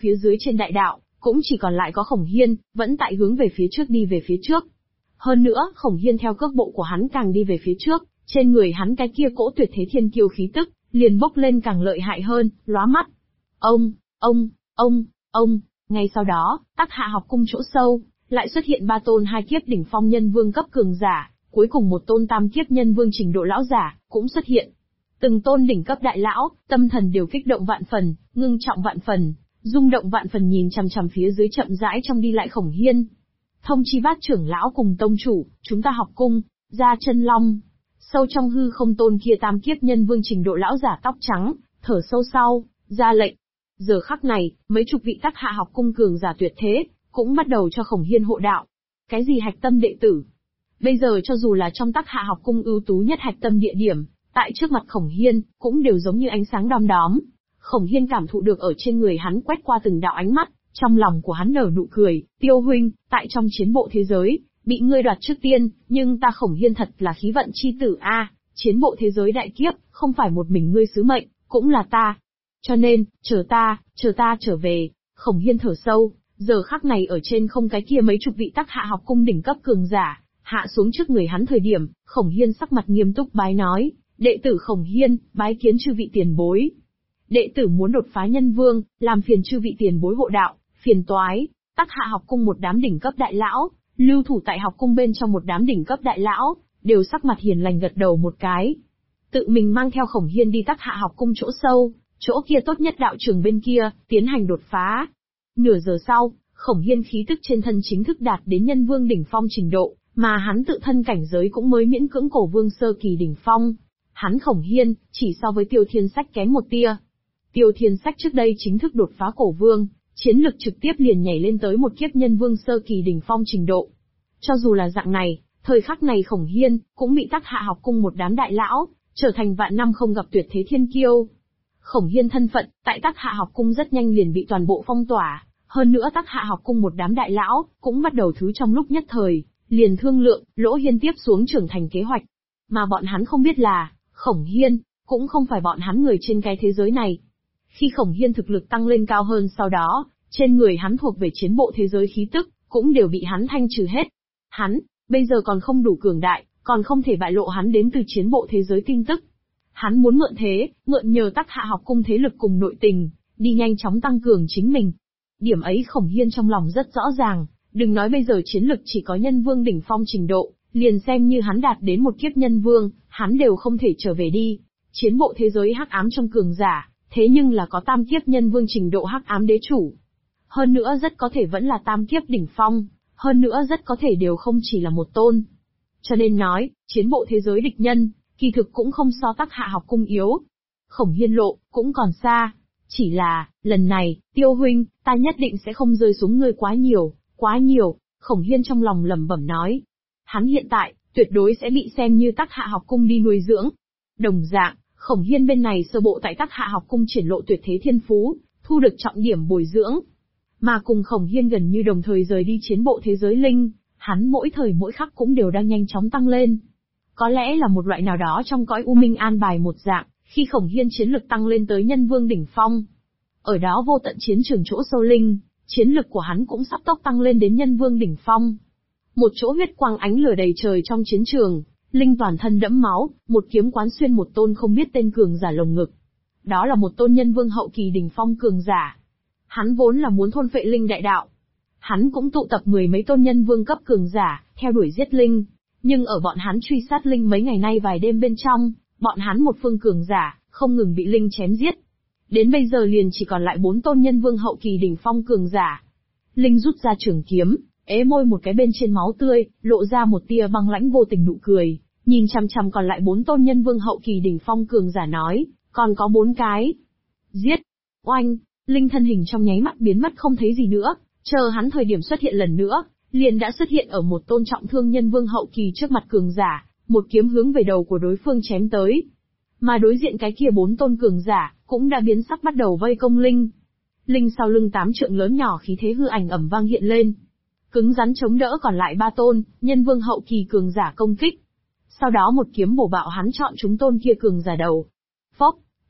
Phía dưới trên đại đạo, cũng chỉ còn lại có Khổng Hiên, vẫn tại hướng về phía trước đi về phía trước. Hơn nữa, Khổng Hiên theo cước bộ của hắn càng đi về phía trước, trên người hắn cái kia cỗ tuyệt thế thiên kiêu khí tức, liền bốc lên càng lợi hại hơn, lóa mắt. Ông, ngay sau đó, Tắc Hạ học cung chỗ sâu, lại xuất hiện 3 tôn 2 kiếp đỉnh phong nhân vương cấp cường giả, cuối cùng một tôn 8 kiếp nhân vương trình độ lão giả, cũng xuất hiện. Từng tôn đỉnh cấp đại lão, tâm thần đều kích động vạn phần, ngưng trọng vạn phần, rung động vạn phần nhìn chằm chằm phía dưới chậm rãi trong đi lại Khổng Hiên. Thông chi Bát trưởng lão cùng tông chủ, chúng ta học cung, ra chân long. Sâu trong hư không tôn kia 8 kiếp nhân vương trình độ lão giả tóc trắng, thở sâu sau, ra lệnh. Giờ khắc này, mấy chục vị Tắc Hạ học cung cường giả tuyệt thế, cũng bắt đầu cho Khổng Hiên hộ đạo. Cái gì hạch tâm đệ tử? Bây giờ cho dù là trong Tắc Hạ học cung ưu tú nhất hạch tâm địa điểm, tại trước mặt Khổng Hiên, cũng đều giống như ánh sáng đom đóm. Khổng Hiên cảm thụ được ở trên người hắn quét qua từng đạo ánh mắt, trong lòng của hắn nở nụ cười, Tiêu huynh, tại trong chiến bộ thế giới, bị ngươi đoạt trước tiên, nhưng ta Khổng Hiên thật là khí vận chi tử a, chiến bộ thế giới đại kiếp, không phải một mình ngươi sứ mệnh, cũng là ta. Cho nên, chờ ta trở về. Khổng Hiên thở sâu, giờ khắc này ở trên không cái kia mấy chục vị Tắc Hạ học cung đỉnh cấp cường giả, hạ xuống trước người hắn thời điểm, Khổng Hiên sắc mặt nghiêm túc bái nói, đệ tử Khổng Hiên, bái kiến chư vị tiền bối. Đệ tử muốn đột phá nhân vương, làm phiền chư vị tiền bối hộ đạo, phiền toái. Tắc Hạ học cung một đám đỉnh cấp đại lão, lưu thủ tại học cung bên trong một đám đỉnh cấp đại lão, đều sắc mặt hiền lành gật đầu một cái. Tự mình mang theo Khổng Hiên đi Tắc Hạ học cung chỗ sâu, chỗ kia tốt nhất đạo trường bên kia, tiến hành đột phá. Nửa giờ sau, Khổng Hiên khí tức trên thân chính thức đạt đến nhân vương đỉnh phong trình độ, mà hắn tự thân cảnh giới cũng mới miễn cưỡng cổ vương sơ kỳ đỉnh phong. Hắn Khổng Hiên, chỉ so với Tiêu Thiên Sách kém một tia. Tiêu Thiên Sách trước đây chính thức đột phá cổ vương, chiến lực trực tiếp liền nhảy lên tới một kiếp nhân vương sơ kỳ đỉnh phong trình độ. Cho dù là dạng này, thời khắc này Khổng Hiên, cũng bị Tắc Hạ học cung một đám đại lão, trở thành vạn năm không gặp tuyệt thế thiên kiêu. Khổng Hiên thân phận, tại Tắc Hạ học cung rất nhanh liền bị toàn bộ phong tỏa, hơn nữa Tắc Hạ học cung một đám đại lão, cũng bắt đầu thứ trong lúc nhất thời, liền thương lượng, Lỗ Hiên tiếp xuống trưởng thành kế hoạch. Mà bọn hắn không biết là, Khổng Hiên, cũng không phải bọn hắn người trên cái thế giới này. Khi Khổng Hiên thực lực tăng lên cao hơn sau đó, trên người hắn thuộc về chiến bộ thế giới khí tức, cũng đều bị hắn thanh trừ hết. Hắn, bây giờ còn không đủ cường đại, còn không thể bại lộ hắn đến từ chiến bộ thế giới tin tức. Hắn muốn mượn nhờ Tắc Hạ học cung thế lực cùng nội tình, đi nhanh chóng tăng cường chính mình. Điểm ấy Khổng Hiên trong lòng rất rõ ràng, đừng nói bây giờ chiến lực chỉ có nhân vương đỉnh phong trình độ, liền xem như hắn đạt đến một kiếp nhân vương, hắn đều không thể trở về đi. Chiến bộ thế giới hắc ám trong cường giả, thế nhưng là có tam kiếp nhân vương trình độ hắc ám đế chủ. Hơn nữa rất có thể vẫn là tam kiếp đỉnh phong, hơn nữa rất có thể đều không chỉ là một tôn. Cho nên nói, chiến bộ thế giới địch nhân, kỳ thực cũng không so Tắc Hạ học cung yếu. Khổng Hiên lộ, cũng còn xa. Chỉ là, lần này, Tiêu huynh, ta nhất định sẽ không rơi xuống ngươi quá nhiều, Khổng Hiên trong lòng lẩm bẩm nói. Hắn hiện tại, tuyệt đối sẽ bị xem như Tắc Hạ học cung đi nuôi dưỡng. Đồng dạng, Khổng Hiên bên này sơ bộ tại Tắc Hạ học cung triển lộ tuyệt thế thiên phú, thu được trọng điểm bồi dưỡng. Mà cùng Khổng Hiên gần như đồng thời rời đi chiến bộ thế giới linh, hắn mỗi thời mỗi khắc cũng đều đang nhanh chóng tăng lên. Có lẽ là một loại nào đó trong cõi u minh an bài một dạng, khi Khổng Hiên chiến lực tăng lên tới nhân vương đỉnh phong. Ở đó vô tận chiến trường chỗ sâu linh, chiến lực của hắn cũng sắp tốc tăng lên đến nhân vương đỉnh phong. Một chỗ huyết quang ánh lửa đầy trời trong chiến trường, linh toàn thân đẫm máu, một kiếm quán xuyên một tôn không biết tên cường giả lồng ngực. Đó là một tôn nhân vương hậu kỳ đỉnh phong cường giả. Hắn vốn là muốn thôn phệ linh đại đạo. Hắn cũng tụ tập 10 mấy tôn nhân vương cấp cường giả, theo đuổi giết linh. Nhưng ở bọn hắn truy sát linh mấy ngày nay vài đêm bên trong, bọn hắn một phương cường giả, không ngừng bị linh chém giết. Đến bây giờ liền chỉ còn lại 4 tôn nhân vương hậu kỳ đỉnh phong cường giả. Linh rút ra trường kiếm, ế môi một cái bên trên máu tươi, lộ ra một tia băng lãnh vô tình nụ cười, nhìn chằm chằm còn lại 4 tôn nhân vương hậu kỳ đỉnh phong cường giả nói, còn có 4 cái. Giết! Oanh! Linh thân hình trong nháy mắt biến mất không thấy gì nữa, chờ hắn thời điểm xuất hiện lần nữa, liền đã xuất hiện ở một tôn trọng thương nhân vương hậu kỳ trước mặt cường giả, một kiếm hướng về đầu của đối phương chém tới. Mà đối diện cái kia 4 tôn cường giả, cũng đã biến sắc bắt đầu vây công Linh. Linh sau lưng 8 trượng lớn nhỏ khí thế hư ảnh ầm vang hiện lên. Cứng rắn chống đỡ còn lại 3 tôn, nhân vương hậu kỳ cường giả công kích. Sau đó một kiếm bổ bạo hắn chọn chúng tôn kia cường giả đầu. Phốc,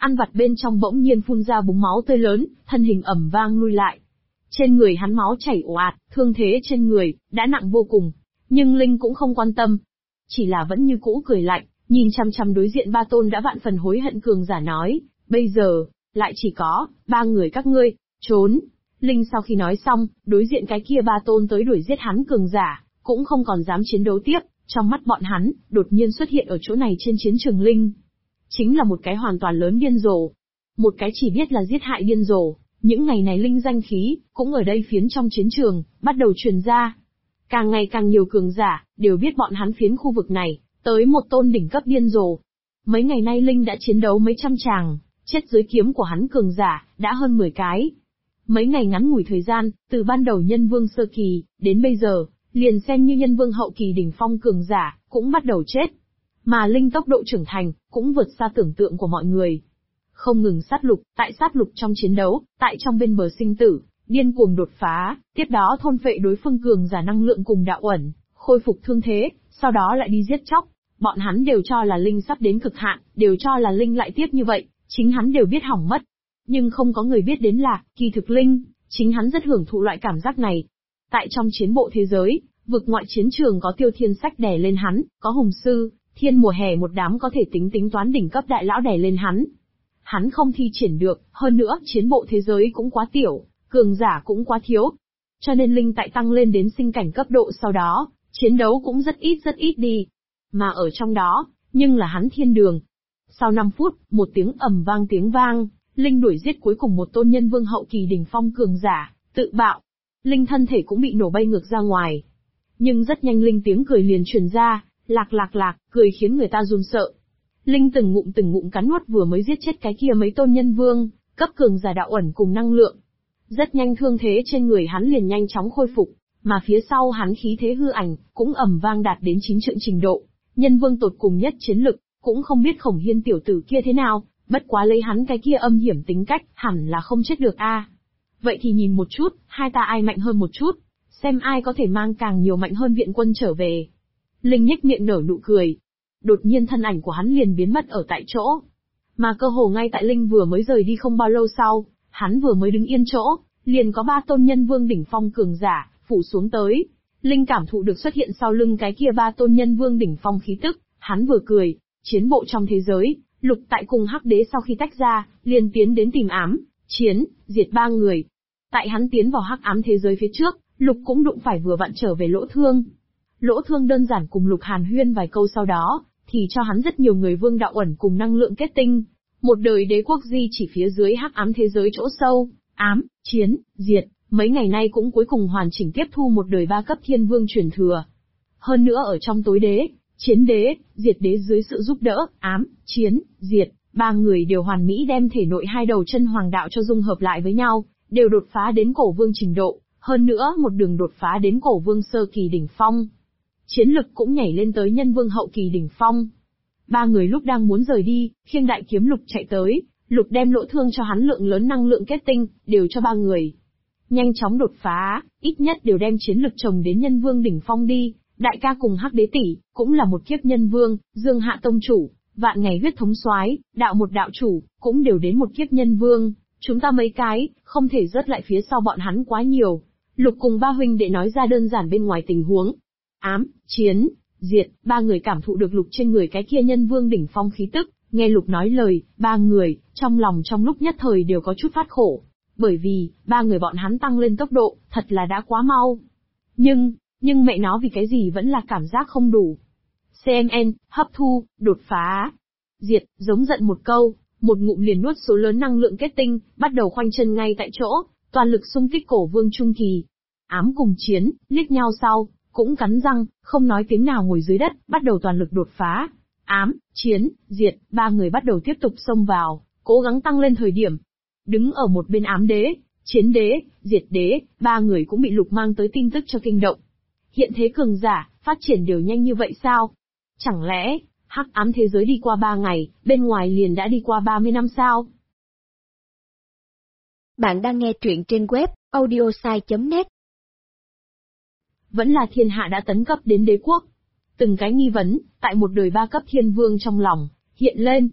ăn vặt bên trong bỗng nhiên phun ra búng máu tươi lớn, thân hình ầm vang lui lại. Trên người hắn máu chảy ồ ạt, thương thế trên người đã nặng vô cùng, nhưng Linh cũng không quan tâm, chỉ là vẫn như cũ cười lạnh, nhìn chằm chằm đối diện ba tôn đã vạn phần hối hận cường giả nói, bây giờ lại chỉ có 3 người các ngươi, trốn. Linh sau khi nói xong, đối diện cái kia ba tôn tới đuổi giết hắn cường giả, cũng không còn dám chiến đấu tiếp, trong mắt bọn hắn, đột nhiên xuất hiện ở chỗ này trên chiến trường Linh. Chính là một cái hoàn toàn lớn điên rồ. Một cái chỉ biết là giết hại điên rồ, những ngày này Linh danh khí, cũng ở đây phiến trong chiến trường, bắt đầu truyền ra. Càng ngày càng nhiều cường giả, đều biết bọn hắn phiến khu vực này, tới một tôn đỉnh cấp điên rồ. Mấy ngày nay Linh đã chiến đấu mấy trăm tràng, chết dưới kiếm của hắn cường giả, đã hơn 10 cái. Mấy ngày ngắn ngủi thời gian, từ ban đầu nhân vương sơ kỳ, đến bây giờ, liền xem như nhân vương hậu kỳ đỉnh phong cường giả, cũng bắt đầu chết. Mà Linh tốc độ trưởng thành, cũng vượt xa tưởng tượng của mọi người. Không ngừng sát lục, tại sát lục trong chiến đấu, tại trong bên bờ sinh tử, điên cuồng đột phá, tiếp đó thôn phệ đối phương cường giả năng lượng cùng đạo ẩn, khôi phục thương thế, sau đó lại đi giết chóc. Bọn hắn đều cho là Linh sắp đến cực hạn, đều cho là Linh lại tiếp như vậy, chính hắn đều biết hỏng mất. Nhưng không có người biết đến là, kỳ thực Linh, chính hắn rất hưởng thụ loại cảm giác này. Tại trong chiến bộ thế giới, vực ngoại chiến trường có Tiêu Thiên Sách đè lên hắn, có Hùng Sư, Thiên Mùa Hè một đám có thể tính toán đỉnh cấp đại lão đè lên hắn. Hắn không thi triển được, hơn nữa chiến bộ thế giới cũng quá tiểu, cường giả cũng quá thiếu. Cho nên Linh tại tăng lên đến sinh cảnh cấp độ sau đó, chiến đấu cũng rất ít đi. Mà ở trong đó, nhưng là hắn thiên đường. Sau 5 phút, một tiếng ầm vang Linh đuổi giết cuối cùng một tôn nhân vương hậu kỳ đỉnh phong cường giả, tự bạo. Linh thân thể cũng bị nổ bay ngược ra ngoài. Nhưng rất nhanh Linh tiếng cười liền truyền ra, lạc, cười khiến người ta run sợ. Linh từng ngụm cắn nuốt vừa mới giết chết cái kia mấy tôn nhân vương, cấp cường giả đạo ẩn cùng năng lượng. Rất nhanh thương thế trên người hắn liền nhanh chóng khôi phục, mà phía sau hắn khí thế hư ảnh, cũng ầm vang đạt đến 9 trượng trình độ. Nhân vương tột cùng nhất chiến lực, cũng không biết Khổng Hiên tiểu tử kia thế nào, bất quá lấy hắn cái kia âm hiểm tính cách, hẳn là không chết được a. Vậy thì nhìn một chút, hai ta ai mạnh hơn một chút, xem ai có thể mang càng nhiều mạnh hơn viện quân trở về. Linh nhếch miệng nở nụ cười. Đột nhiên thân ảnh của hắn liền biến mất ở tại chỗ. Mà cơ hồ ngay tại Linh vừa mới rời đi không bao lâu sau, hắn vừa mới đứng yên chỗ, liền có 3 tôn nhân vương đỉnh phong cường giả, phủ xuống tới. Linh cảm thụ được xuất hiện sau lưng cái kia 3 tôn nhân vương đỉnh phong khí tức, hắn vừa cười, chiến bộ trong thế giới, Lục Tại cùng Hắc Đế sau khi tách ra, liền tiến đến tìm Ám, Chiến, diệt 3 người. Tại hắn tiến vào hắc ám thế giới phía trước, Lục cũng đụng phải vừa vặn trở về Lỗ Thương. Lỗ Thương đơn giản cùng Lục hàn huyên vài câu sau đó, thì cho hắn rất nhiều người vương đạo ẩn cùng năng lượng kết tinh. Một đời đế quốc di chỉ phía dưới hắc ám thế giới chỗ sâu, Ám, Chiến, diệt, mấy ngày nay cũng cuối cùng hoàn chỉnh tiếp thu một đời 3 cấp thiên vương truyền thừa. Hơn nữa ở trong tối đế, Chiến đế, diệt đế dưới sự giúp đỡ, Ám, Chiến, diệt, 3 người đều hoàn mỹ đem thể nội 2 đầu chân hoàng đạo cho dung hợp lại với nhau, đều đột phá đến cổ vương trình độ, hơn nữa một đường đột phá đến cổ vương sơ kỳ đỉnh phong. Chiến lực cũng nhảy lên tới nhân vương hậu kỳ đỉnh phong. 3 người lúc đang muốn rời đi, khiêng đại kiếm Lục chạy tới, Lục đem Lỗ Thương cho hắn lượng lớn năng lượng kết tinh, đều cho 3 người. Nhanh chóng đột phá, ít nhất đều đem chiến lực chồng đến nhân vương đỉnh phong đi. Đại ca cùng Hắc Đế tỷ, cũng là một kiếp nhân vương, Dương Hạ tông chủ, Vạn Ngày huyết thống soái, đạo một đạo chủ, cũng đều đến một kiếp nhân vương. Chúng ta mấy cái, không thể rớt lại phía sau bọn hắn quá nhiều. Lục cùng 3 huynh đệ nói ra đơn giản bên ngoài tình huống. Ám, Chiến, diệt, 3 người cảm thụ được Lục trên người cái kia nhân vương đỉnh phong khí tức, nghe Lục nói lời, 3 người, trong lòng trong lúc nhất thời đều có chút phát khổ. Bởi vì, 3 người bọn hắn tăng lên tốc độ, thật là đã quá mau. Nhưng mẹ nó vì cái gì vẫn là cảm giác không đủ. CMN, hấp thu, đột phá. Diệt, giống giận một câu, một ngụm liền nuốt số lớn năng lượng kết tinh, bắt đầu khoanh chân ngay tại chỗ, toàn lực xung kích cổ vương trung kỳ. Ám cùng Chiến, liếc nhau sau, cũng cắn răng, không nói tiếng nào ngồi dưới đất, bắt đầu toàn lực đột phá. Ám, Chiến, diệt, 3 người bắt đầu tiếp tục xông vào, cố gắng tăng lên thời điểm. Đứng ở một bên Ám đế, Chiến đế, diệt đế, 3 người cũng bị Lục mang tới tin tức cho kinh động. Hiện thế cường giả, phát triển đều nhanh như vậy sao? Chẳng lẽ, hắc ám thế giới đi qua 3 ngày, bên ngoài liền đã đi qua 30 năm sao? Bạn đang nghe truyện trên web, audiosai.net. Vẫn là thiên hạ đã tấn cấp đến đế quốc. Từng cái nghi vấn, tại một đời 3 cấp thiên vương trong lòng, hiện lên.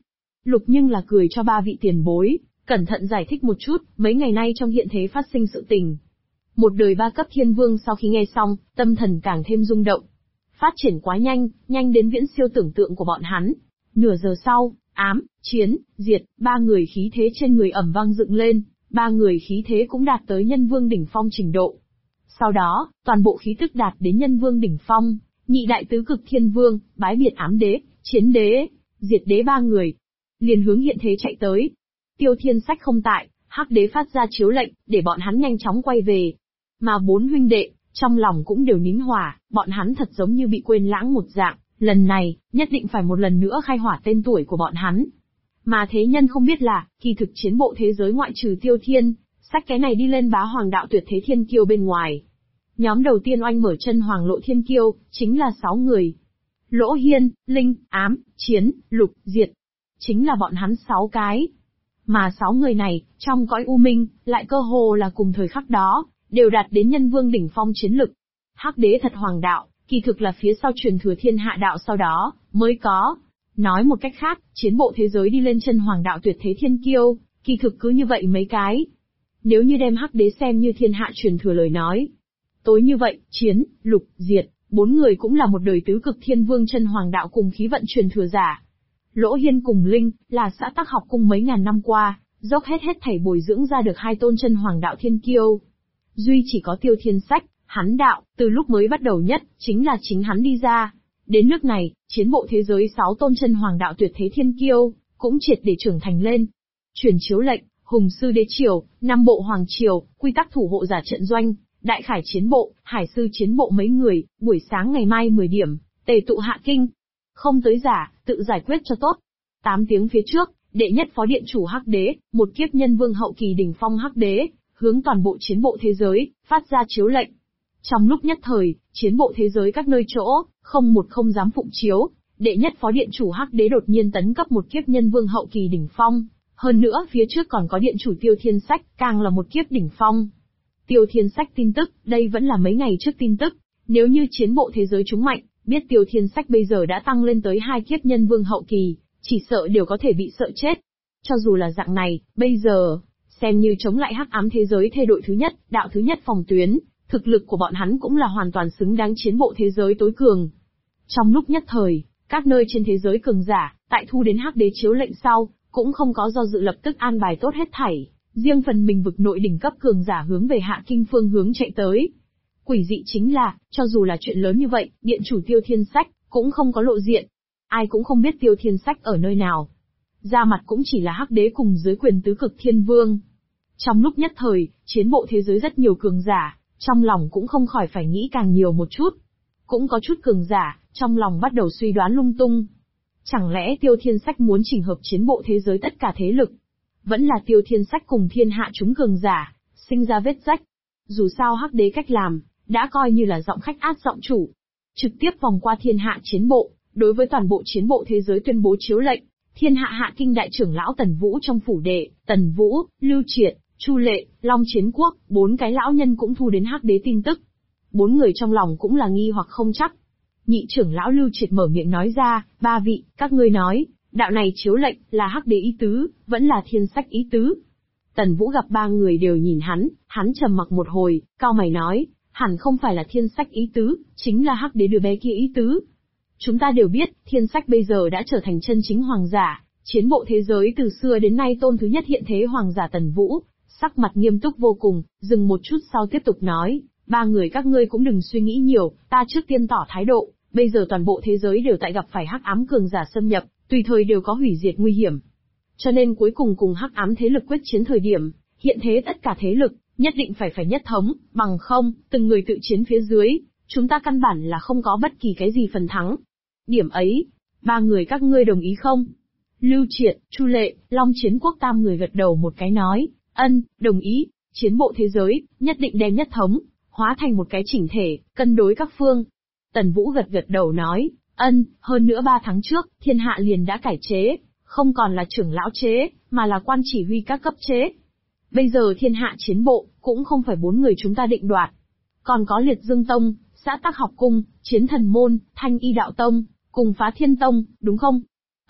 Lục nhưng là cười cho ba vị tiền bối, cẩn thận giải thích một chút, mấy ngày nay trong hiện thế phát sinh sự tình. Một đời ba cấp thiên vương sau khi nghe xong, tâm thần càng thêm rung động. Phát triển quá nhanh, nhanh đến viễn siêu tưởng tượng của bọn hắn. Nửa giờ sau, ám, chiến, diệt, ba người khí thế trên người ầm vang dựng lên, ba người khí thế cũng đạt tới nhân vương đỉnh phong trình độ. Sau đó, toàn bộ khí tức đạt đến nhân vương đỉnh phong, nhị đại tứ cực thiên vương, bái biệt ám đế, chiến đế, diệt đế ba người. Liền hướng hiện thế chạy tới. Tiêu Thiên Sách không tại, Hắc đế phát ra chiếu lệnh, để bọn hắn nhanh chóng quay về. Mà bốn huynh đệ, trong lòng cũng đều nín hỏa, bọn hắn thật giống như bị quên lãng một dạng, lần này, nhất định phải một lần nữa khai hỏa tên tuổi của bọn hắn. Mà thế nhân không biết là, kỳ thực chiến bộ thế giới ngoại trừ Tiêu Thiên, Sách cái này đi lên bá hoàng đạo tuyệt thế thiên kiêu bên ngoài. Nhóm đầu tiên oanh mở chân hoàng lộ thiên kiêu, chính là 6 người. Lỗ Hiên, Linh, Ám, Chiến, Lục, Diệt. Chính là bọn hắn 6 cái. Mà 6 người này, trong cõi u minh, lại cơ hồ là cùng thời khắc đó, đều đạt đến nhân vương đỉnh phong chiến lực. Hắc đế thật hoàng đạo, kỳ thực là phía sau truyền thừa thiên hạ đạo sau đó, mới có. Nói một cách khác, chiến bộ thế giới đi lên chân hoàng đạo tuyệt thế thiên kiêu, kỳ thực cứ như vậy mấy cái. Nếu như đem Hắc đế xem như thiên hạ truyền thừa lời nói. Tối như vậy, Chiến, Lục, Diệt, 4 người cũng là một đời tứ cực thiên vương chân hoàng đạo cùng khí vận truyền thừa giả. Lỗ Hiên cùng Linh, là xã tắc học cung mấy ngàn năm qua, dốc hết thảy bồi dưỡng ra được 2 tôn chân hoàng đạo thiên kiêu. Duy chỉ có Tiêu Thiên Sách, hắn đạo, từ lúc mới bắt đầu nhất, chính là chính hắn đi ra. Đến nước này, chiến bộ thế giới 6 tôn chân hoàng đạo tuyệt thế thiên kiêu, cũng triệt để trưởng thành lên. Truyền chiếu lệnh, Hùng sư đế triều, 5 bộ hoàng triều, quy tắc thủ hộ giả trận doanh, đại khải chiến bộ, hải sư chiến bộ mấy người, buổi sáng ngày mai 10 điểm, tề tụ hạ kinh. Không tới giả, tự giải quyết cho tốt. 8 tiếng phía trước, đệ nhất phó điện chủ Hắc đế, một kiếp nhân vương hậu kỳ đỉnh phong Hắc đế, hướng toàn bộ chiến bộ thế giới, phát ra chiếu lệnh. Trong lúc nhất thời, chiến bộ thế giới các nơi chỗ, không dám phụng chiếu, đệ nhất phó điện chủ Hắc đế đột nhiên tấn cấp một kiếp nhân vương hậu kỳ đỉnh phong. Hơn nữa phía trước còn có điện chủ Tiêu Thiên Sách, càng là một kiếp đỉnh phong. Tiêu Thiên Sách tin tức, đây vẫn là mấy ngày trước tin tức. Nếu như chiến bộ thế giới chúng mạnh, biết Tiêu Thiên Sách bây giờ đã tăng lên tới 2 kiếp nhân vương hậu kỳ, chỉ sợ đều có thể bị sợ chết. Cho dù là dạng này, bây giờ, xem như chống lại hắc ám thế giới thê đội thứ nhất, đạo thứ nhất phòng tuyến, thực lực của bọn hắn cũng là hoàn toàn xứng đáng chiến bộ thế giới tối cường. Trong lúc nhất thời, các nơi trên thế giới cường giả, tại thu đến Hắc đế chiếu lệnh sau, cũng không có do dự lập tức an bài tốt hết thảy, riêng phần mình vực nội đỉnh cấp cường giả hướng về Hạ Kinh phương hướng chạy tới. Quỷ dị chính là, cho dù là chuyện lớn như vậy, điện chủ Tiêu Thiên Sách cũng không có lộ diện. Ai cũng không biết Tiêu Thiên Sách ở nơi nào. Ra mặt cũng chỉ là Hắc đế cùng dưới quyền tứ cực thiên vương. Trong lúc nhất thời, chiến bộ thế giới rất nhiều cường giả, trong lòng cũng không khỏi phải nghĩ càng nhiều một chút. Cũng có chút cường giả, trong lòng bắt đầu suy đoán lung tung. Chẳng lẽ Tiêu Thiên Sách muốn chỉnh hợp chiến bộ thế giới tất cả thế lực? Vẫn là Tiêu Thiên Sách cùng thiên hạ chúng cường giả, sinh ra vết rách. Dù sao Hắc đế cách làm, đã coi như là giọng khách át giọng chủ. Trực tiếp vòng qua thiên hạ chiến bộ, đối với toàn bộ chiến bộ thế giới tuyên bố chiếu lệnh. Thiên hạ Hạ Kinh đại trưởng lão Tần Vũ trong phủ đệ, Tần Vũ, Lưu Triệt, Chu Lệ, Long Chiến Quốc, 4 cái lão nhân cũng thu đến Hắc đế tin tức. 4 người trong lòng cũng là nghi hoặc không chắc. Nhị trưởng lão Lưu Triệt mở miệng nói ra, 3 vị, các ngươi nói, đạo này chiếu lệnh, là Hắc đế ý tứ, vẫn là Thiên Sách ý tứ. Tần Vũ gặp 3 người đều nhìn hắn trầm mặc một hồi, cau mày nói, hẳn không phải là Thiên Sách ý tứ, chính là Hắc đế đứa bé kia ý tứ. Chúng ta đều biết, Thiên Sách bây giờ đã trở thành chân chính hoàng giả, chiến bộ thế giới từ xưa đến nay tôn thứ nhất hiện thế hoàng giả Tần Vũ, sắc mặt nghiêm túc vô cùng, dừng một chút sau tiếp tục nói, 3 người các ngươi cũng đừng suy nghĩ nhiều, ta trước tiên tỏ thái độ, bây giờ toàn bộ thế giới đều tại gặp phải hắc ám cường giả xâm nhập, tùy thời đều có hủy diệt nguy hiểm. Cho nên cuối cùng cùng hắc ám thế lực quyết chiến thời điểm, hiện thế tất cả thế lực, nhất định phải nhất thống, bằng không, từng người tự chiến phía dưới, chúng ta căn bản là không có bất kỳ cái gì phần thắng. Điểm ấy, 3 người các ngươi đồng ý không? Lưu Triệt, Chu Lệ, Long Chiến Quốc 3 người gật đầu một cái nói, ân, đồng ý, chiến bộ thế giới, nhất định đem nhất thống, hóa thành một cái chỉnh thể, cân đối các phương. Tần Vũ gật đầu nói, ân, hơn nữa 3 tháng trước, thiên hạ liền đã cải chế, không còn là trưởng lão chế, mà là quan chỉ huy các cấp chế. Bây giờ thiên hạ chiến bộ, cũng không phải 4 người chúng ta định đoạt. Còn có Liệt Dương Tông, Xã Tắc Học Cung, Chiến Thần Môn, Thanh Y Đạo Tông, cùng Phá Thiên Tông, đúng không? Ân,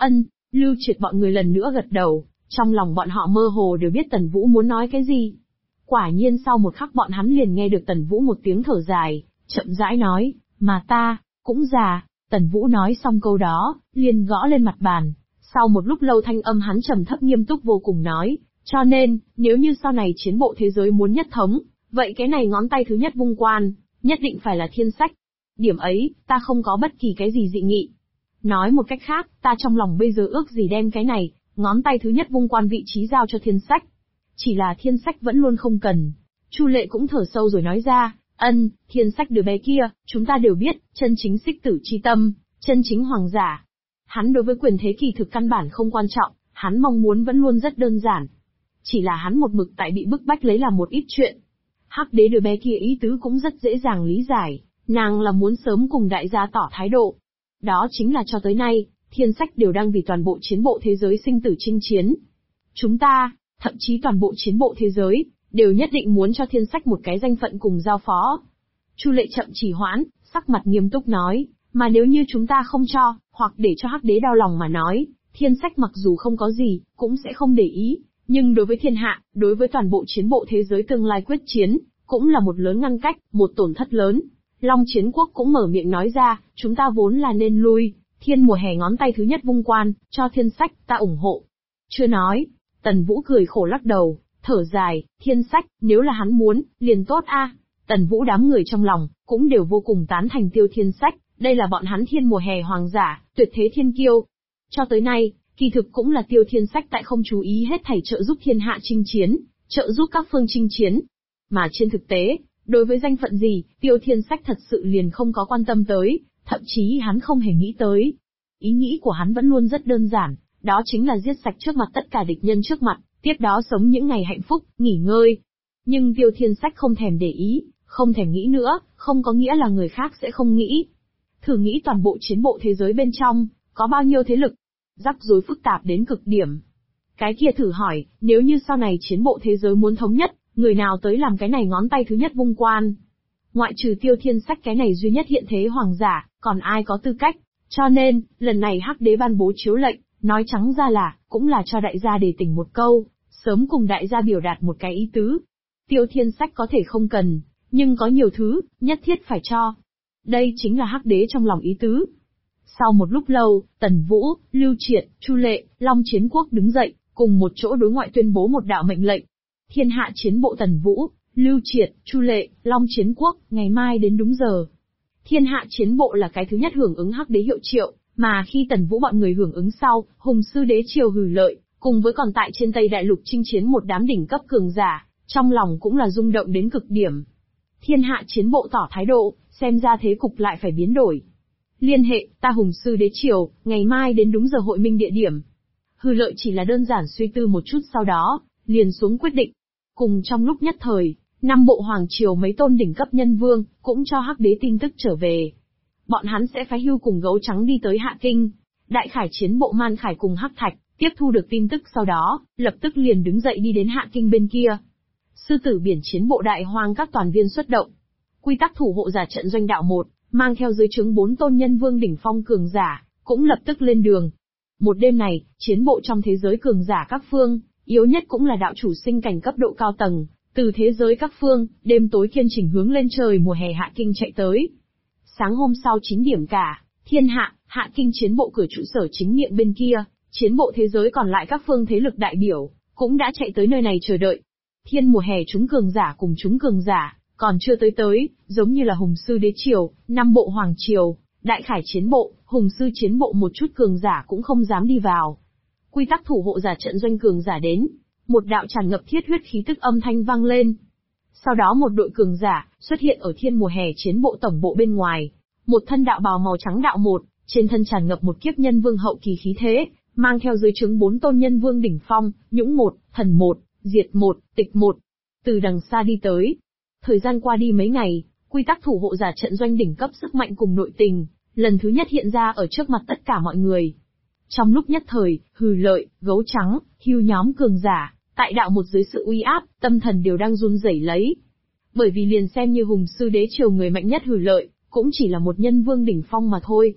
Lưu Triệt bọn người lần nữa gật đầu, trong lòng bọn họ mơ hồ đều biết Tần Vũ muốn nói cái gì. Quả nhiên sau một khắc bọn hắn liền nghe được Tần Vũ một tiếng thở dài, chậm rãi nói, mà ta, cũng già. Tần Vũ nói xong câu đó, liền gõ lên mặt bàn. Sau một lúc lâu thanh âm hắn trầm thấp nghiêm túc vô cùng nói, cho nên, nếu như sau này chiến bộ thế giới muốn nhất thống, vậy cái này ngón tay thứ nhất vung quan, nhất định phải là Thiên Sách. Điểm ấy, ta không có bất kỳ cái gì dị nghị. Nói một cách khác, ta trong lòng bây giờ ước gì đem cái này, ngón tay thứ nhất vung quan vị trí giao cho Thiên Sách. Chỉ là Thiên Sách vẫn luôn không cần. Chu Lệ cũng thở sâu rồi nói ra, Thiên Sách đứa bé kia, chúng ta đều biết, chân chính xích tử chi tâm, chân chính hoàng giả. Hắn đối với quyền thế kỳ thực căn bản không quan trọng, hắn mong muốn vẫn luôn rất đơn giản. Chỉ là hắn một mực tại bị bức bách lấy làm một ít chuyện. Hắc đế đứa bé kia ý tứ cũng rất dễ dàng lý giải, nàng là muốn sớm cùng đại gia tỏ thái độ. Đó chính là cho tới nay, Thiên Sách đều đang vì toàn bộ chiến bộ thế giới sinh tử chinh chiến. Chúng ta, thậm chí toàn bộ chiến bộ thế giới, đều nhất định muốn cho Thiên Sách một cái danh phận cùng giao phó. Chu Lệ chậm trì hoãn, sắc mặt nghiêm túc nói, mà nếu như chúng ta không cho, hoặc để cho Hắc đế đau lòng mà nói, Thiên Sách mặc dù không có gì, cũng sẽ không để ý, nhưng đối với thiên hạ, đối với toàn bộ chiến bộ thế giới tương lai quyết chiến, cũng là một lớn ngăn cách, một tổn thất lớn. Long Chiến Quốc cũng mở miệng nói ra, chúng ta vốn là nên lui, thiên mùa hè ngón tay thứ nhất vung quan, cho Thiên Sách, ta ủng hộ. Chưa nói, Tần Vũ cười khổ lắc đầu, thở dài, Thiên Sách, nếu là hắn muốn, liền tốt a. Tần Vũ đám người trong lòng, cũng đều vô cùng tán thành Tiêu Thiên Sách, đây là bọn hắn thiên mùa hè hoàng giả, tuyệt thế thiên kiêu. Cho tới nay, kỳ thực cũng là Tiêu Thiên Sách tại không chú ý hết thảy trợ giúp thiên hạ chinh chiến, trợ giúp các phương chinh chiến. Mà trên thực tế, đối với danh phận gì, Tiêu Thiên Sách thật sự liền không có quan tâm tới, thậm chí hắn không hề nghĩ tới. Ý nghĩ của hắn vẫn luôn rất đơn giản, đó chính là giết sạch trước mặt tất cả địch nhân trước mặt, tiếp đó sống những ngày hạnh phúc, nghỉ ngơi. Nhưng Tiêu Thiên Sách không thèm để ý, không thèm nghĩ nữa, không có nghĩa là người khác sẽ không nghĩ. Thử nghĩ toàn bộ chiến bộ thế giới bên trong, có bao nhiêu thế lực, rắc rối phức tạp đến cực điểm. Cái kia thử hỏi, nếu như sau này chiến bộ thế giới muốn thống nhất, người nào tới làm cái này ngón tay thứ nhất vung quan? Ngoại trừ Tiêu Thiên Sách cái này duy nhất hiện thế hoàng giả, còn ai có tư cách? Cho nên, lần này Hắc đế ban bố chiếu lệnh, nói trắng ra là, cũng là cho đại gia đề tỉnh một câu, sớm cùng đại gia biểu đạt một cái ý tứ. Tiêu Thiên Sách có thể không cần, nhưng có nhiều thứ, nhất thiết phải cho. Đây chính là Hắc đế trong lòng ý tứ. Sau một lúc lâu, Tần Vũ, Lưu Triệt, Chu Lệ, Long Chiến Quốc đứng dậy, cùng một chỗ đối ngoại tuyên bố một đạo mệnh lệnh. Thiên hạ chiến bộ Tần Vũ, Lưu Triệt, Chu Lệ, Long Chiến Quốc, ngày mai đến đúng giờ. Thiên hạ chiến bộ là cái thứ nhất hưởng ứng Hắc đế hiệu triệu, mà khi Tần Vũ bọn người hưởng ứng sau, Hùng sư đế triều Hử Lợi, cùng với còn tại trên Tây Đại Lục chinh chiến một đám đỉnh cấp cường giả, trong lòng cũng là rung động đến cực điểm. Thiên hạ chiến bộ tỏ thái độ, xem ra thế cục lại phải biến đổi. Liên hệ, ta Hùng sư đế triều, ngày mai đến đúng giờ hội minh địa điểm. Hử Lợi chỉ là đơn giản suy tư một chút sau đó, liền xuống quyết định. Cùng trong lúc nhất thời, năm bộ hoàng triều mấy tôn đỉnh cấp nhân vương, cũng cho Hắc đế tin tức trở về. Bọn hắn sẽ phái hưu cùng gấu trắng đi tới Hạ Kinh. Đại khải chiến bộ Man Khải cùng Hắc Thạch, tiếp thu được tin tức sau đó, lập tức liền đứng dậy đi đến Hạ Kinh bên kia. Sư tử biển chiến bộ Đại Hoang các toàn viên xuất động. Quy tắc thủ hộ giả trận doanh đạo 1, mang theo dưới trướng 4 tôn nhân vương đỉnh phong cường giả, cũng lập tức lên đường. Một đêm này, chiến bộ trong thế giới cường giả các phương, yếu nhất cũng là đạo chủ sinh cảnh cấp độ cao tầng, từ thế giới các phương, đêm tối kiên chỉnh hướng lên trời mùa hè Hạ Kinh chạy tới. Sáng hôm sau 9 điểm cả, thiên hạ, Hạ Kinh chiến bộ cửa trụ sở chính miệng bên kia, chiến bộ thế giới còn lại các phương thế lực đại biểu, cũng đã chạy tới nơi này chờ đợi. Thiên mùa hè chúng cường giả cùng chúng cường giả, còn chưa tới, giống như là Hùng sư đế triều, năm bộ hoàng triều, đại khải chiến bộ, Hùng sư chiến bộ một chút cường giả cũng không dám đi vào. Quy tắc thủ hộ giả trận doanh cường giả đến, một đạo tràn ngập thiết huyết khí tức âm thanh vang lên. Sau đó một đội cường giả xuất hiện ở thiên mùa hè chiến bộ tổng bộ bên ngoài, một thân đạo bào màu trắng đạo 1, trên thân tràn ngập một kiếp nhân vương hậu kỳ khí thế, mang theo dưới trướng 4 tôn nhân vương đỉnh phong, Nhũng 1, Thần 1, Diệt 1, Tịch 1. Từ đằng xa đi tới. Thời gian qua đi mấy ngày, quy tắc thủ hộ giả trận doanh đỉnh cấp sức mạnh cùng nội tình, lần thứ nhất hiện ra ở trước mặt tất cả mọi người. Trong lúc nhất thời, Hử Lợi, gấu trắng, hưu nhóm cường giả, tại đạo 1 dưới sự uy áp, tâm thần đều đang run rẩy lấy. Bởi vì liền xem như Hùng sư đế triều người mạnh nhất Hử Lợi, cũng chỉ là một nhân vương đỉnh phong mà thôi.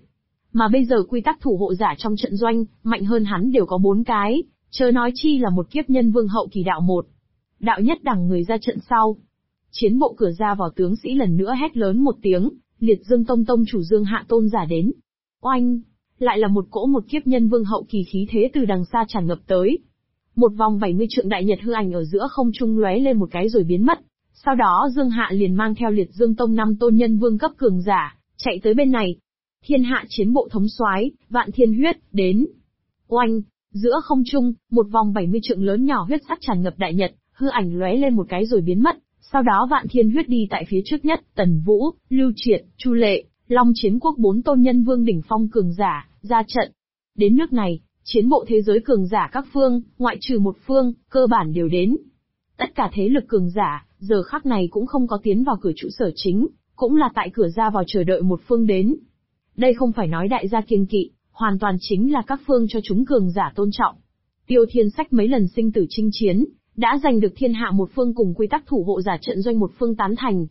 Mà bây giờ quy tắc thủ hộ giả trong trận doanh, mạnh hơn hắn đều có 4 cái, chớ nói chi là một kiếp nhân vương hậu kỳ đạo 1. Đạo nhất đẳng người ra trận sau. Chiến bộ cửa ra vào tướng sĩ lần nữa hét lớn một tiếng, Liệt Dương Tông tông chủ Dương Hạ Tôn giả đến. Oanh! Lại là một cỗ một kiếp nhân vương hậu kỳ khí thế từ đằng xa tràn ngập tới. Một vòng 70 trượng đại nhật hư ảnh ở giữa không trung lóe lên một cái rồi biến mất. Sau đó Dương Hạ liền mang theo Liệt Dương Tông 5 tôn nhân vương cấp cường giả, chạy tới bên này. Thiên hạ chiến bộ thống soái, Vạn Thiên Huyết, đến. Oanh! Giữa không trung, một vòng 70 trượng lớn nhỏ huyết sắc tràn ngập đại nhật, hư ảnh lóe lên một cái rồi biến mất. Sau đó Vạn Thiên Huyết đi tại phía trước nhất, Tần Vũ, Lưu Triệt, Chu Lệ, Long Chiến Quốc 4 tôn nhân vương đỉnh phong cường giả, ra trận. Đến nước này, chiến bộ thế giới cường giả các phương, ngoại trừ một phương, cơ bản đều đến. Tất cả thế lực cường giả, giờ khắc này cũng không có tiến vào cửa trụ sở chính, cũng là tại cửa ra vào chờ đợi một phương đến. Đây không phải nói đại gia kiêng kỵ, hoàn toàn chính là các phương cho chúng cường giả tôn trọng. Tiêu Thiên Sách mấy lần sinh tử chinh chiến, đã giành được thiên hạ một phương cùng quy tắc thủ hộ giả trận doanh một phương tán thành.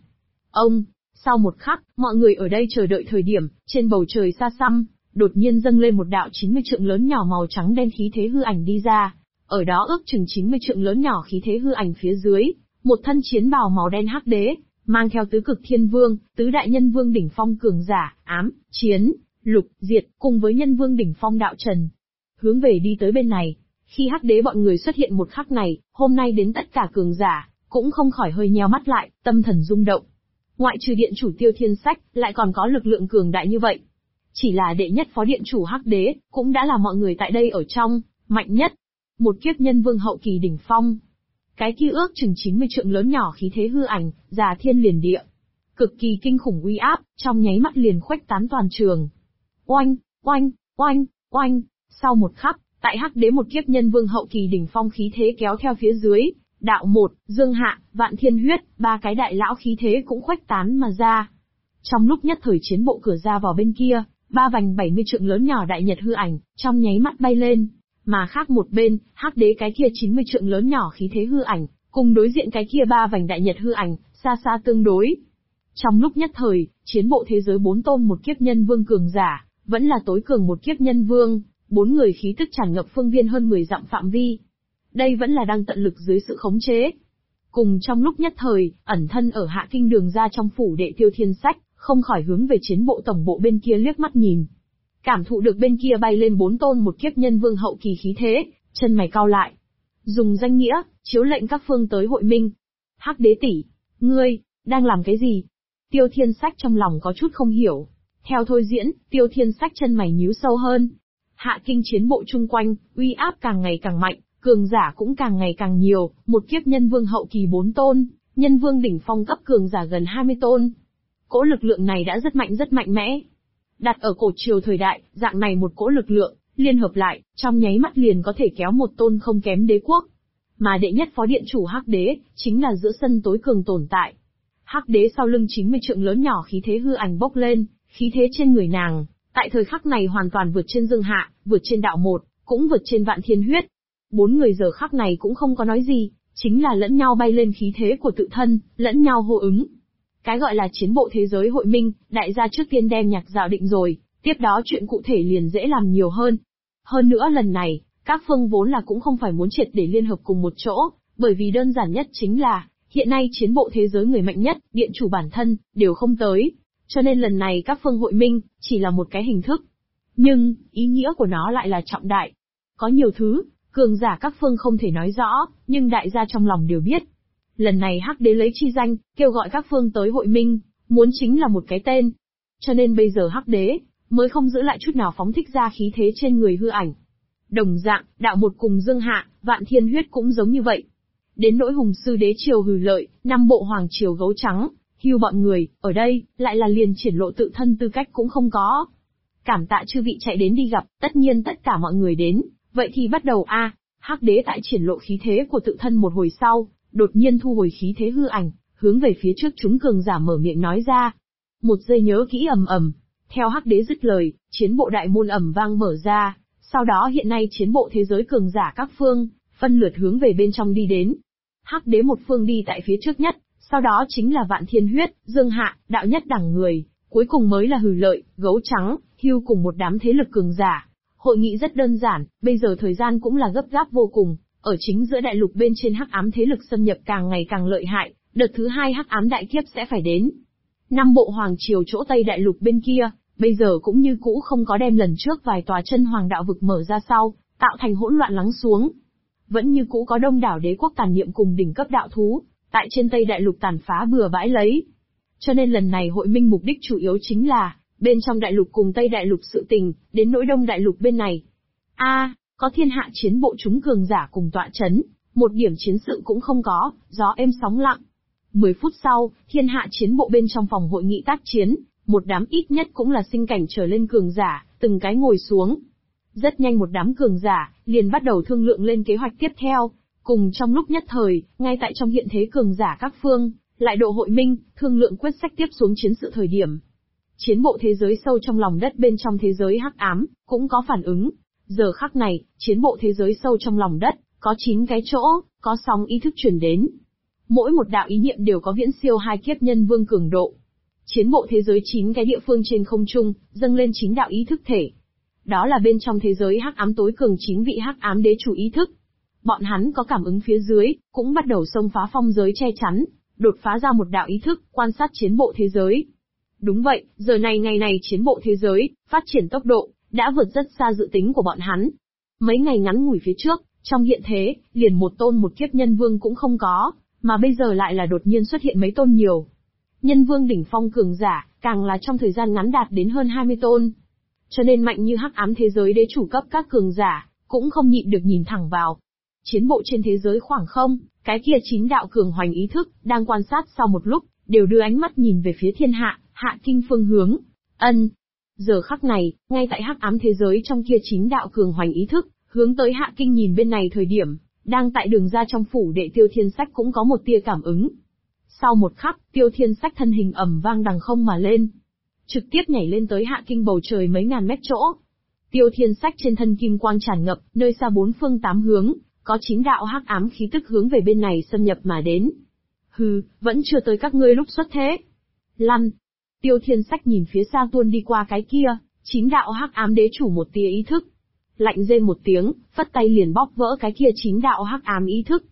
Sau một khắc, mọi người ở đây chờ đợi thời điểm, trên bầu trời xa xăm, đột nhiên dâng lên một đạo 90 trượng lớn nhỏ màu trắng đen khí thế hư ảnh đi ra. Ở đó ước chừng 90 trượng lớn nhỏ khí thế hư ảnh phía dưới, một thân chiến bào màu đen hắc đế, mang theo tứ cực thiên vương, tứ đại nhân vương đỉnh phong cường giả, ám, chiến, lục, diệt, cùng với nhân vương đỉnh phong đạo trần. Hướng về đi tới bên này, khi hắc đế bọn người xuất hiện một khắc này, hôm nay đến tất cả cường giả, cũng không khỏi hơi nheo mắt lại, tâm thần rung động. Ngoại trừ điện chủ Tiêu Thiên Sách, lại còn có lực lượng cường đại như vậy. Chỉ là đệ nhất phó điện chủ hắc đế, cũng đã là mọi người tại đây ở trong, mạnh nhất. Một kiếp nhân vương hậu kỳ đỉnh phong. Cái kia ước chừng 90 trượng lớn nhỏ khí thế hư ảnh, già thiên liền địa. Cực kỳ kinh khủng uy áp, trong nháy mắt liền khuếch tán toàn trường. Oanh, oanh, oanh, oanh. Sau một khắc, tại hắc đế một kiếp nhân vương hậu kỳ đỉnh phong khí thế kéo theo phía dưới, đạo một, Dương Hạ, Vạn Thiên Huyết, ba cái đại lão khí thế cũng khuếch tán mà ra. Trong lúc nhất thời chiến bộ cửa ra vào bên kia, ba vành 70 trượng lớn nhỏ đại nhật hư ảnh, trong nháy mắt bay lên. Mà khác một bên, hắc đế cái kia 90 trượng lớn nhỏ khí thế hư ảnh, cùng đối diện cái kia ba vành đại nhật hư ảnh, xa xa tương đối. Trong lúc nhất thời, chiến bộ thế giới 4 tôn một kiếp nhân vương cường giả, vẫn là tối cường một kiếp nhân vương, 4 người khí tức tràn ngập phương viên hơn 10 dặm phạm vi. Đây vẫn là đang tận lực dưới sự khống chế. Cùng trong lúc nhất thời, ẩn thân ở Hạ Kinh Đường ra trong phủ đệ Tiêu Thiên Sách, không khỏi hướng về chiến bộ tổng bộ bên kia liếc mắt nhìn. Cảm thụ được bên kia bay lên 4 tôn một kiếp nhân vương hậu kỳ khí thế, chân mày cau lại. Dùng danh nghĩa, chiếu lệnh các phương tới hội minh. Hắc đế tỷ, ngươi, đang làm cái gì? Tiêu Thiên Sách trong lòng có chút không hiểu. Theo thôi diễn, Tiêu Thiên Sách chân mày nhíu sâu hơn. Hạ Kinh chiến bộ chung quanh, uy áp càng ngày càng mạnh, cường giả cũng càng ngày càng nhiều, một kiếp nhân vương hậu kỳ 4 tôn, nhân vương đỉnh phong cấp cường giả gần 20 tôn. Cỗ lực lượng này đã rất mạnh mẽ. Đặt ở cổ triều thời đại, dạng này một cỗ lực lượng, liên hợp lại, trong nháy mắt liền có thể kéo một tôn không kém đế quốc. Mà đệ nhất phó điện chủ hắc đế, chính là giữa sân tối cường tồn tại. Hắc đế sau lưng 90 trượng lớn nhỏ khí thế hư ảnh bốc lên, khí thế trên người nàng, tại thời khắc này hoàn toàn vượt trên Dương Hạ, vượt trên đạo một, cũng vượt trên Vạn Thiên Huyết. 4 người giờ khắc này cũng không có nói gì, chính là lẫn nhau bay lên khí thế của tự thân, lẫn nhau hô ứng. Cái gọi là chiến bộ thế giới hội minh, đại gia trước tiên đem nhạc dạo định rồi, tiếp đó chuyện cụ thể liền dễ làm nhiều hơn. Hơn nữa lần này, các phương vốn là cũng không phải muốn triệt để liên hợp cùng một chỗ, bởi vì đơn giản nhất chính là, hiện nay chiến bộ thế giới người mạnh nhất, điện chủ bản thân, đều không tới. Cho nên lần này các phương hội minh, chỉ là một cái hình thức. Nhưng, ý nghĩa của nó lại là trọng đại. Có nhiều thứ, cường giả các phương không thể nói rõ, nhưng đại gia trong lòng đều biết. Lần này hắc đế lấy chi danh, kêu gọi các phương tới hội minh, muốn chính là một cái tên. Cho nên bây giờ hắc đế, mới không giữ lại chút nào phóng thích ra khí thế trên người hư ảnh. Đồng dạng, đạo một cùng Dương Hạ, Vạn Thiên Huyết cũng giống như vậy. Đến nỗi hùng sư đế triều Hừ Lợi, 5 bộ hoàng triều gấu trắng, Hưu bọn người, ở đây, lại là liền triển lộ tự thân tư cách cũng không có. Cảm tạ chư vị chạy đến đi gặp, tất nhiên tất cả mọi người đến, vậy thì bắt đầu a. Hắc đế tại triển lộ khí thế của tự thân một hồi sau, đột nhiên thu hồi khí thế hư ảnh, hướng về phía trước chúng cường giả mở miệng nói ra. Một giây nhớ kỹ ầm ầm. Theo hắc đế dứt lời, chiến bộ đại môn ầm vang mở ra, sau đó hiện nay chiến bộ thế giới cường giả các phương, phân lượt hướng về bên trong đi đến. Hắc đế một phương đi tại phía trước nhất, sau đó chính là Vạn Thiên Huyết, Dương Hạ, đạo nhất đẳng người, cuối cùng mới là Hừ Lợi, gấu trắng, Hưu cùng một đám thế lực cường giả. Hội nghị rất đơn giản, bây giờ thời gian cũng là gấp gáp vô cùng, ở chính giữa đại lục bên trên hắc ám thế lực xâm nhập càng ngày càng lợi hại, đợt thứ 2 hắc ám đại kiếp sẽ phải đến. Năm bộ hoàng triều chỗ Tây đại lục bên kia, bây giờ cũng như cũ không có đem lần trước vài tòa chân hoàng đạo vực mở ra sau, tạo thành hỗn loạn lắng xuống. Vẫn như cũ có đông đảo đế quốc tàn niệm cùng đỉnh cấp đạo thú, tại trên Tây đại lục tàn phá bừa bãi lấy. Cho nên lần này hội minh mục đích chủ yếu chính là, bên trong đại lục cùng Tây đại lục sự tình, đến nỗi Đông đại lục bên này. Có thiên hạ chiến bộ chúng cường giả cùng tọa chấn, một điểm chiến sự cũng không có, gió êm sóng lặng. 10 phút sau, thiên hạ chiến bộ bên trong phòng hội nghị tác chiến, một đám ít nhất cũng là sinh cảnh trở lên cường giả, từng cái ngồi xuống. Rất nhanh một đám cường giả, liền bắt đầu thương lượng lên kế hoạch tiếp theo, cùng trong lúc nhất thời, ngay tại trong hiện thế cường giả các phương, lại độ hội minh, thương lượng quyết sách tiếp xuống chiến sự thời điểm. Chiến bộ thế giới sâu trong lòng đất bên trong thế giới hắc ám, cũng có phản ứng. Giờ khắc này, chiến bộ thế giới sâu trong lòng đất, có 9 cái chỗ, có sóng ý thức truyền đến. Mỗi một đạo ý niệm đều có viễn siêu 2 kiếp nhân vương cường độ. Chiến bộ thế giới 9 cái địa phương trên không trung, dâng lên 9 đạo ý thức thể. Đó là bên trong thế giới hắc ám tối cường 9 vị hắc ám đế chủ ý thức. Bọn hắn có cảm ứng phía dưới, cũng bắt đầu xông phá phong giới che chắn, đột phá ra một đạo ý thức, quan sát chiến bộ thế giới. Đúng vậy, giờ này ngày này chiến bộ thế giới, phát triển tốc độ, đã vượt rất xa dự tính của bọn hắn. Mấy ngày ngắn ngủi phía trước, trong hiện thế, liền một tôn một kiếp nhân vương cũng không có, mà bây giờ lại là đột nhiên xuất hiện mấy tôn nhiều. Nhân vương đỉnh phong cường giả, càng là trong thời gian ngắn đạt đến hơn 20 tôn. Cho nên mạnh như hắc ám thế giới đế chủ cấp các cường giả, cũng không nhịn được nhìn thẳng vào. Chiến bộ trên thế giới khoảng không, cái kia 9 đạo cường hoành ý thức, đang quan sát sau một lúc, đều đưa ánh mắt nhìn về phía thiên hạ, hạ kinh phương hướng. Giờ khắc này, ngay tại hắc ám thế giới trong kia 9 đạo cường hoành ý thức, hướng tới hạ kinh nhìn bên này thời điểm, đang tại đường ra trong phủ đệ Tiêu Thiên Sách cũng có một tia cảm ứng. Sau một khắc, Tiêu Thiên Sách thân hình ầm vang đằng không mà lên, trực tiếp nhảy lên tới hạ kinh bầu trời mấy ngàn mét chỗ. Tiêu Thiên Sách trên thân kim quang tràn ngập, nơi xa 4 phương 8 hướng, có 9 đạo hắc ám khí tức hướng về bên này xâm nhập mà đến. Vẫn chưa tới các ngươi lúc xuất thế. Lăn. Tiêu Thiên Sách nhìn phía xa tuôn đi qua cái kia, 9 đạo hắc ám đế chủ một tia ý thức. Lạnh rên một tiếng, phất tay liền bóp vỡ cái kia 9 đạo hắc ám ý thức.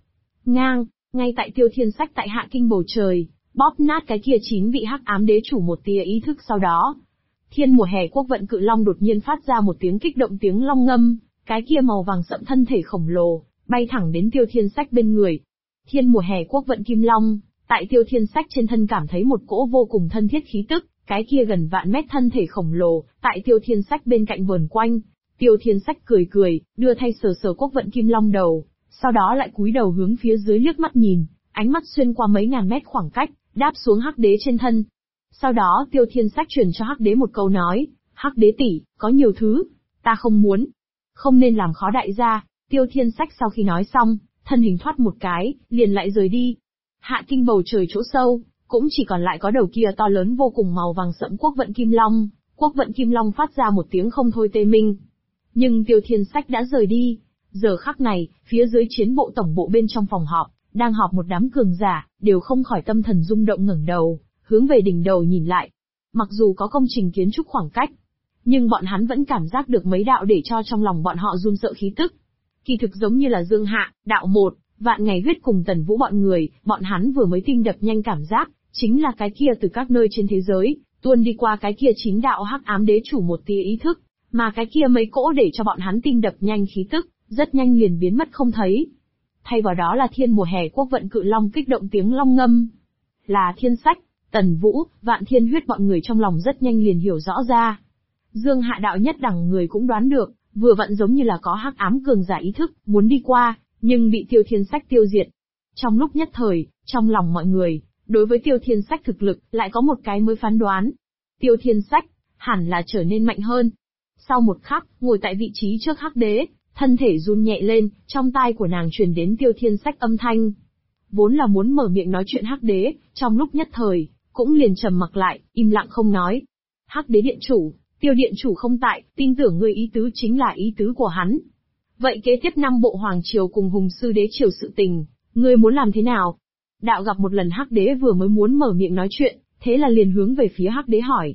Ngay tại Tiêu Thiên Sách tại hạ kinh bầu trời, bóp nát cái kia 9 vị hắc ám đế chủ một tia ý thức sau đó. Thiên mùa hè quốc vận cự long đột nhiên phát ra một tiếng kích động tiếng long ngâm, cái kia màu vàng sẫm thân thể khổng lồ, bay thẳng đến Tiêu Thiên Sách bên người. Thiên mùa hè quốc vận kim long, tại Tiêu Thiên Sách trên thân cảm thấy một cỗ vô cùng thân thiết khí tức, cái kia gần vạn mét thân thể khổng lồ, tại Tiêu Thiên Sách bên cạnh vờn quanh. Tiêu Thiên Sách cười, đưa tay sờ sờ quốc vận kim long đầu, sau đó lại cúi đầu hướng phía dưới liếc mắt nhìn, ánh mắt xuyên qua mấy ngàn mét khoảng cách, đáp xuống hắc đế trên thân. Sau đó Tiêu Thiên Sách truyền cho hắc đế một câu nói, hắc đế tỷ, có nhiều thứ, ta không muốn, không nên làm khó đại gia. Tiêu Thiên Sách sau khi nói xong, thân hình thoát một cái, liền lại rời đi. Hạ kinh bầu trời chỗ sâu, cũng chỉ còn lại có đầu kia to lớn vô cùng màu vàng sẫm quốc vận kim long. Quốc vận kim long phát ra một tiếng không thôi tê minh. Nhưng Tiêu Thiên Sách đã rời đi. Giờ khắc này, phía dưới chiến bộ tổng bộ bên trong phòng họp, đang họp một đám cường giả, đều không khỏi tâm thần rung động ngẩng đầu, hướng về đỉnh đầu nhìn lại. Mặc dù có công trình kiến trúc khoảng cách, nhưng bọn hắn vẫn cảm giác được mấy đạo để cho trong lòng bọn họ run sợ khí tức. Kỳ thực giống như là Dương Hạ, Đạo Một, Vạn Ngày Huyết cùng Tần Vũ bọn người, bọn hắn vừa mới tim đập nhanh cảm giác, chính là cái kia từ các nơi trên thế giới, tuôn đi qua cái kia 9 đạo hắc ám đế chủ một tia ý thức, mà cái kia mấy cỗ để cho bọn hắn tim đập nhanh khí tức, rất nhanh liền biến mất không thấy. Thay vào đó là thiên mùa hè quốc vận cự long kích động tiếng long ngâm. Là Thiên Sách, Tần Vũ, Vạn Thiên Huyết bọn người trong lòng rất nhanh liền hiểu rõ ra. Dương Hạ đạo nhất đẳng người cũng đoán được, vừa vặn giống như là có hắc ám cường giả ý thức, muốn đi qua, nhưng bị Tiêu Thiên Sách tiêu diệt. Trong lúc nhất thời, trong lòng mọi người, đối với Tiêu Thiên Sách thực lực, lại có một cái mới phán đoán. Tiêu Thiên Sách, hẳn là trở nên mạnh hơn. Sau một khắc, ngồi tại vị trí trước hắc đế, thân thể run nhẹ lên, trong tai của nàng truyền đến Tiêu Thiên Sách âm thanh. Vốn là muốn mở miệng nói chuyện hắc đế, trong lúc nhất thời, cũng liền trầm mặc lại, im lặng không nói. Hắc đế điện chủ, Tiêu điện chủ không tại, tin tưởng ngươi ý tứ chính là ý tứ của hắn. Vậy kế tiếp 5 bộ hoàng triều cùng hùng sư đế triều sự tình, ngươi muốn làm thế nào? Đạo gặp một lần hắc đế vừa mới muốn mở miệng nói chuyện, thế là liền hướng về phía hắc đế hỏi.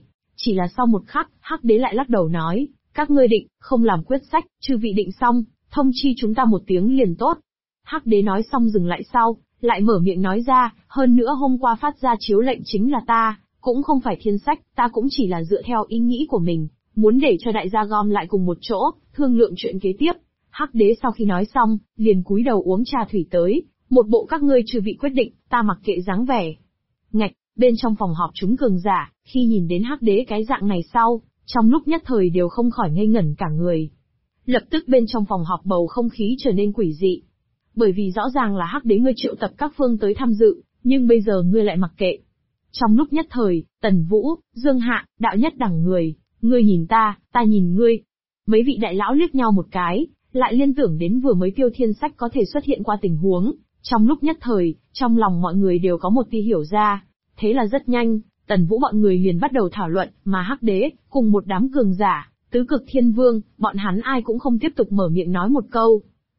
Chỉ là sau một khắc, Hắc Đế lại lắc đầu nói, các ngươi định, không làm quyết sách, chư vị định xong, thông chi chúng ta một tiếng liền tốt. Hắc Đế nói xong dừng lại sau, lại mở miệng nói ra, hơn nữa hôm qua phát ra chiếu lệnh chính là ta, cũng không phải thiên sách, ta cũng chỉ là dựa theo ý nghĩ của mình, muốn để cho đại gia gom lại cùng một chỗ, thương lượng chuyện kế tiếp. Hắc Đế sau khi nói xong, liền cúi đầu uống trà thủy tới, một bộ các ngươi chư vị quyết định, ta mặc kệ dáng vẻ. Ngạch, bên trong phòng họp chúng cường giả, khi nhìn đến Hắc Đế cái dạng này sau, trong lúc nhất thời đều không khỏi ngây ngẩn cả người. Lập tức bên trong phòng họp bầu không khí trở nên quỷ dị. Bởi vì rõ ràng là Hắc Đế ngươi triệu tập các phương tới tham dự, nhưng bây giờ ngươi lại mặc kệ. Trong lúc nhất thời, Tần Vũ, Dương Hạ, đạo nhất đẳng người, ngươi nhìn ta nhìn ngươi. Mấy vị đại lão liếc nhau một cái, lại liên tưởng đến vừa mới Tiêu Thiên Sách có thể xuất hiện qua tình huống. Trong lúc nhất thời, trong lòng mọi người đều có một tia hiểu ra. Thế là rất nhanh, Tần Vũ bọn người liền bắt đầu thảo luận, mà Hắc Đế, cùng một đám cường giả, tứ cực thiên vương, bọn hắn ai cũng không tiếp tục mở miệng nói một câu.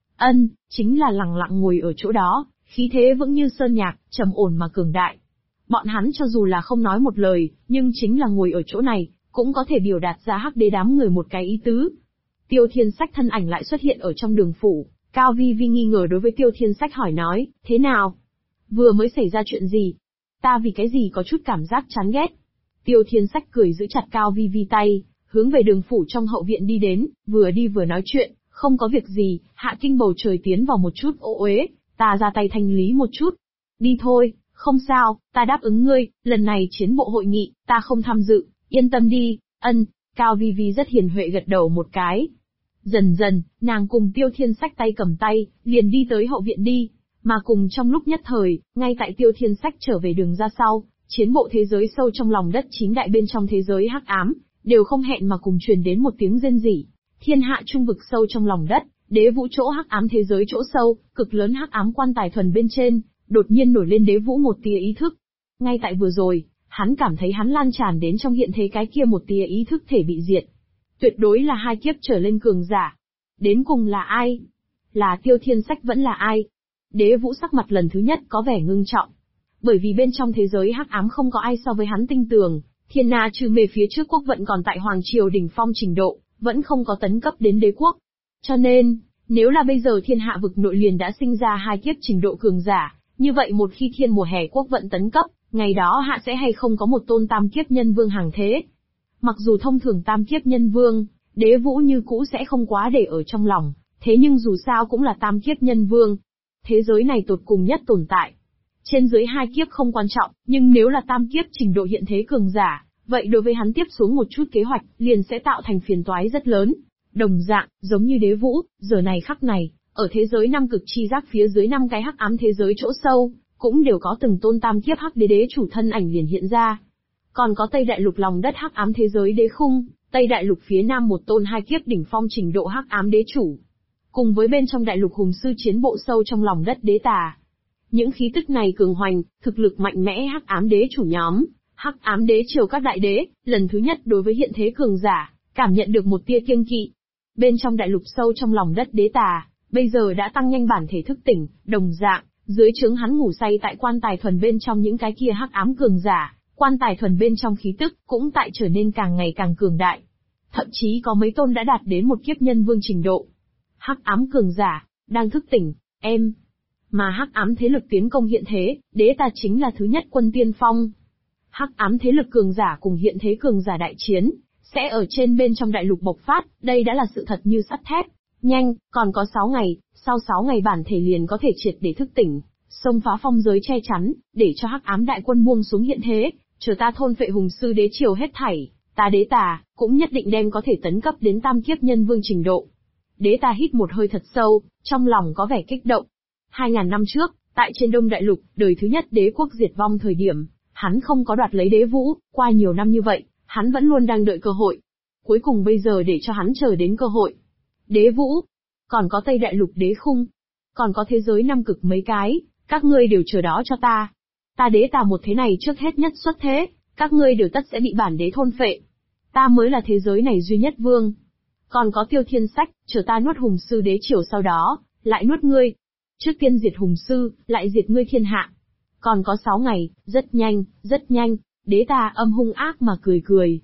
Chính là lặng lặng ngồi ở chỗ đó, khí thế vững như sơn nhạc, trầm ổn mà cường đại. Bọn hắn cho dù là không nói một lời, nhưng chính là ngồi ở chỗ này, cũng có thể biểu đạt ra Hắc Đế đám người một cái ý tứ. Tiêu Thiên Sách thân ảnh lại xuất hiện ở trong đường phủ, Cao Vi Vi nghi ngờ đối với Tiêu Thiên Sách hỏi nói, thế nào? Vừa mới xảy ra chuyện gì? Ta vì cái gì có chút cảm giác chán ghét? Tiêu Thiên Sách cười giữ chặt Cao Vi Vi tay, hướng về đường phủ trong hậu viện đi đến, vừa đi vừa nói chuyện, không có việc gì, hạ kinh bầu trời tiến vào một chút ô uế, ta ra tay thanh lý một chút. Đi thôi, không sao, ta đáp ứng ngươi, lần này chiến bộ hội nghị, ta không tham dự, yên tâm đi, Cao Vi Vi rất hiền huệ gật đầu một cái. Dần dần, nàng cùng Tiêu Thiên Sách tay cầm tay, liền đi tới hậu viện đi, mà cùng trong lúc nhất thời, ngay tại Tiêu Thiên Sách trở về đường ra sau, chiến bộ thế giới sâu trong lòng đất chín đại bên trong thế giới hắc ám, đều không hẹn mà cùng truyền đến một tiếng rên rỉ. Thiên hạ trung vực sâu trong lòng đất, đế vũ chỗ hắc ám thế giới chỗ sâu, cực lớn hắc ám quan tài thuần bên trên, đột nhiên nổi lên đế vũ một tia ý thức. Ngay tại vừa rồi, hắn cảm thấy hắn lan tràn đến trong hiện thế cái kia một tia ý thức thể bị diệt. Tuyệt đối là hai kiếp trở lên cường giả. Đến cùng là ai? Là Tiêu Thiên Sách vẫn là ai? Đế vũ sắc mặt lần thứ nhất có vẻ ngưng trọng. Bởi vì bên trong thế giới hắc ám không có ai so với hắn tinh tường, thiên na trừ mê phía trước quốc vận còn tại hoàng triều đỉnh phong trình độ, vẫn không có tấn cấp đến đế quốc. Cho nên, nếu là bây giờ thiên hạ vực nội liền đã sinh ra hai kiếp trình độ cường giả, như vậy một khi thiên mùa hè quốc vận tấn cấp, ngày đó hạ sẽ hay không có một tôn tam kiếp nhân vương hàng thế. Mặc dù thông thường tam kiếp nhân vương, đế vũ như cũ sẽ không quá để ở trong lòng, thế nhưng dù sao cũng là tam kiếp nhân vương. Thế giới này tột cùng nhất tồn tại. Trên dưới hai kiếp không quan trọng, nhưng nếu là tam kiếp trình độ hiện thế cường giả, vậy đối với hắn tiếp xuống một chút kế hoạch, liền sẽ tạo thành phiền toái rất lớn. Đồng dạng, giống như đế vũ, giờ này khắc này, ở thế giới năm cực chi giác phía dưới năm cái hắc ám thế giới chỗ sâu, cũng đều có từng tôn tam kiếp hắc đế đế chủ thân ảnh liền hiện ra. Còn có Tây Đại Lục lòng đất hắc ám thế giới đế khung, Tây Đại Lục phía nam một tôn hai kiếp đỉnh phong trình độ hắc ám đế chủ. Cùng với bên trong Đại Lục hùng sư chiến bộ sâu trong lòng đất đế tà. Những khí tức này cường hoành, thực lực mạnh mẽ hắc ám đế chủ nhóm, hắc ám đế triều các đại đế, lần thứ nhất đối với hiện thế cường giả, cảm nhận được một tia kiêng kỵ. Bên trong Đại Lục sâu trong lòng đất đế tà, bây giờ đã tăng nhanh bản thể thức tỉnh, đồng dạng, dưới trướng hắn ngủ say tại quan tài thuần bên trong những cái kia hắc ám cường giả, quan tài thuần bên trong khí tức cũng tại trở nên càng ngày càng cường đại. Thậm chí có mấy tôn đã đạt đến một kiếp nhân vương trình độ. Hắc ám cường giả, đang thức tỉnh, em. Mà hắc ám thế lực tiến công hiện thế, đế tà chính là thứ nhất quân tiên phong. Hắc ám thế lực cường giả cùng hiện thế cường giả đại chiến, sẽ ở trên bên trong đại lục bộc phát, đây đã là sự thật như sắt thép. Nhanh, còn có 6 ngày, sau 6 ngày bản thể liền có thể triệt để thức tỉnh, xông phá phong giới che chắn, để cho hắc ám đại quân buông xuống hiện thế, chờ ta thôn phệ hùng sư đế triều hết thảy, ta đế tà, cũng nhất định đem có thể tấn cấp đến tam kiếp nhân vương trình độ. Đế tà hít một hơi thật sâu, trong lòng có vẻ kích động. 2000 năm trước, tại trên Đông Đại Lục, đời thứ nhất đế quốc diệt vong thời điểm, hắn không có đoạt lấy đế vũ, qua nhiều năm như vậy, hắn vẫn luôn đang đợi cơ hội. Cuối cùng bây giờ để cho hắn chờ đến cơ hội. Đế vũ, còn có Tây Đại Lục đế khung, còn có thế giới năm cực mấy cái, các ngươi đều chờ đó cho ta. Ta đế tà một thế này trước hết nhất xuất thế, các ngươi đều tất sẽ bị bản đế thôn phệ. Ta mới là thế giới này duy nhất vương. Còn có Tiêu Thiên Sách, chờ ta nuốt hùng sư đế triều sau đó, lại nuốt ngươi. Trước tiên diệt hùng sư, lại diệt ngươi thiên hạ. Còn có 6 ngày, rất nhanh, đế tà âm hung ác mà cười cười.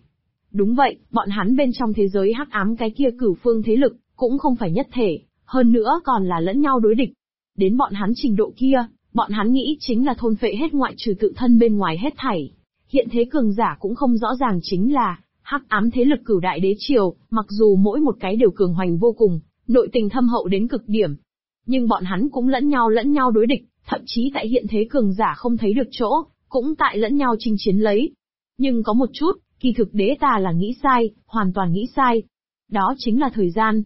Đúng vậy, bọn hắn bên trong thế giới hắc ám cái kia cửu phương thế lực, cũng không phải nhất thể, hơn nữa còn là lẫn nhau đối địch. Đến bọn hắn trình độ kia, bọn hắn nghĩ chính là thôn phệ hết ngoại trừ tự thân bên ngoài hết thảy. Hiện thế cường giả cũng không rõ ràng chính là hắc ám thế lực cửu đại đế triều, mặc dù mỗi một cái đều cường hoành vô cùng, nội tình thâm hậu đến cực điểm, nhưng bọn hắn cũng lẫn nhau đối địch, thậm chí tại hiện thế cường giả không thấy được chỗ, cũng tại lẫn nhau chinh chiến lấy. Nhưng có một chút, kỳ thực đế tà là nghĩ sai, hoàn toàn nghĩ sai. Đó chính là thời gian.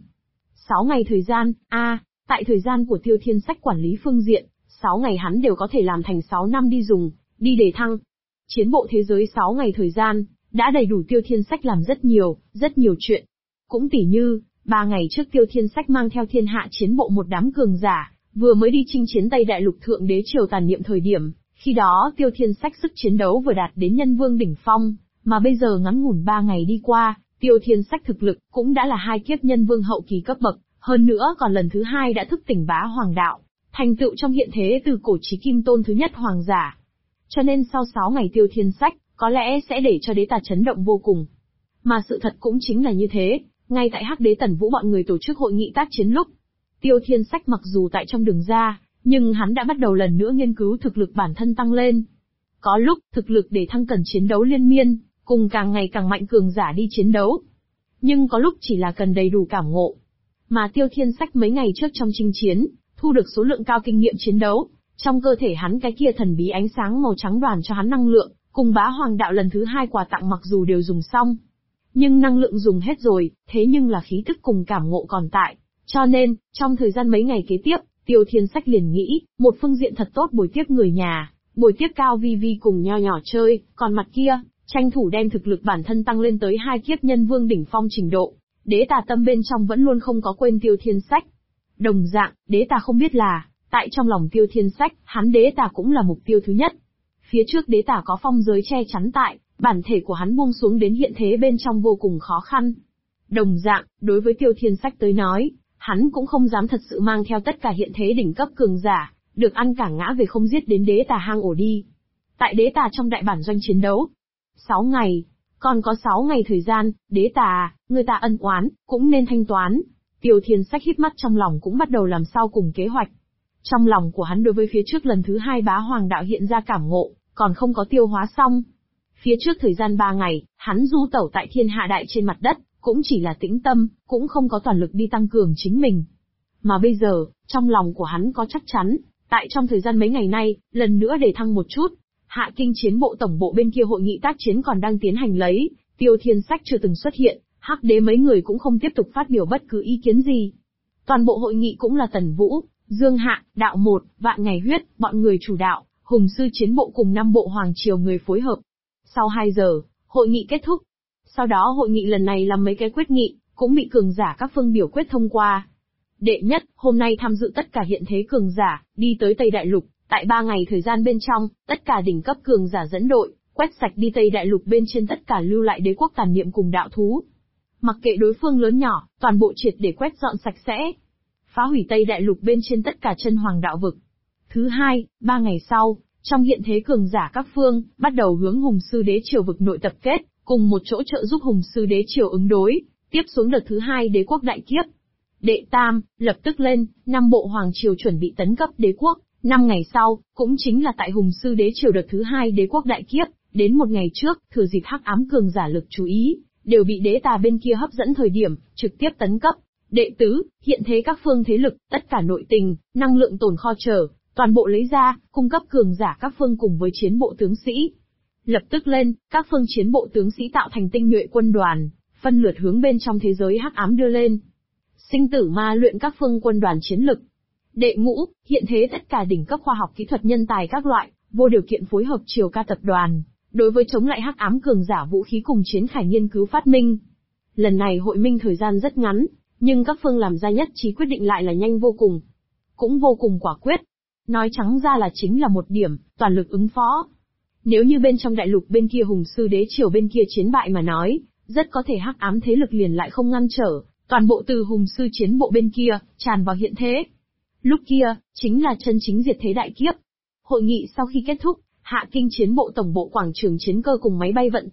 6 ngày thời gian, tại thời gian của Tiêu Thiên Sách quản lý phương diện, 6 ngày hắn đều có thể làm thành 6 năm đi dùng, đi đề thăng. Chiến bộ thế giới 6 ngày thời gian, đã đầy đủ Tiêu Thiên Sách làm rất nhiều chuyện. Cũng tỉ như, 3 ngày trước Tiêu Thiên Sách mang theo thiên hạ chiến bộ một đám cường giả, vừa mới đi chinh chiến Tây Đại Lục thượng đế triều tàn niệm thời điểm, khi đó Tiêu Thiên Sách sức chiến đấu vừa đạt đến nhân vương đỉnh phong, mà bây giờ ngắn ngủn 3 ngày đi qua, Tiêu Thiên Sách thực lực cũng đã là 2 kiếp nhân vương hậu kỳ cấp bậc, hơn nữa còn lần thứ 2 đã thức tỉnh bá hoàng đạo, thành tựu trong hiện thế từ cổ chí kim tôn thứ nhất hoàng giả. Cho nên sau 6 ngày Tiêu Thiên Sách, có lẽ sẽ để cho đế tà chấn động vô cùng. Mà sự thật cũng chính là như thế, ngay tại Hắc Đế Tần Vũ bọn người tổ chức hội nghị tác chiến lúc, Tiêu Thiên Sách mặc dù tại trong đường ra, nhưng hắn đã bắt đầu lần nữa nghiên cứu thực lực bản thân tăng lên. Có lúc, thực lực để thăng cần chiến đấu liên miên, cùng càng ngày càng mạnh cường giả đi chiến đấu. Nhưng có lúc chỉ là cần đầy đủ cảm ngộ. Mà Tiêu Thiên Sách mấy ngày trước trong chinh chiến, thu được số lượng cao kinh nghiệm chiến đấu, trong cơ thể hắn cái kia thần bí ánh sáng màu trắng đoàn cho hắn năng lượng, cùng bá hoàng đạo lần thứ 2 quà tặng mặc dù đều dùng xong. Nhưng năng lượng dùng hết rồi, thế nhưng là khí tức cùng cảm ngộ còn tại. Cho nên, trong thời gian mấy ngày kế tiếp, Tiêu Thiên Sách liền nghĩ, một phương diện thật tốt bồi tiếp người nhà, bồi tiếp Cao Vi Vi cùng nho nhỏ chơi, còn mặt kia, tranh thủ đem thực lực bản thân tăng lên tới 2 kiếp nhân vương đỉnh phong trình độ. Đế tà tâm bên trong vẫn luôn không có quên Tiêu Thiên Sách. Đồng dạng, đế tà không biết là, tại trong lòng Tiêu Thiên Sách, hắn đế tà cũng là mục tiêu thứ nhất. Phía trước đế tà có phong giới che chắn tại, bản thể của hắn buông xuống đến hiện thế bên trong vô cùng khó khăn. Đồng dạng, đối với Tiêu Thiên Sách tới nói, hắn cũng không dám thật sự mang theo tất cả hiện thế đỉnh cấp cường giả, được ăn cả ngã về không giết đến đế tà hang ổ đi. Tại đế tà trong đại bản doanh chiến đấu, 6 ngày, còn có 6 ngày thời gian, đế tà, người ta ân oán, cũng nên thanh toán. Tiêu Thiên Sách híp mắt trong lòng cũng bắt đầu làm sau cùng kế hoạch. Trong lòng của hắn đối với phía trước lần thứ 2 bá hoàng đạo hiện ra cảm ngộ, còn không có tiêu hóa xong. Phía trước thời gian 3 ngày, hắn du tẩu tại thiên hạ đại trên mặt đất, cũng chỉ là tĩnh tâm, cũng không có toàn lực đi tăng cường chính mình. Mà bây giờ, trong lòng của hắn có chắc chắn, tại trong thời gian mấy ngày nay, lần nữa để thăng một chút. Hạ Kinh chiến bộ tổng bộ bên kia hội nghị tác chiến còn đang tiến hành lấy, Tiêu Thiên Sách chưa từng xuất hiện, Hắc Đế mấy người cũng không tiếp tục phát biểu bất cứ ý kiến gì. Toàn bộ hội nghị cũng là Tần Vũ, Dương Hạ, Đạo Một, Vạn Ngày Huyết, bọn người chủ đạo, Hùng Sư chiến bộ cùng 5 bộ hoàng triều người phối hợp. Sau 2 giờ, hội nghị kết thúc. Sau đó hội nghị lần này làm mấy cái quyết nghị, cũng bị cường giả các phương biểu quyết thông qua. Đệ nhất, hôm nay tham dự tất cả hiện thế cường giả, đi tới Tây Đại Lục, tại 3 ngày thời gian bên trong, tất cả đỉnh cấp cường giả dẫn đội, quét sạch đi Tây Đại Lục bên trên tất cả lưu lại đế quốc tàn niệm cùng đạo thú. Mặc kệ đối phương lớn nhỏ, toàn bộ triệt để quét dọn sạch sẽ. Phá hủy Tây Đại Lục bên trên tất cả chân hoàng đạo vực. Thứ hai, 3 ngày sau, trong hiện thế cường giả các phương, bắt đầu hướng Hùng Sư Đế Triều vực nội tập kết, cùng một chỗ trợ giúp Hùng Sư Đế Triều ứng đối, tiếp xuống đợt thứ 2 đế quốc đại kiếp. Đệ tam, lập tức lên, 5 bộ hoàng triều chuẩn bị tấn cấp đế quốc, 5 ngày sau, cũng chính là tại Hùng Sư Đế Triều đợt thứ 2 đế quốc đại kiếp, đến một ngày trước, thừa dịp hắc ám cường giả lực chú ý, đều bị đế tà bên kia hấp dẫn thời điểm, trực tiếp tấn cấp. Đệ tứ, hiện thế các phương thế lực, tất cả nội tình, năng lượng tồn kho trở, toàn bộ lấy ra, cung cấp cường giả các phương cùng với chiến bộ tướng sĩ. Lập tức lên, các phương chiến bộ tướng sĩ tạo thành tinh nhuệ quân đoàn, phân lượt hướng bên trong thế giới hắc ám đưa lên. Sinh tử ma luyện các phương quân đoàn chiến lực. Đệ ngũ, hiện thế tất cả đỉnh cấp khoa học kỹ thuật nhân tài các loại, vô điều kiện phối hợp Triều Ca tập đoàn, đối với chống lại hắc ám cường giả vũ khí cùng chiến khải nghiên cứu phát minh. Lần này hội minh thời gian rất ngắn, nhưng các phương làm ra nhất trí quyết định lại là nhanh vô cùng. Cũng vô cùng quả quyết. Nói trắng ra là chính là một điểm, toàn lực ứng phó. Nếu như bên trong đại lục bên kia Hùng Sư Đế Triều bên kia chiến bại mà nói, rất có thể hắc ám thế lực liền lại không ngăn trở, toàn bộ từ Hùng Sư chiến bộ bên kia, tràn vào hiện thế. Lúc kia, chính là chân chính diệt thế đại kiếp. Hội nghị sau khi kết thúc, Hạ Kinh chiến bộ tổng bộ quảng trường chiến cơ cùng máy bay vận tải,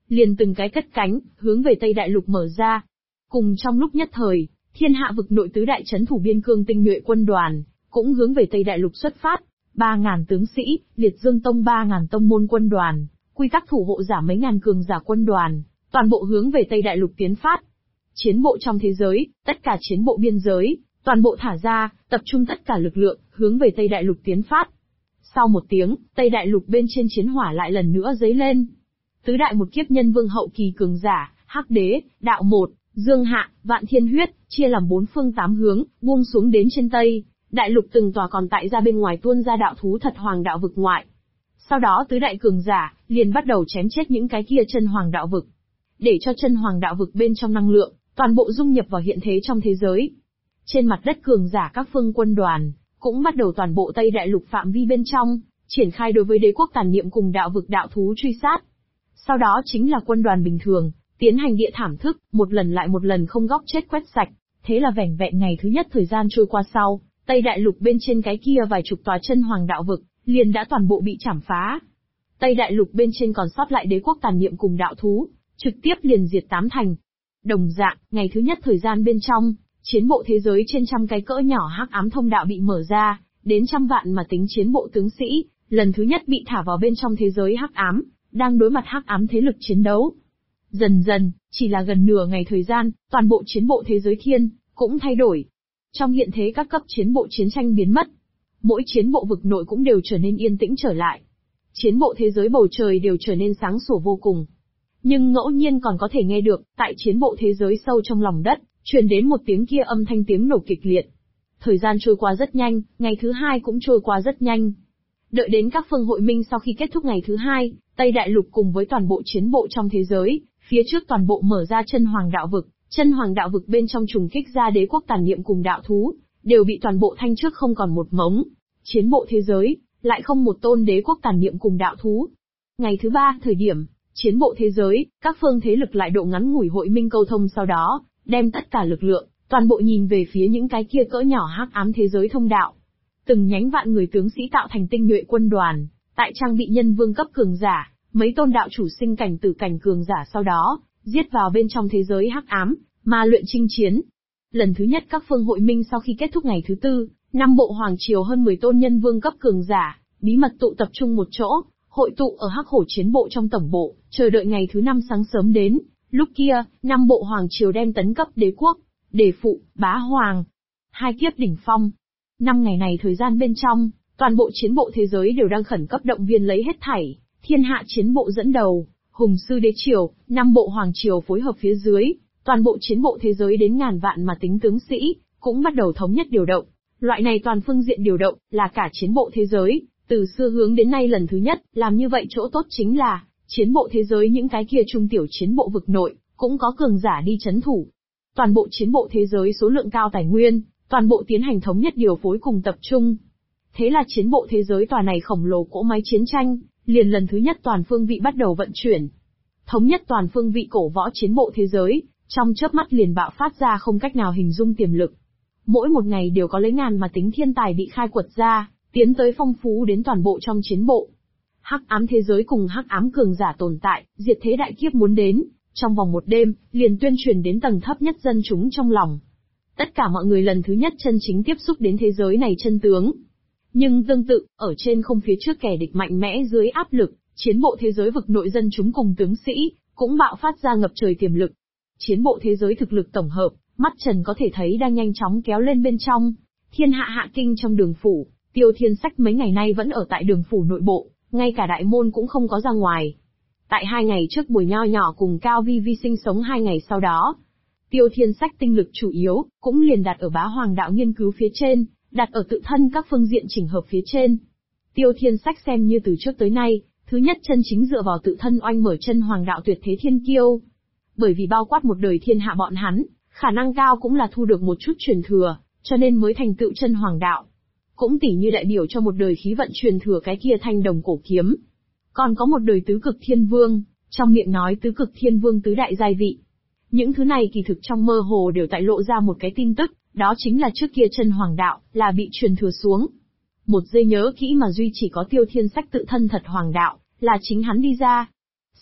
liền từng cái cất cánh, hướng về Tây Đại Lục mở ra. Cùng trong lúc nhất thời, thiên hạ vực nội tứ đại trấn thủ biên cương tinh nhuệ quân đoàn, cũng hướng về Tây Đại Lục xuất phát. 3.000 tướng sĩ, Liệt Dương Tông 3.000 tông môn quân đoàn, quy tắc thủ hộ giả mấy ngàn cường giả quân đoàn, toàn bộ hướng về Tây Đại Lục tiến phát. Chiến bộ trong thế giới, tất cả chiến bộ biên giới, toàn bộ thả ra, tập trung tất cả lực lượng, hướng về Tây Đại Lục tiến phát. Sau một tiếng, Tây Đại Lục bên trên chiến hỏa lại lần nữa dấy lên. Tứ đại một kiếp nhân vương hậu kỳ cường giả, Hắc Đế, Đạo Một, Dương Hạ, Vạn Thiên Huyết, chia làm 4 phương 8 hướng, buông xuống đến trên Tây Đại Lục từng tòa còn tại ra bên ngoài tuôn ra đạo thú thật hoàng đạo vực ngoại. Sau đó tứ đại cường giả, liền bắt đầu chém chết những cái kia chân hoàng đạo vực. Để cho chân hoàng đạo vực bên trong năng lượng, toàn bộ dung nhập vào hiện thế trong thế giới. Trên mặt đất cường giả các phương quân đoàn, cũng bắt đầu toàn bộ Tây Đại Lục phạm vi bên trong, triển khai đối với đế quốc tàn niệm cùng đạo vực đạo thú truy sát. Sau đó chính là quân đoàn bình thường, tiến hành địa thảm thức, một lần lại một lần không góc chết quét sạch. Thế là vẻn vẹn ngày thứ nhất thời gian trôi qua sau, Tây Đại Lục bên trên cái kia vài chục tòa chân hoàng đạo vực, liền đã toàn bộ bị chảm phá. Tây Đại Lục bên trên còn sót lại đế quốc tàn niệm cùng đạo thú, trực tiếp liền diệt 8 thành. Đồng dạng, ngày thứ nhất thời gian bên trong, chiến bộ thế giới trên trăm cái cỡ nhỏ hắc ám thông đạo bị mở ra, đến trăm vạn mà tính chiến bộ tướng sĩ, lần thứ nhất bị thả vào bên trong thế giới hắc ám, đang đối mặt hắc ám thế lực chiến đấu. Dần dần, chỉ là gần nửa ngày thời gian, toàn bộ chiến bộ thế giới thiên, cũng thay đổi. Trong hiện thế các cấp chiến bộ chiến tranh biến mất. Mỗi chiến bộ vực nội cũng đều trở nên yên tĩnh trở lại. Chiến bộ thế giới bầu trời đều trở nên sáng sủa vô cùng. Nhưng ngẫu nhiên còn có thể nghe được, tại chiến bộ thế giới sâu trong lòng đất, truyền đến một tiếng kia âm thanh tiếng nổ kịch liệt. Thời gian trôi qua rất nhanh, ngày thứ hai cũng trôi qua rất nhanh. Đợi đến các phương hội minh sau khi kết thúc ngày thứ hai, Tây Đại Lục cùng với toàn bộ chiến bộ trong thế giới, phía trước toàn bộ mở ra chân hoàng đạo vực, chân hoàng đạo vực bên trong trùng kích ra đế quốc tàn niệm cùng đạo thú, đều bị toàn bộ thanh trước không còn một mống. Chiến bộ thế giới, lại không một tôn đế quốc tàn niệm cùng đạo thú. Ngày thứ ba, thời điểm, chiến bộ thế giới, các phương thế lực lại độ ngắn ngủi hội minh câu thông sau đó, đem tất cả lực lượng, toàn bộ nhìn về phía những cái kia cỡ nhỏ hắc ám thế giới thông đạo. Từng nhánh vạn người tướng sĩ tạo thành tinh nhuệ quân đoàn, tại trang bị nhân vương cấp cường giả, mấy tôn đạo chủ sinh cảnh tử cảnh cường giả sau đó, giết vào bên trong thế giới hắc ám, mà luyện chinh chiến. Lần thứ nhất các phương hội minh sau khi kết thúc ngày thứ tư, năm bộ hoàng triều hơn 10 tôn nhân vương cấp cường giả, bí mật tụ tập trung một chỗ, hội tụ ở Hắc Hổ chiến bộ trong tổng bộ, chờ đợi ngày thứ 5 sáng sớm đến. Lúc kia, năm bộ hoàng triều đem tấn cấp đế quốc, đề phụ, bá hoàng, 2 kiếp đỉnh phong. 5 ngày này thời gian bên trong, toàn bộ chiến bộ thế giới đều đang khẩn cấp động viên lấy hết thảy, thiên hạ chiến bộ dẫn đầu, hùng sư đế triều, 5 bộ hoàng triều phối hợp phía dưới, toàn bộ chiến bộ thế giới đến ngàn vạn mà tính tướng sĩ, cũng bắt đầu thống nhất điều động. Loại này toàn phương diện điều động, là cả chiến bộ thế giới, từ xưa hướng đến nay lần thứ nhất, làm như vậy chỗ tốt chính là, chiến bộ thế giới những cái kia trung tiểu chiến bộ vực nội, cũng có cường giả đi chấn thủ. Toàn bộ chiến bộ thế giới số lượng cao tài nguyên, toàn bộ tiến hành thống nhất điều phối cùng tập trung. Thế là chiến bộ thế giới tòa này khổng lồ cỗ máy chiến tranh, liền lần thứ nhất toàn phương vị bắt đầu vận chuyển. Thống nhất toàn phương vị cổ võ chiến bộ thế giới, trong chớp mắt liền bạo phát ra không cách nào hình dung tiềm lực. Mỗi một ngày đều có lấy ngàn mà tính thiên tài bị khai quật ra, tiến tới phong phú đến toàn bộ trong chiến bộ. Hắc ám thế giới cùng hắc ám cường giả tồn tại, diệt thế đại kiếp muốn đến, trong vòng một đêm, liền tuyên truyền đến tầng thấp nhất dân chúng trong lòng. Tất cả mọi người lần thứ nhất chân chính tiếp xúc đến thế giới này chân tướng. Nhưng tương tự, ở trên không phía trước kẻ địch mạnh mẽ dưới áp lực, chiến bộ thế giới vực nội dân chúng cùng tướng sĩ, cũng bạo phát ra ngập trời tiềm lực. Chiến bộ thế giới thực lực tổng hợp, mắt trần có thể thấy đang nhanh chóng kéo lên bên trong. Thiên hạ hạ kinh trong đường phủ, Tiêu Thiên Sách mấy ngày nay vẫn ở tại đường phủ nội bộ, ngay cả đại môn cũng không có ra ngoài. Tại 2 ngày trước buổi nho nhỏ cùng Cao Vi Vi sinh sống 2 ngày sau đó. Tiêu Thiên Sách tinh lực chủ yếu, cũng liền đặt ở bá hoàng đạo nghiên cứu phía trên, đặt ở tự thân các phương diện chỉnh hợp phía trên. Tiêu Thiên Sách xem như từ trước tới nay, thứ nhất chân chính dựa vào tự thân oanh mở chân hoàng đạo tuyệt thế thiên kiêu. Bởi vì bao quát một đời thiên hạ bọn hắn, khả năng cao cũng là thu được một chút truyền thừa, cho nên mới thành tựu chân hoàng đạo. Cũng tỉ như đại biểu cho một đời khí vận truyền thừa cái kia thanh đồng cổ kiếm. Còn có một đời tứ cực thiên vương, trong miệng nói tứ cực thiên vương tứ đại giai vị. Những thứ này kỳ thực trong mơ hồ đều tại lộ ra một cái tin tức, đó chính là trước kia chân hoàng đạo, là bị truyền thừa xuống. Một giây nhớ kỹ mà duy chỉ có Tiêu Thiên Sách tự thân thật hoàng đạo, là chính hắn đi ra.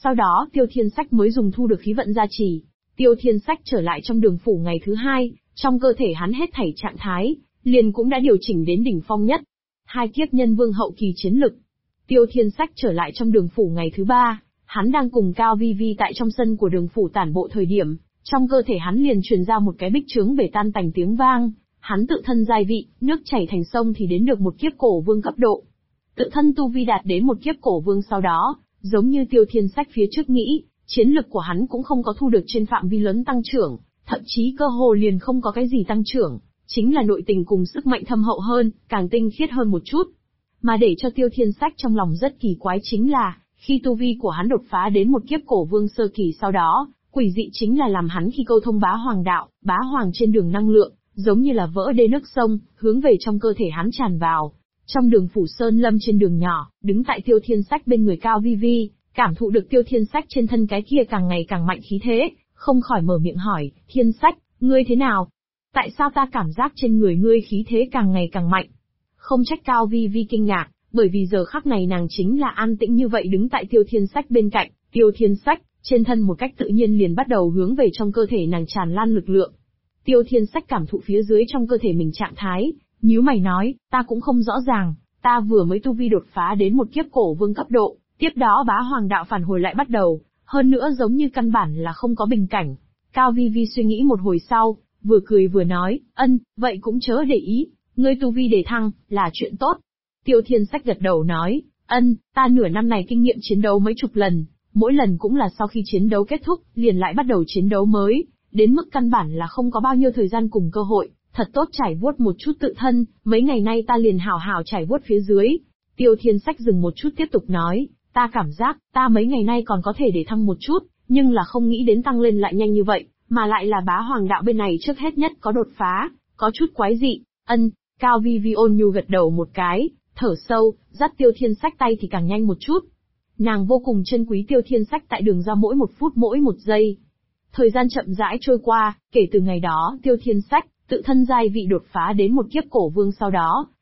Sau đó Tiêu Thiên Sách mới dùng thu được khí vận gia trì. Tiêu Thiên Sách trở lại trong đường phủ ngày thứ 2, trong cơ thể hắn hết thảy trạng thái, liền cũng đã điều chỉnh đến đỉnh phong nhất. 2 kiếp nhân vương hậu kỳ chiến lực. Tiêu Thiên Sách trở lại trong đường phủ ngày thứ 3, hắn đang cùng Cao Vi Vi tại trong sân của đường phủ tản bộ thời điểm, trong cơ thể hắn liền truyền ra một cái bích trướng bể tan tành tiếng vang, hắn tự thân giai vị, nước chảy thành sông thì đến được một kiếp cổ vương cấp độ. Tự thân tu vi đạt đến một kiếp cổ vương sau đó, giống như Tiêu Thiên Sách phía trước nghĩ, chiến lực của hắn cũng không có thu được trên phạm vi lớn tăng trưởng, thậm chí cơ hồ liền không có cái gì tăng trưởng, chính là nội tình cùng sức mạnh thâm hậu hơn, càng tinh khiết hơn một chút. Mà để cho Tiêu Thiên Sách trong lòng rất kỳ quái chính là, khi tu vi của hắn đột phá đến một kiếp cổ vương sơ kỳ sau đó, quỷ dị chính là làm hắn khi câu thông bá hoàng đạo, bá hoàng trên đường năng lượng, giống như là vỡ đê nước sông, hướng về trong cơ thể hắn tràn vào. Trong đường phủ sơn lâm trên đường nhỏ, đứng tại Tiêu Thiên Sách bên người Cao Vi Vi, cảm thụ được Tiêu Thiên Sách trên thân cái kia càng ngày càng mạnh khí thế, không khỏi mở miệng hỏi, Thiên Sách, ngươi thế nào? Tại sao ta cảm giác trên người ngươi khí thế càng ngày càng mạnh? Không trách Cao Vi Vi kinh ngạc, bởi vì giờ khắc này nàng chính là an tĩnh như vậy đứng tại Tiêu Thiên Sách bên cạnh, Tiêu Thiên Sách, trên thân một cách tự nhiên liền bắt đầu hướng về trong cơ thể nàng tràn lan lực lượng. Tiêu Thiên Sách cảm thụ phía dưới trong cơ thể mình trạng thái, nhíu mày nói, ta cũng không rõ ràng, ta vừa mới tu vi đột phá đến một kiếp cổ vương cấp độ, tiếp đó bá hoàng đạo phản hồi lại bắt đầu, hơn nữa giống như căn bản là không có bình cảnh. Cao Vi Vi suy nghĩ một hồi sau, vừa cười vừa nói, vậy cũng chớ để ý, ngươi tu vi đề thăng, là chuyện tốt. Tiêu Thiên Sách gật đầu nói, ta nửa năm này kinh nghiệm chiến đấu mấy chục lần, mỗi lần cũng là sau khi chiến đấu kết thúc, liền lại bắt đầu chiến đấu mới, đến mức căn bản là không có bao nhiêu thời gian cùng cơ hội, thật tốt trải vuốt một chút tự thân, mấy ngày nay ta liền hảo hảo trải vuốt phía dưới. Tiêu Thiên Sách dừng một chút tiếp tục nói, ta cảm giác, ta mấy ngày nay còn có thể để thăng một chút, nhưng là không nghĩ đến tăng lên lại nhanh như vậy, mà lại là bá hoàng đạo bên này trước hết nhất có đột phá, có chút quái dị. Cao Vi Vi ôn nhu gật đầu một cái, thở sâu, dắt Tiêu Thiên Sách tay thì càng nhanh một chút. Nàng vô cùng trân quý Tiêu Thiên Sách tại đường ra mỗi một phút mỗi một giây. Thời gian chậm rãi trôi qua, kể từ ngày đó Tiêu Thiên Sách tự thân giai vị đột phá đến một kiếp cổ vương sau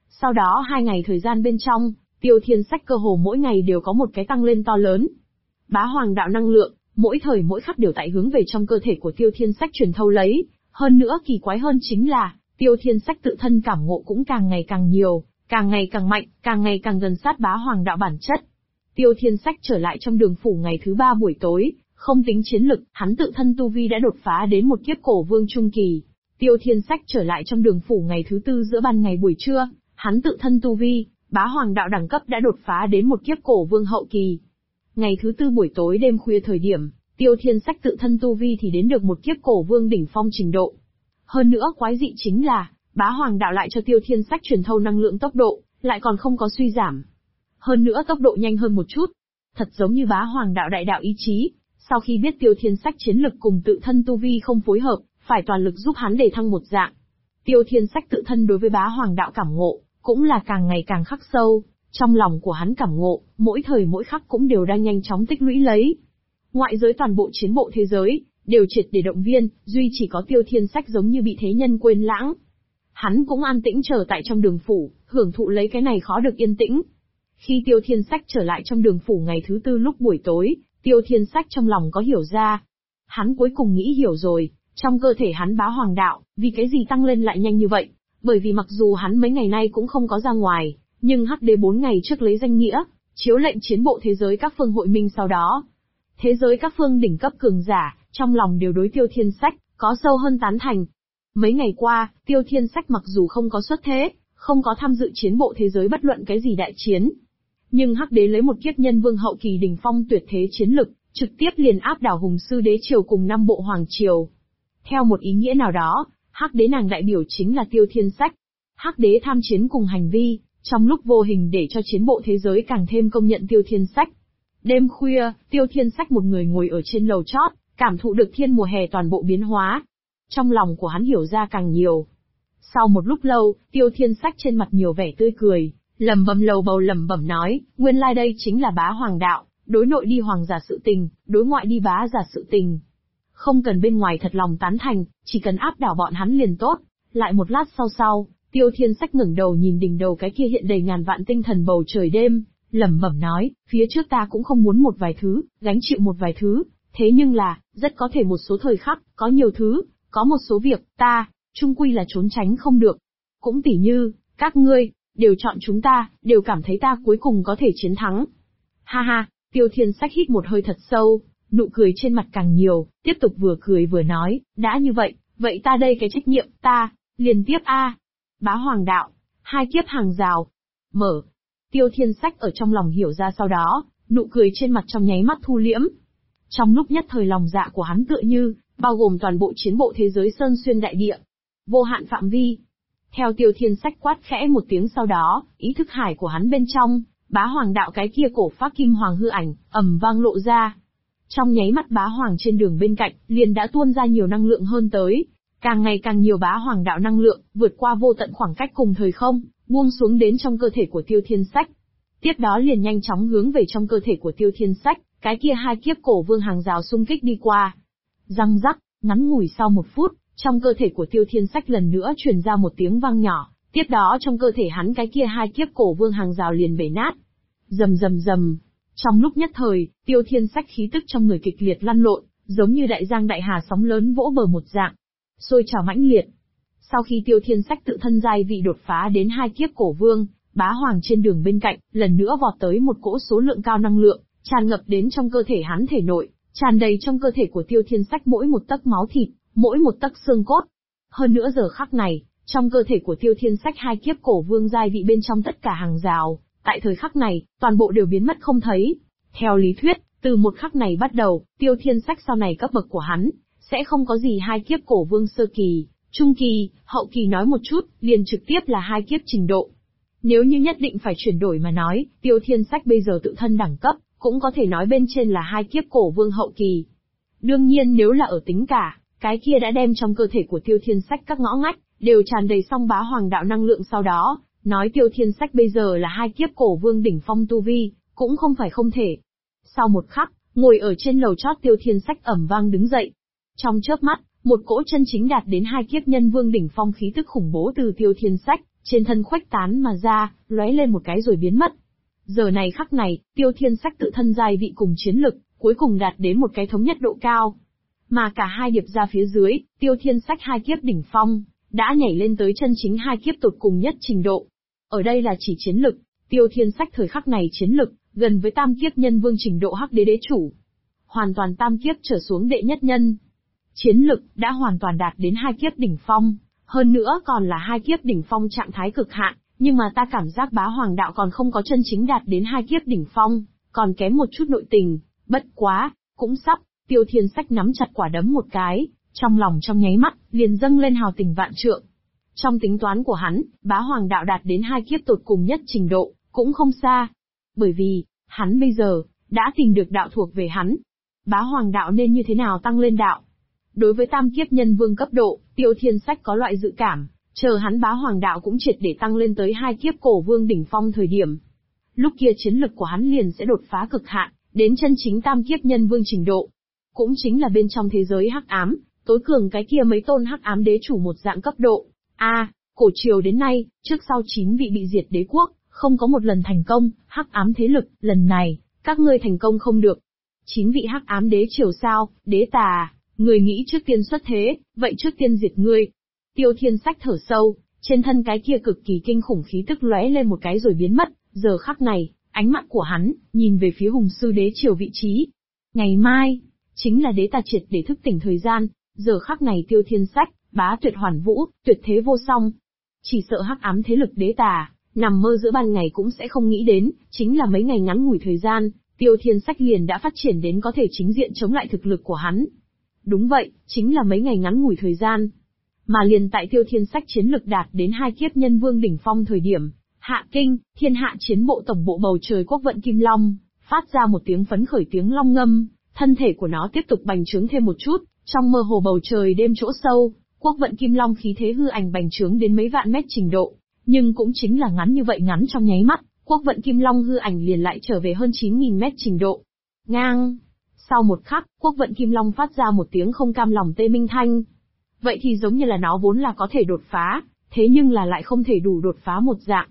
đó 2 ngày thời gian bên trong, Tiêu Thiên Sách cơ hồ mỗi ngày đều có một cái tăng lên to lớn. Bá hoàng đạo năng lượng, mỗi thời mỗi khắc đều tại hướng về trong cơ thể của Tiêu Thiên Sách truyền thâu lấy, hơn nữa kỳ quái hơn chính là, Tiêu Thiên Sách tự thân cảm ngộ cũng càng ngày càng nhiều, càng ngày càng mạnh, càng ngày càng gần sát bá hoàng đạo bản chất. Tiêu Thiên Sách trở lại trong đường phủ ngày thứ 3 buổi tối, không tính chiến lực, hắn tự thân tu vi đã đột phá đến một kiếp cổ vương trung kỳ. Tiêu Thiên Sách trở lại trong đường phủ ngày thứ 4 giữa ban ngày buổi trưa, hắn tự thân tu vi, bá hoàng đạo đẳng cấp đã đột phá đến một kiếp cổ vương hậu kỳ. Ngày thứ 4 buổi tối đêm khuya thời điểm, Tiêu Thiên Sách tự thân tu vi thì đến được một kiếp cổ vương đỉnh phong trình độ. Hơn nữa quái dị chính là, bá hoàng đạo lại cho Tiêu Thiên Sách truyền thâu năng lượng tốc độ, lại còn không có suy giảm. Hơn nữa tốc độ nhanh hơn một chút. Thật giống như bá hoàng đạo đại đạo ý chí, sau khi biết Tiêu Thiên Sách chiến lực cùng tự thân tu vi không phối hợp, phải toàn lực giúp hắn để thăng một dạng. Tiêu Thiên Sách tự thân đối với bá hoàng đạo cảm ngộ, cũng là càng ngày càng khắc sâu, trong lòng của hắn cảm ngộ, mỗi thời mỗi khắc cũng đều đang nhanh chóng tích lũy lấy. Ngoại giới toàn bộ chiến bộ thế giới, đều triệt để động viên, duy chỉ có Tiêu Thiên Sách giống như bị thế nhân quên lãng. Hắn cũng an tĩnh chờ tại trong đường phủ, hưởng thụ lấy cái này khó được yên tĩnh. Khi Tiêu Thiên Sách trở lại trong đường phủ ngày thứ 4 lúc buổi tối, Tiêu Thiên Sách trong lòng có hiểu ra. Hắn cuối cùng nghĩ hiểu rồi, trong cơ thể hắn bá hoàng đạo, vì cái gì tăng lên lại nhanh như vậy? Bởi vì mặc dù hắn mấy ngày nay cũng không có ra ngoài, nhưng Hắc Đế 4 ngày trước lấy danh nghĩa, chiếu lệnh chiến bộ thế giới các phương hội minh sau đó. Thế giới các phương đỉnh cấp cường giả, trong lòng đều đối Tiêu Thiên Sách, có sâu hơn tán thành. Mấy ngày qua, Tiêu Thiên Sách mặc dù không có xuất thế, không có tham dự chiến bộ thế giới bất luận cái gì đại chiến. Nhưng Hắc Đế lấy một kiếp nhân vương hậu kỳ đỉnh phong tuyệt thế chiến lực, trực tiếp liền áp đảo Hùng Sư Đế Triều cùng 5 bộ Hoàng Triều. Theo một ý nghĩa nào đó, Hắc Đế nàng đại biểu chính là Tiêu Thiên Sách. Hắc Đế tham chiến cùng hành vi, trong lúc vô hình để cho chiến bộ thế giới càng thêm công nhận Tiêu Thiên Sách. Đêm khuya, Tiêu Thiên Sách một người ngồi ở trên lầu chót, cảm thụ được thiên mùa hè toàn bộ biến hóa. Trong lòng của hắn hiểu ra càng nhiều. Sau một lúc lâu, Tiêu Thiên Sách trên mặt nhiều vẻ tươi cười, lẩm bẩm lầu bầu lẩm bẩm nói, nguyên lai đây chính là bá hoàng đạo, đối nội đi hoàng giả sự tình, đối ngoại đi bá giả sự tình. Không cần bên ngoài thật lòng tán thành, chỉ cần áp đảo bọn hắn liền tốt. Lại một lát sau, Tiêu Thiên Sách ngẩng đầu nhìn đỉnh đầu cái kia hiện đầy ngàn vạn tinh thần bầu trời đêm, lẩm bẩm nói, phía trước ta cũng không muốn một vài thứ, gánh chịu một vài thứ, thế nhưng là, rất có thể một số thời khắc, có nhiều thứ, có một số việc, ta, chung quy là trốn tránh không được. Cũng tỉ như, các ngươi, đều chọn chúng ta, đều cảm thấy ta cuối cùng có thể chiến thắng. Ha ha, Tiêu Thiên Sách hít một hơi thật sâu, nụ cười trên mặt càng nhiều, tiếp tục vừa cười vừa nói, đã như vậy, vậy ta đây cái trách nhiệm, ta, liền tiếp a. Bá Hoàng đạo, 2 kiếp hàng rào. Mở. Tiêu Thiên Sách ở trong lòng hiểu ra sau đó, nụ cười trên mặt trong nháy mắt thu liễm. Trong lúc nhất thời lòng dạ của hắn tựa như, bao gồm toàn bộ chiến bộ thế giới sơn xuyên đại địa. Vô hạn phạm vi. Theo Tiêu Thiên Sách quát khẽ một tiếng sau đó, ý thức hải của hắn bên trong, Bá Hoàng đạo cái kia cổ phác kim hoàng hư ảnh, ầm vang lộ ra. Trong nháy mắt Bá Hoàng trên đường bên cạnh, liền đã tuôn ra nhiều năng lượng hơn tới. Càng ngày càng nhiều Bá Hoàng đạo năng lượng, vượt qua vô tận khoảng cách cùng thời không, buông xuống đến trong cơ thể của Tiêu Thiên Sách. Tiếp đó liền nhanh chóng hướng về trong cơ thể của Tiêu Thiên Sách, cái kia 2 kiếp cổ vương hàng rào xung kích đi qua. Răng rắc, ngắn ngủi sau 1 phút, trong cơ thể của Tiêu Thiên Sách lần nữa truyền ra một tiếng vang nhỏ, tiếp đó trong cơ thể hắn cái kia 2 kiếp cổ vương hàng rào liền bể nát. Rầm rầm rầm. Trong lúc nhất thời, Tiêu Thiên Sách khí tức trong người kịch liệt lăn lộn, giống như đại giang đại hà sóng lớn vỗ bờ một dạng, sôi trào mãnh liệt. Sau khi Tiêu Thiên Sách tự thân giai vị đột phá đến 2 kiếp cổ vương, Bá Hoàng trên đường bên cạnh, lần nữa vọt tới một cỗ số lượng cao năng lượng, tràn ngập đến trong cơ thể hắn thể nội, tràn đầy trong cơ thể của Tiêu Thiên Sách mỗi một tấc máu thịt, mỗi một tấc xương cốt. Hơn nữa giờ khắc này, trong cơ thể của Tiêu Thiên Sách 2 kiếp cổ vương giai vị bên trong tất cả hàng rào, tại thời khắc này, toàn bộ đều biến mất không thấy. Theo lý thuyết, từ một khắc này bắt đầu, Tiêu Thiên Sách sau này cấp bậc của hắn, sẽ không có gì 2 kiếp cổ vương sơ kỳ, trung kỳ, hậu kỳ nói một chút, liền trực tiếp là 2 kiếp trình độ. Nếu như nhất định phải chuyển đổi mà nói, Tiêu Thiên Sách bây giờ tự thân đẳng cấp, cũng có thể nói bên trên là 2 kiếp cổ vương hậu kỳ. Đương nhiên nếu là ở tính cả, cái kia đã đem trong cơ thể của Tiêu Thiên Sách các ngõ ngách, đều tràn đầy song Bá Hoàng đạo năng lượng sau đó, nói Tiêu Thiên Sách bây giờ là 2 kiếp cổ vương đỉnh phong tu vi, cũng không phải không thể. Sau một khắc, ngồi ở trên lầu chót Tiêu Thiên Sách ầm vang đứng dậy. Trong chớp mắt, một cỗ chân chính đạt đến 2 kiếp nhân vương đỉnh phong khí tức khủng bố từ Tiêu Thiên Sách, trên thân khuếch tán mà ra, lóe lên một cái rồi biến mất. Giờ này khắc này, Tiêu Thiên Sách tự thân giai vị cùng chiến lực, cuối cùng đạt đến một cái thống nhất độ cao. Mà cả hai điệp ra phía dưới, Tiêu Thiên Sách 2 kiếp đỉnh phong, đã nhảy lên tới chân chính 2 kiếp tột cùng nhất trình độ. Ở đây là chỉ chiến lực, Tiêu Thiên Sách thời khắc này chiến lực, gần với tam kiếp nhân vương trình độ hắc đế đế chủ. Hoàn toàn tam kiếp trở xuống đệ nhất nhân. Chiến lực, đã hoàn toàn đạt đến 2 kiếp đỉnh phong, hơn nữa còn là 2 kiếp đỉnh phong trạng thái cực hạn, nhưng mà ta cảm giác Bá Hoàng đạo còn không có chân chính đạt đến 2 kiếp đỉnh phong, còn kém một chút nội tình, bất quá, cũng sắp. Tiêu Thiên Sách nắm chặt quả đấm một cái, trong lòng trong nháy mắt, liền dâng lên hào tình vạn trượng. Trong tính toán của hắn, Bá Hoàng đạo đạt đến 2 kiếp tột cùng nhất trình độ, cũng không xa. Bởi vì, hắn bây giờ, đã tìm được đạo thuộc về hắn. Bá Hoàng đạo nên như thế nào tăng lên đạo? Đối với tam kiếp nhân vương cấp độ, Tiêu Thiên Sách có loại dự cảm, chờ hắn Bá Hoàng đạo cũng triệt để tăng lên tới 2 kiếp cổ vương đỉnh phong thời điểm. Lúc kia chiến lực của hắn liền sẽ đột phá cực hạn, đến chân chính tam kiếp nhân vương trình độ. Cũng chính là bên trong thế giới hắc ám, tối cường cái kia mấy tôn hắc ám đế chủ một dạng cấp độ. Cổ triều đến nay, trước sau 9 vị bị diệt đế quốc, không có một lần thành công, hắc ám thế lực, lần này, các ngươi thành công không được. 9 vị hắc ám đế triều sao, đế tà, người nghĩ trước tiên xuất thế, vậy trước tiên diệt ngươi. Tiêu Thiên Sách thở sâu, trên thân cái kia cực kỳ kinh khủng khí tức lóe lên một cái rồi biến mất, giờ khắc này, ánh mắt của hắn, nhìn về phía hùng sư đế triều vị trí. Ngày mai, chính là đế tà triệt để thức tỉnh thời gian, giờ khắc này Tiêu Thiên Sách, bá tuyệt hoàn vũ, tuyệt thế vô song. Chỉ sợ hắc ám thế lực đế tà, nằm mơ giữa ban ngày cũng sẽ không nghĩ đến, chính là mấy ngày ngắn ngủi thời gian, Tiêu Thiên Sách liền đã phát triển đến có thể chính diện chống lại thực lực của hắn. Đúng vậy, chính là mấy ngày ngắn ngủi thời gian. Mà liền tại Tiêu Thiên Sách chiến lực đạt đến 2 kiếp nhân vương đỉnh phong thời điểm, Hạ Kinh, thiên hạ chiến bộ tổng bộ bầu trời quốc vận Kim Long, phát ra một tiếng phấn khởi tiếng long ngâm, thân thể của nó tiếp tục bành trướng thêm một chút, trong mơ hồ bầu trời đêm chỗ sâu, quốc vận Kim Long khí thế hư ảnh bành trướng đến mấy vạn mét trình độ, nhưng cũng chính là ngắn như vậy ngắn trong nháy mắt, quốc vận Kim Long hư ảnh liền lại trở về hơn 9.000 mét trình độ. Ngang! Sau một khắc, quốc vận Kim Long phát ra một tiếng không cam lòng tê minh thanh. Vậy thì giống như là nó vốn là có thể đột phá, thế nhưng là lại không thể đủ đột phá một dạng.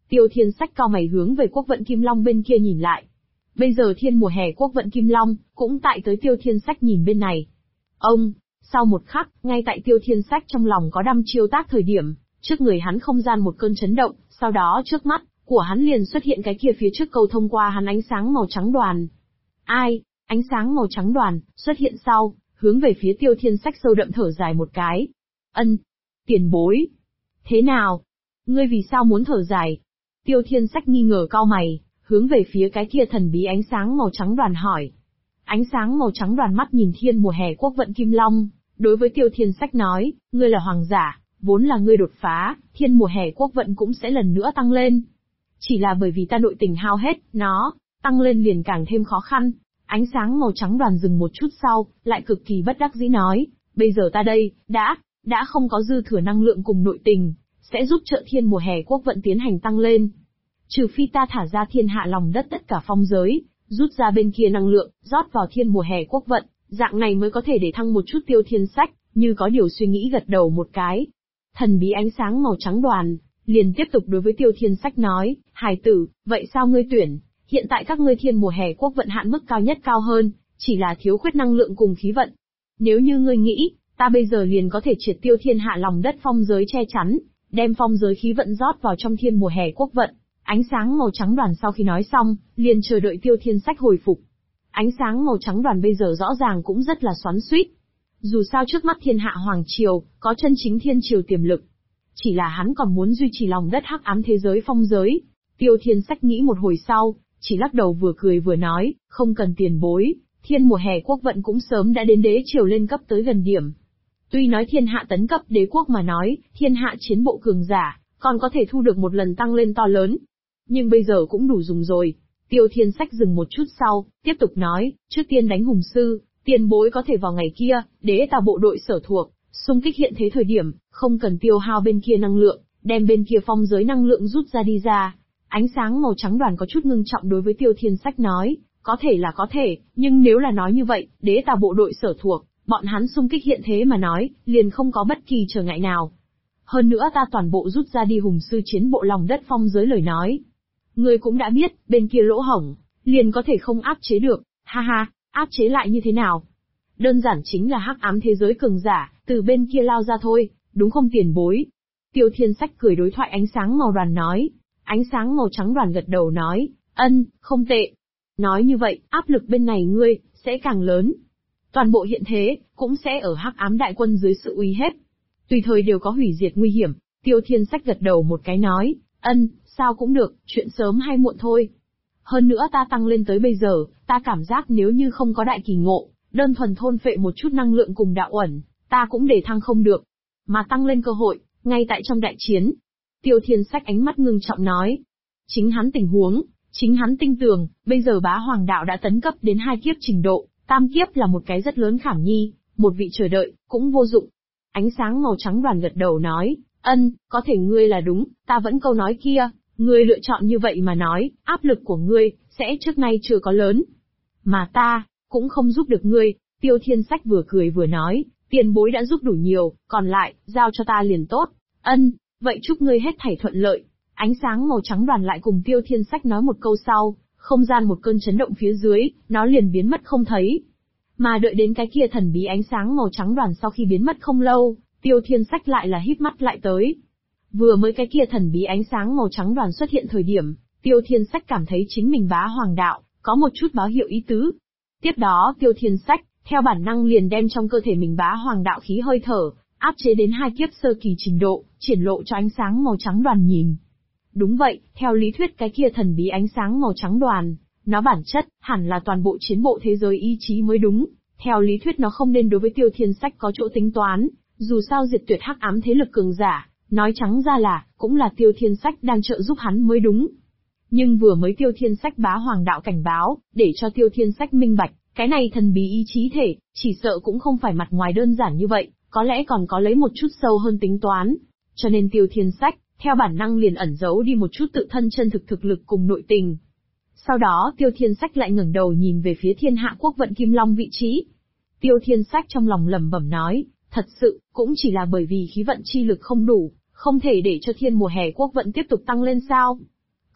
Tiêu Thiên Sách cau mày hướng về Quốc vận Kim Long bên kia nhìn lại. Bây giờ thiên mùa hè Quốc vận Kim Long, cũng tại tới Tiêu Thiên Sách nhìn bên này. Ông, sau một khắc, ngay tại Tiêu Thiên Sách trong lòng có đăm chiêu tác thời điểm, trước người hắn không gian một cơn chấn động, sau đó trước mắt của hắn liền xuất hiện cái kia phía trước cầu thông qua hắn ánh sáng màu trắng đoàn. Ai? Ánh sáng màu trắng đoàn xuất hiện sau, hướng về phía Tiêu Thiên Sách sâu đậm thở dài một cái. Ân, tiền bối. Thế nào? Ngươi vì sao muốn thở dài? Tiêu Thiên Sách nghi ngờ cau mày, hướng về phía cái kia thần bí ánh sáng màu trắng đoàn hỏi. Ánh sáng màu trắng đoàn mắt nhìn thiên mùa hè Quốc vận Kim Long, đối với Tiêu Thiên Sách nói, ngươi là hoàng giả, vốn là ngươi đột phá, thiên mùa hè Quốc vận cũng sẽ lần nữa tăng lên. Chỉ là bởi vì ta nội tình hao hết, nó, tăng lên liền càng thêm khó khăn. Ánh sáng màu trắng đoàn dừng một chút sau, lại cực kỳ bất đắc dĩ nói, bây giờ ta đây, đã không có dư thừa năng lượng cùng nội tình, sẽ giúp trợ thiên mùa hè Quốc vận tiến hành tăng lên. Trừ phi ta thả ra thiên hạ lòng đất tất cả phong giới, rút ra bên kia năng lượng, rót vào thiên mùa hè Quốc vận, dạng này mới có thể để thăng một chút. Tiêu Thiên Sách, như có điều suy nghĩ gật đầu một cái. Thần bí ánh sáng màu trắng đoàn, liền tiếp tục đối với Tiêu Thiên Sách nói, hài tử, vậy sao ngươi tuyển? Hiện tại các ngươi thiên mùa hè Quốc vận hạn mức cao nhất cao hơn, chỉ là thiếu khuyết năng lượng cùng khí vận. Nếu như ngươi nghĩ, ta bây giờ liền có thể triệt tiêu thiên hạ lòng đất phong giới che chắn, đem phong giới khí vận rót vào trong thiên mùa hè Quốc vận. Ánh sáng màu trắng đoàn sau khi nói xong, liền chờ đợi Tiêu Thiên Sách hồi phục. Ánh sáng màu trắng đoàn bây giờ rõ ràng cũng rất là xoắn xuýt. Dù sao trước mắt thiên hạ hoàng triều, có chân chính thiên triều tiềm lực. Chỉ là hắn còn muốn duy trì lòng đất hắc ám thế giới phong giới. Tiêu Thiên Sách nghĩ một hồi sau, chỉ lắc đầu vừa cười vừa nói, không cần tiền bối, thiên mùa hè Quốc vận cũng sớm đã đến đế triều lên cấp tới gần điểm. Tuy nói thiên hạ tấn cấp đế quốc mà nói, thiên hạ chiến bộ cường giả, còn có thể thu được một lần tăng lên to lớn. Nhưng bây giờ cũng đủ dùng rồi. Tiêu Thiên Sách dừng một chút sau, tiếp tục nói, trước tiên đánh hùng sư, tiền bối có thể vào ngày kia, đế tào bộ đội sở thuộc, xung kích hiện thế thời điểm, không cần tiêu hao bên kia năng lượng, đem bên kia phong giới năng lượng rút ra đi ra. Ánh sáng màu trắng đoàn có chút ngưng trọng đối với Tiêu Thiên Sách nói, có thể là có thể, nhưng nếu là nói như vậy, đế tào bộ đội sở thuộc, bọn hắn xung kích hiện thế mà nói, liền không có bất kỳ trở ngại nào. Hơn nữa ta toàn bộ rút ra đi hùng sư chiến bộ lòng đất phong giới lời nói. Ngươi cũng đã biết, bên kia lỗ hổng, liền có thể không áp chế được, ha ha, áp chế lại như thế nào? Đơn giản chính là hắc ám thế giới cường giả, từ bên kia lao ra thôi, đúng không tiền bối? Tiêu Thiên Sách cười đối thoại ánh sáng màu đoàn nói. Ánh sáng màu trắng đoàn gật đầu nói, ân, không tệ. Nói như vậy, áp lực bên này ngươi, sẽ càng lớn. Toàn bộ hiện thế, cũng sẽ ở hắc ám đại quân dưới sự uy hiếp. Tùy thời đều có hủy diệt nguy hiểm. Tiêu Thiên Sách gật đầu một cái nói, ân, sao cũng được, chuyện sớm hay muộn thôi. Hơn nữa ta tăng lên tới bây giờ, ta cảm giác nếu như không có đại kỳ ngộ, đơn thuần thôn phệ một chút năng lượng cùng đạo ẩn, ta cũng để thăng không được. Mà tăng lên cơ hội, ngay tại trong đại chiến. Tiêu Thiên Sách ánh mắt ngưng trọng nói. Chính hắn tình huống, chính hắn tin tưởng, bây giờ bá hoàng đạo đã tấn cấp đến 2 kiếp trình độ, tam kiếp là một cái rất lớn khảm nhi, một vị chờ đợi, cũng vô dụng. Ánh sáng màu trắng đoàn gật đầu nói, ân, có thể ngươi là đúng, ta vẫn câu nói kia, ngươi lựa chọn như vậy mà nói, áp lực của ngươi, sẽ trước nay chưa có lớn. Mà ta, cũng không giúp được ngươi. Tiêu Thiên Sách vừa cười vừa nói, tiền bối đã giúp đủ nhiều, còn lại, giao cho ta liền tốt. Ân, vậy chúc ngươi hết thảy thuận lợi. Ánh sáng màu trắng đoàn lại cùng Tiêu Thiên Sách nói một câu sau, không gian một cơn chấn động phía dưới, nó liền biến mất không thấy. Mà đợi đến cái kia thần bí ánh sáng màu trắng đoàn sau khi biến mất không lâu, Tiêu Thiên Sách lại là híp mắt lại tới. Vừa mới cái kia thần bí ánh sáng màu trắng đoàn xuất hiện thời điểm, Tiêu Thiên Sách cảm thấy chính mình bá hoàng đạo, có một chút báo hiệu ý tứ. Tiếp đó Tiêu Thiên Sách, theo bản năng liền đem trong cơ thể mình bá hoàng đạo khí hơi thở, áp chế đến 2 kiếp sơ kỳ trình độ, triển lộ cho ánh sáng màu trắng đoàn nhìn. Đúng vậy, theo lý thuyết cái kia thần bí ánh sáng màu trắng đoàn, nó bản chất, hẳn là toàn bộ chiến bộ thế giới ý chí mới đúng. Theo lý thuyết nó không nên đối với Tiêu Thiên Sách có chỗ tính toán, dù sao diệt tuyệt hắc ám thế lực cường giả, nói trắng ra là, cũng là Tiêu Thiên Sách đang trợ giúp hắn mới đúng. Nhưng vừa mới Tiêu Thiên Sách bá hoàng đạo cảnh báo, để cho Tiêu Thiên Sách minh bạch, cái này thần bí ý chí thể, chỉ sợ cũng không phải mặt ngoài đơn giản như vậy, có lẽ còn có lấy một chút sâu hơn tính toán. Cho nên Tiêu Thiên Sách, theo bản năng liền ẩn giấu đi một chút tự thân chân thực lực cùng nội tình. Sau đó Tiêu Thiên Sách lại ngẩng đầu nhìn về phía thiên hạ quốc vận Kim Long vị trí. Tiêu Thiên Sách trong lòng lẩm bẩm nói, thật sự, cũng chỉ là bởi vì khí vận chi lực không đủ, không thể để cho thiên mùa hè quốc vận tiếp tục tăng lên sao.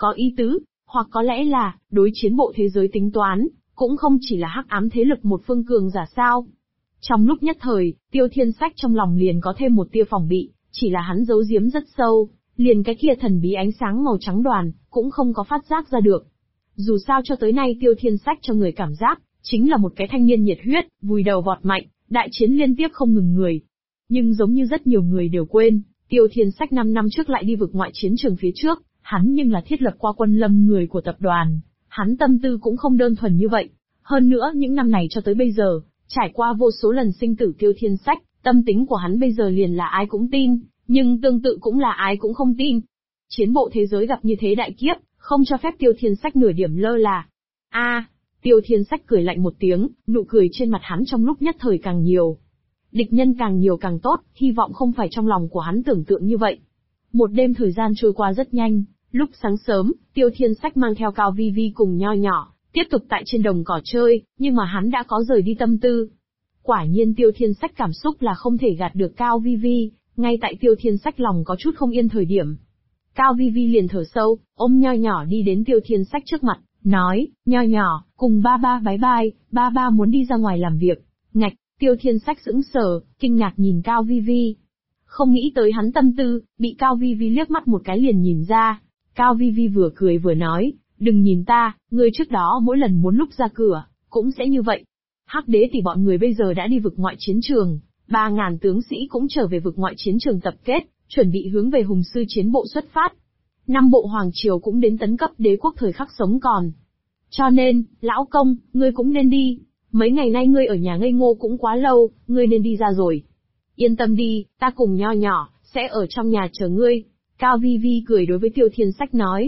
Có ý tứ, hoặc có lẽ là, đối chiến bộ thế giới tính toán, cũng không chỉ là hắc ám thế lực một phương cường giả sao. Trong lúc nhất thời, Tiêu Thiên Sách trong lòng liền có thêm một tia phòng bị, chỉ là hắn giấu giếm rất sâu, liền cái kia thần bí ánh sáng màu trắng đoàn, cũng không có phát giác ra được. Dù sao cho tới nay Tiêu Thiên Sách cho người cảm giác, chính là một cái thanh niên nhiệt huyết, vùi đầu vọt mạnh, đại chiến liên tiếp không ngừng người. Nhưng giống như rất nhiều người đều quên, Tiêu Thiên Sách 5 năm trước lại đi vực ngoại chiến trường phía trước, hắn nhưng là thiết lập qua quân lâm người của tập đoàn, hắn tâm tư cũng không đơn thuần như vậy. Hơn nữa những năm này cho tới bây giờ, trải qua vô số lần sinh tử Tiêu Thiên Sách, tâm tính của hắn bây giờ liền là ai cũng tin, nhưng tương tự cũng là ai cũng không tin. Chiến bộ thế giới gặp như thế đại kiếp, không cho phép Tiêu Thiên Sách nửa điểm lơ là. Tiêu Thiên Sách cười lạnh một tiếng, nụ cười trên mặt hắn trong lúc nhất thời càng nhiều. Địch nhân càng nhiều càng tốt, hy vọng không phải trong lòng của hắn tưởng tượng như vậy. Một đêm thời gian trôi qua rất nhanh, lúc sáng sớm, Tiêu Thiên Sách mang theo Cao Vi Vi cùng Nho Nhỏ, tiếp tục tại trên đồng cỏ chơi, nhưng mà hắn đã có rời đi tâm tư. Quả nhiên Tiêu Thiên Sách cảm xúc là không thể gạt được Cao Vi Vi, ngay tại Tiêu Thiên Sách lòng có chút không yên thời điểm. Cao Vi Vi liền thở sâu, ôm Nho Nhỏ đi đến Tiêu Thiên Sách trước mặt, nói, Nho Nhỏ, cùng ba ba bái bai, ba ba muốn đi ra ngoài làm việc. Ngạch, Tiêu Thiên Sách sững sờ, kinh ngạc nhìn Cao Vi Vi. Không nghĩ tới hắn tâm tư, bị Cao Vi Vi liếc mắt một cái liền nhìn ra. Cao Vi Vi vừa cười vừa nói, đừng nhìn ta, ngươi trước đó mỗi lần muốn lúc ra cửa, cũng sẽ như vậy. Hắc đế tỷ bọn người bây giờ đã đi vực ngoại chiến trường, 3.000 tướng sĩ cũng trở về vực ngoại chiến trường tập kết, chuẩn bị hướng về hùng sư chiến bộ xuất phát. 5 bộ hoàng triều cũng đến tấn cấp đế quốc thời khắc sống còn. Cho nên, lão công, ngươi cũng nên đi. Mấy ngày nay ngươi ở nhà ngây ngô cũng quá lâu, ngươi nên đi ra rồi. Yên tâm đi, ta cùng Nho Nhỏ, sẽ ở trong nhà chờ ngươi. Cao Vi Vi cười đối với Tiêu Thiên Sách nói.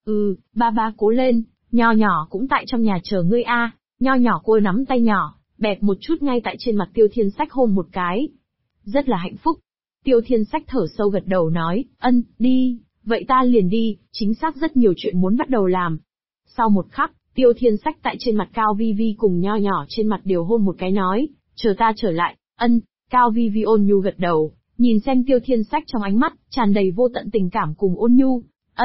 Ba ba cố lên, Nho Nhỏ cũng tại trong nhà chờ ngươi a. Nho Nhỏ cô nắm tay nhỏ, bẹp một chút ngay tại trên mặt Tiêu Thiên Sách hôn một cái. Rất là hạnh phúc. Tiêu Thiên Sách thở sâu gật đầu nói, đi, vậy ta liền đi, chính xác rất nhiều chuyện muốn bắt đầu làm. Sau một khắc, Tiêu Thiên Sách tại trên mặt Cao Vi Vi cùng Nho Nhỏ trên mặt đều hôn một cái nói, chờ ta trở lại, Cao Vi Vi ôn nhu gật đầu, nhìn xem Tiêu Thiên Sách trong ánh mắt, tràn đầy vô tận tình cảm cùng ôn nhu,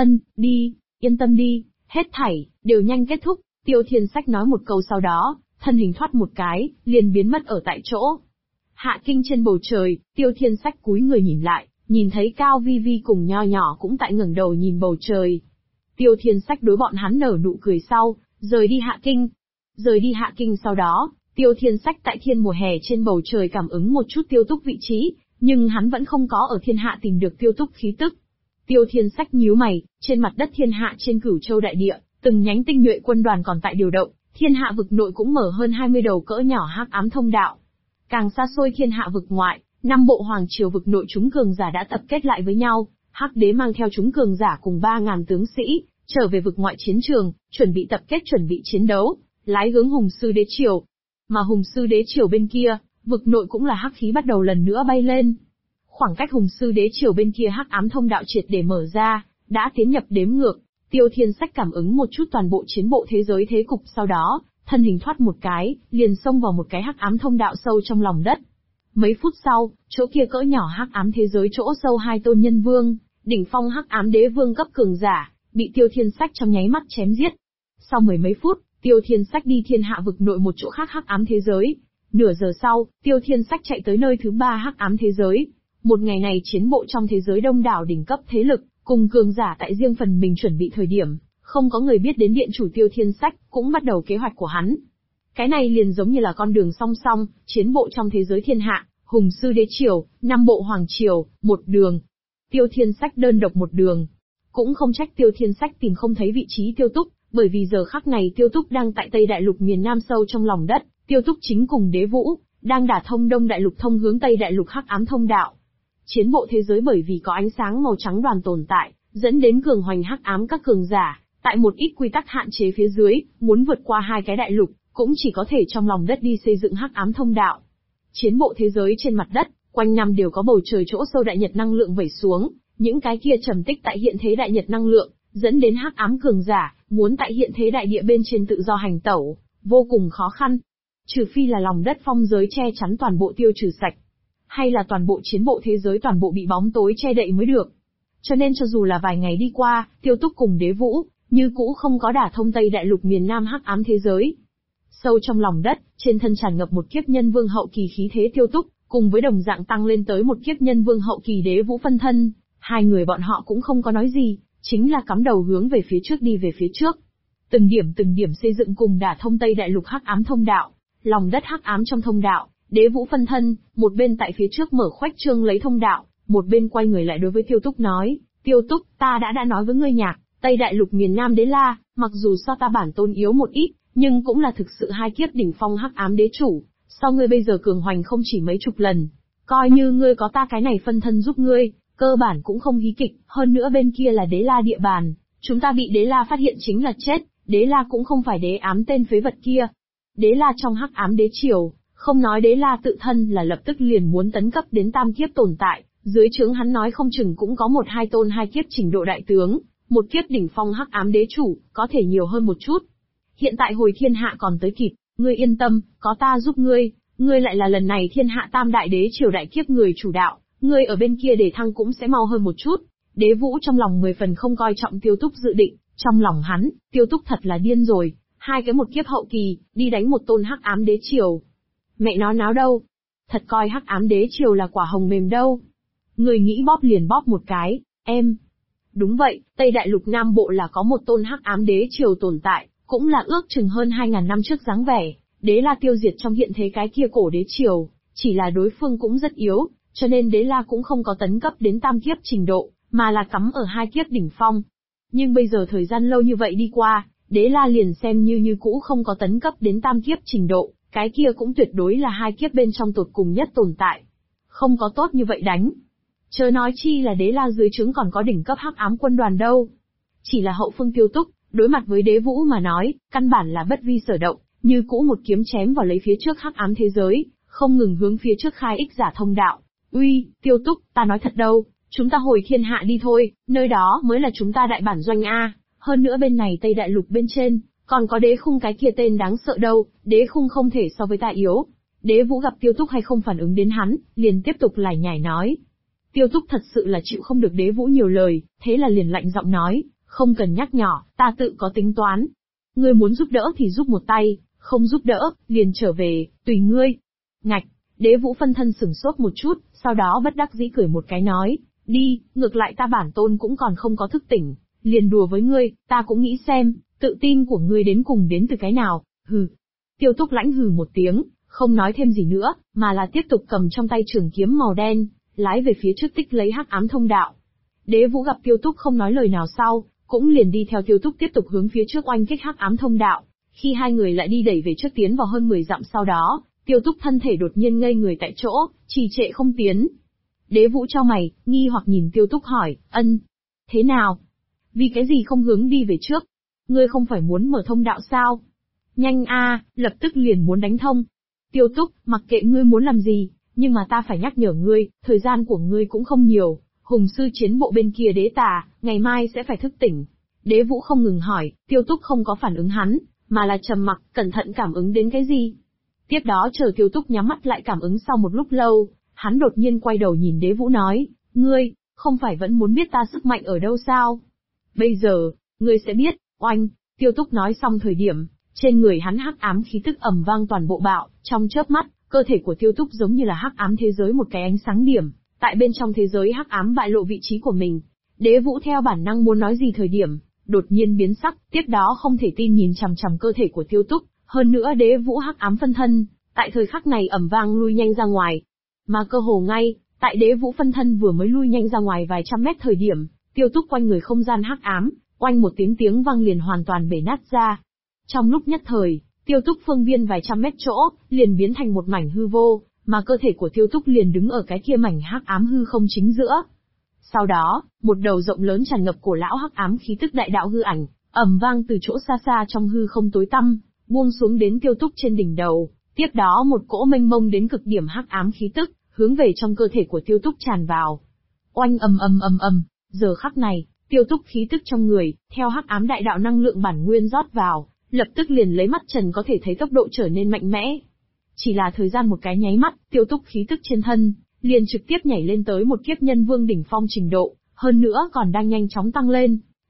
đi, yên tâm đi, hết thảy, đều nhanh kết thúc, Tiêu Thiên Sách nói một câu sau đó, thân hình thoát một cái, liền biến mất ở tại chỗ. Hạ kinh trên bầu trời, Tiêu Thiên Sách cúi người nhìn lại, nhìn thấy Cao Vi Vi cùng Nho Nhỏ cũng tại ngẩng đầu nhìn bầu trời. Tiêu Thiên Sách đối bọn hắn nở nụ cười sau, rời đi Hạ kinh. Rời đi Hạ kinh sau đó, Tiêu Thiên Sách tại thiên mùa hè trên bầu trời cảm ứng một chút Tiêu Túc vị trí, nhưng hắn vẫn không có ở thiên hạ tìm được Tiêu Túc khí tức. Tiêu Thiên Sách nhíu mày, trên mặt đất thiên hạ trên Cửu Châu đại địa, từng nhánh tinh nhuệ quân đoàn còn tại điều động, thiên hạ vực nội cũng mở hơn 20 đầu cỡ nhỏ hắc ám thông đạo. Càng xa xôi thiên hạ vực ngoại, 5 bộ hoàng triều vực nội chúng cường giả đã tập kết lại với nhau, Hắc đế mang theo chúng cường giả cùng 3.000 tướng sĩ, trở về vực ngoại chiến trường, chuẩn bị tập kết chuẩn bị chiến đấu, lái hướng Hùng Sư Đế Triều. Mà Hùng Sư Đế Triều bên kia, vực nội cũng là hắc khí bắt đầu lần nữa bay lên. Khoảng cách Hùng Sư Đế Triều bên kia hắc ám thông đạo triệt để mở ra, đã tiến nhập đếm ngược. Tiêu Thiên Sách cảm ứng một chút toàn bộ chiến bộ thế giới thế cục sau đó, thân hình thoát một cái, liền xông vào một cái hắc ám thông đạo sâu trong lòng đất. Mấy phút sau, chỗ kia cỡ nhỏ hắc ám thế giới chỗ sâu 2 tôn nhân vương, đỉnh phong hắc ám đế vương cấp cường giả, bị Tiêu Thiên Sách trong nháy mắt chém giết. Sau mười mấy phút, Tiêu Thiên Sách đi thiên hạ vực nội một chỗ khác hắc ám thế giới. Nửa giờ sau, Tiêu Thiên Sách chạy tới nơi thứ 3 hắc ám thế giới. Một ngày này chiến bộ trong thế giới đông đảo đỉnh cấp thế lực, cùng cường giả tại riêng phần mình chuẩn bị thời điểm, không có người biết đến điện chủ Tiêu Thiên Sách, cũng bắt đầu kế hoạch của hắn. Cái này liền giống như là con đường song song, chiến bộ trong thế giới thiên hạ, Hùng Sư Đế Triều, 5 bộ hoàng triều, một đường. Tiêu Thiên Sách đơn độc một đường. Cũng không trách Tiêu Thiên Sách tìm không thấy vị trí Tiêu Túc, bởi vì giờ khắc này Tiêu Túc đang tại Tây Đại Lục miền Nam sâu trong lòng đất, Tiêu Túc chính cùng Đế Vũ, đang đả thông Đông Đại Lục thông hướng Tây Đại Lục hắc ám thông đạo. Chiến bộ thế giới bởi vì có ánh sáng màu trắng đoàn tồn tại, dẫn đến cường hoành hắc ám các cường giả, tại một ít quy tắc hạn chế phía dưới, muốn vượt qua 2 cái đại lục, cũng chỉ có thể trong lòng đất đi xây dựng hắc ám thông đạo. Chiến bộ thế giới trên mặt đất, quanh năm đều có bầu trời chỗ sâu đại nhật năng lượng vẩy xuống, những cái kia trầm tích tại hiện thế đại nhật năng lượng, dẫn đến hắc ám cường giả, muốn tại hiện thế đại địa bên trên tự do hành tẩu, vô cùng khó khăn. Trừ phi là lòng đất phong giới che chắn toàn bộ tiêu trừ sạch, hay là toàn bộ chiến bộ thế giới toàn bộ bị bóng tối che đậy mới được. Cho nên cho dù là vài ngày đi qua, Tiêu Túc cùng Đế Vũ, như cũ không có đả thông Tây Đại Lục miền Nam hắc ám thế giới. Sâu trong lòng đất, trên thân tràn ngập một kiếp nhân vương hậu kỳ khí thế Tiêu Túc, cùng với đồng dạng tăng lên tới một kiếp nhân vương hậu kỳ Đế Vũ phân thân. Hai người bọn họ cũng không có nói gì, chính là cắm đầu hướng về phía trước đi về phía trước. Từng điểm xây dựng cùng đả thông Tây Đại Lục hắc ám thông đạo, lòng đất hắc ám trong thông đạo, Đế Vũ phân thân, một bên tại phía trước mở khoách trương lấy thông đạo, một bên quay người lại đối với Tiêu Túc nói, Tiêu Túc, ta đã nói với ngươi nhạc, Tây Đại Lục miền Nam Đế La, mặc dù so ta bản tôn yếu một ít, nhưng cũng là thực sự hai kiếp đỉnh phong hắc ám đế chủ, so ngươi bây giờ cường hoành không chỉ mấy chục lần, coi như ngươi có ta cái này phân thân giúp ngươi, cơ bản cũng không hí kịch, hơn nữa bên kia là Đế La địa bàn, chúng ta bị Đế La phát hiện chính là chết, Đế La cũng không phải đế ám tên phế vật kia. Đế La trong hắc ám đế triều, không nói Đế La tự thân là lập tức liền muốn tấn cấp đến tam kiếp tồn tại, dưới trướng hắn nói không chừng cũng có một hai tôn hai kiếp trình độ đại tướng, một kiếp đỉnh phong hắc ám đế chủ, có thể nhiều hơn một chút. Hiện tại hồi thiên hạ còn tới kịp, ngươi yên tâm, có ta giúp ngươi lại là lần này thiên hạ tam đại đế triều đại kiếp người chủ đạo, ngươi ở bên kia để thăng cũng sẽ mau hơn một chút. Đế Vũ trong lòng 10 phần không coi trọng Tiêu Túc dự định, trong lòng hắn, Tiêu Túc thật là điên rồi, hai cái một kiếp hậu kỳ, đi đánh một tôn hắc ám đế triều. Mẹ nó náo đâu? Thật coi hắc ám đế triều là quả hồng mềm đâu. Người nghĩ bóp liền bóp một cái, em. Đúng vậy, Tây Đại Lục Nam Bộ là có một tôn hắc ám đế triều tồn tại, cũng là ước chừng hơn 2.000 năm trước dáng vẻ, Đế La tiêu diệt trong hiện thế cái kia cổ đế triều, chỉ là đối phương cũng rất yếu, cho nên Đế La cũng không có tấn cấp đến tam kiếp trình độ, mà là cắm ở hai kiếp đỉnh phong. Nhưng bây giờ thời gian lâu như vậy đi qua, Đế La liền xem như cũ không có tấn cấp đến tam kiếp trình độ, cái kia cũng tuyệt đối là hai kiếp bên trong tột cùng nhất tồn tại. Không có tốt như vậy đánh. Chớ nói chi là Đế La dưới trướng còn có đỉnh cấp hắc ám quân đoàn đâu. Chỉ là hậu phương Tiêu Túc, đối mặt với Đế Vũ mà nói, căn bản là bất vi sở động, như cũ một kiếm chém vào lấy phía trước hắc ám thế giới, không ngừng hướng phía trước khai ích giả thông đạo. Uy, Tiêu Túc, ta nói thật đâu, chúng ta hồi thiên hạ đi thôi, nơi đó mới là chúng ta đại bản doanh A, hơn nữa bên này Tây Đại Lục bên trên, còn có Đế Khung cái kia tên đáng sợ đâu, Đế Khung không thể so với ta yếu. Đế Vũ gặp Tiêu Túc hay không phản ứng đến hắn, liền tiếp tục lải nhải nói. Tiêu Túc thật sự là chịu không được Đế Vũ nhiều lời, thế là liền lạnh giọng nói, không cần nhắc nhỏ, ta tự có tính toán. Ngươi muốn giúp đỡ thì giúp một tay, không giúp đỡ, liền trở về, tùy ngươi. Ngạch, Đế Vũ phân thân sửng sốt một chút, sau đó bất đắc dĩ cười một cái nói, đi, ngược lại ta bản tôn cũng còn không có thức tỉnh, liền đùa với ngươi, ta cũng nghĩ xem, tự tin của ngươi đến cùng đến từ cái nào, hừ. Tiêu Túc lãnh hừ một tiếng, không nói thêm gì nữa, mà là tiếp tục cầm trong tay trường kiếm màu đen, lái về phía trước tích lấy hắc ám thông đạo. Đế Vũ gặp Tiêu Túc không nói lời nào sau, cũng liền đi theo Tiêu Túc tiếp tục hướng phía trước oanh kích hắc ám thông đạo. Khi hai người lại đi đẩy về trước tiến vào hơn 10 dặm sau đó, Tiêu Túc thân thể đột nhiên ngây người tại chỗ, trì trệ không tiến. Đế Vũ chau mày, nghi hoặc nhìn Tiêu Túc hỏi, thế nào? Vì cái gì không hướng đi về trước? Ngươi không phải muốn mở thông đạo sao? Nhanh a, lập tức liền muốn đánh thông. Tiêu Túc, mặc kệ ngươi muốn làm gì, nhưng mà ta phải nhắc nhở ngươi, thời gian của ngươi cũng không nhiều, hùng sư chiến bộ bên kia Đế Tà, ngày mai sẽ phải thức tỉnh. Đế Vũ không ngừng hỏi, Tiêu Túc không có phản ứng hắn, mà là trầm mặc, cẩn thận cảm ứng đến cái gì. Tiếp đó chờ Tiêu Túc nhắm mắt lại cảm ứng sau một lúc lâu, hắn đột nhiên quay đầu nhìn Đế Vũ nói, ngươi, không phải vẫn muốn biết ta sức mạnh ở đâu sao? Bây giờ, ngươi sẽ biết, oanh, Tiêu Túc nói xong thời điểm, trên người hắn hắc ám khí tức ầm vang toàn bộ bạo, trong chớp mắt, cơ thể của Tiêu Túc giống như là hắc ám thế giới một cái ánh sáng điểm, tại bên trong thế giới hắc ám bại lộ vị trí của mình. Đế Vũ theo bản năng muốn nói gì thời điểm, đột nhiên biến sắc, tiếp đó không thể tin nhìn chằm chằm cơ thể của Tiêu Túc, hơn nữa Đế Vũ hắc ám phân thân, tại thời khắc này ầm vang lui nhanh ra ngoài. Mà cơ hồ ngay, tại Đế Vũ phân thân vừa mới lui nhanh ra ngoài vài trăm mét thời điểm, Tiêu Túc quanh người không gian hắc ám, oanh một tiếng vang liền hoàn toàn bể nát ra. Trong lúc nhất thời, Tiêu Túc phương viên vài trăm mét chỗ, liền biến thành một mảnh hư vô, mà cơ thể của Tiêu Túc liền đứng ở cái kia mảnh hắc ám hư không chính giữa. Sau đó, một đầu rộng lớn tràn ngập cổ lão hắc ám khí tức đại đạo hư ảnh, ầm vang từ chỗ xa xa trong hư không tối tăm, buông xuống đến Tiêu Túc trên đỉnh đầu. Tiếp đó một cỗ mênh mông đến cực điểm hắc ám khí tức, hướng về trong cơ thể của Tiêu Túc tràn vào. Oanh ầm, giờ khắc này, Tiêu Túc khí tức trong người, theo hắc ám đại đạo năng lượng bản nguyên rót vào, lập tức liền lấy mắt trần có thể thấy tốc độ trở nên mạnh mẽ. Chỉ là thời gian một cái nháy mắt, Tiêu Túc khí tức trên thân, liền trực tiếp nhảy lên tới một kiếp nhân vương đỉnh phong trình độ, hơn nữa còn đang nhanh chóng tăng lên.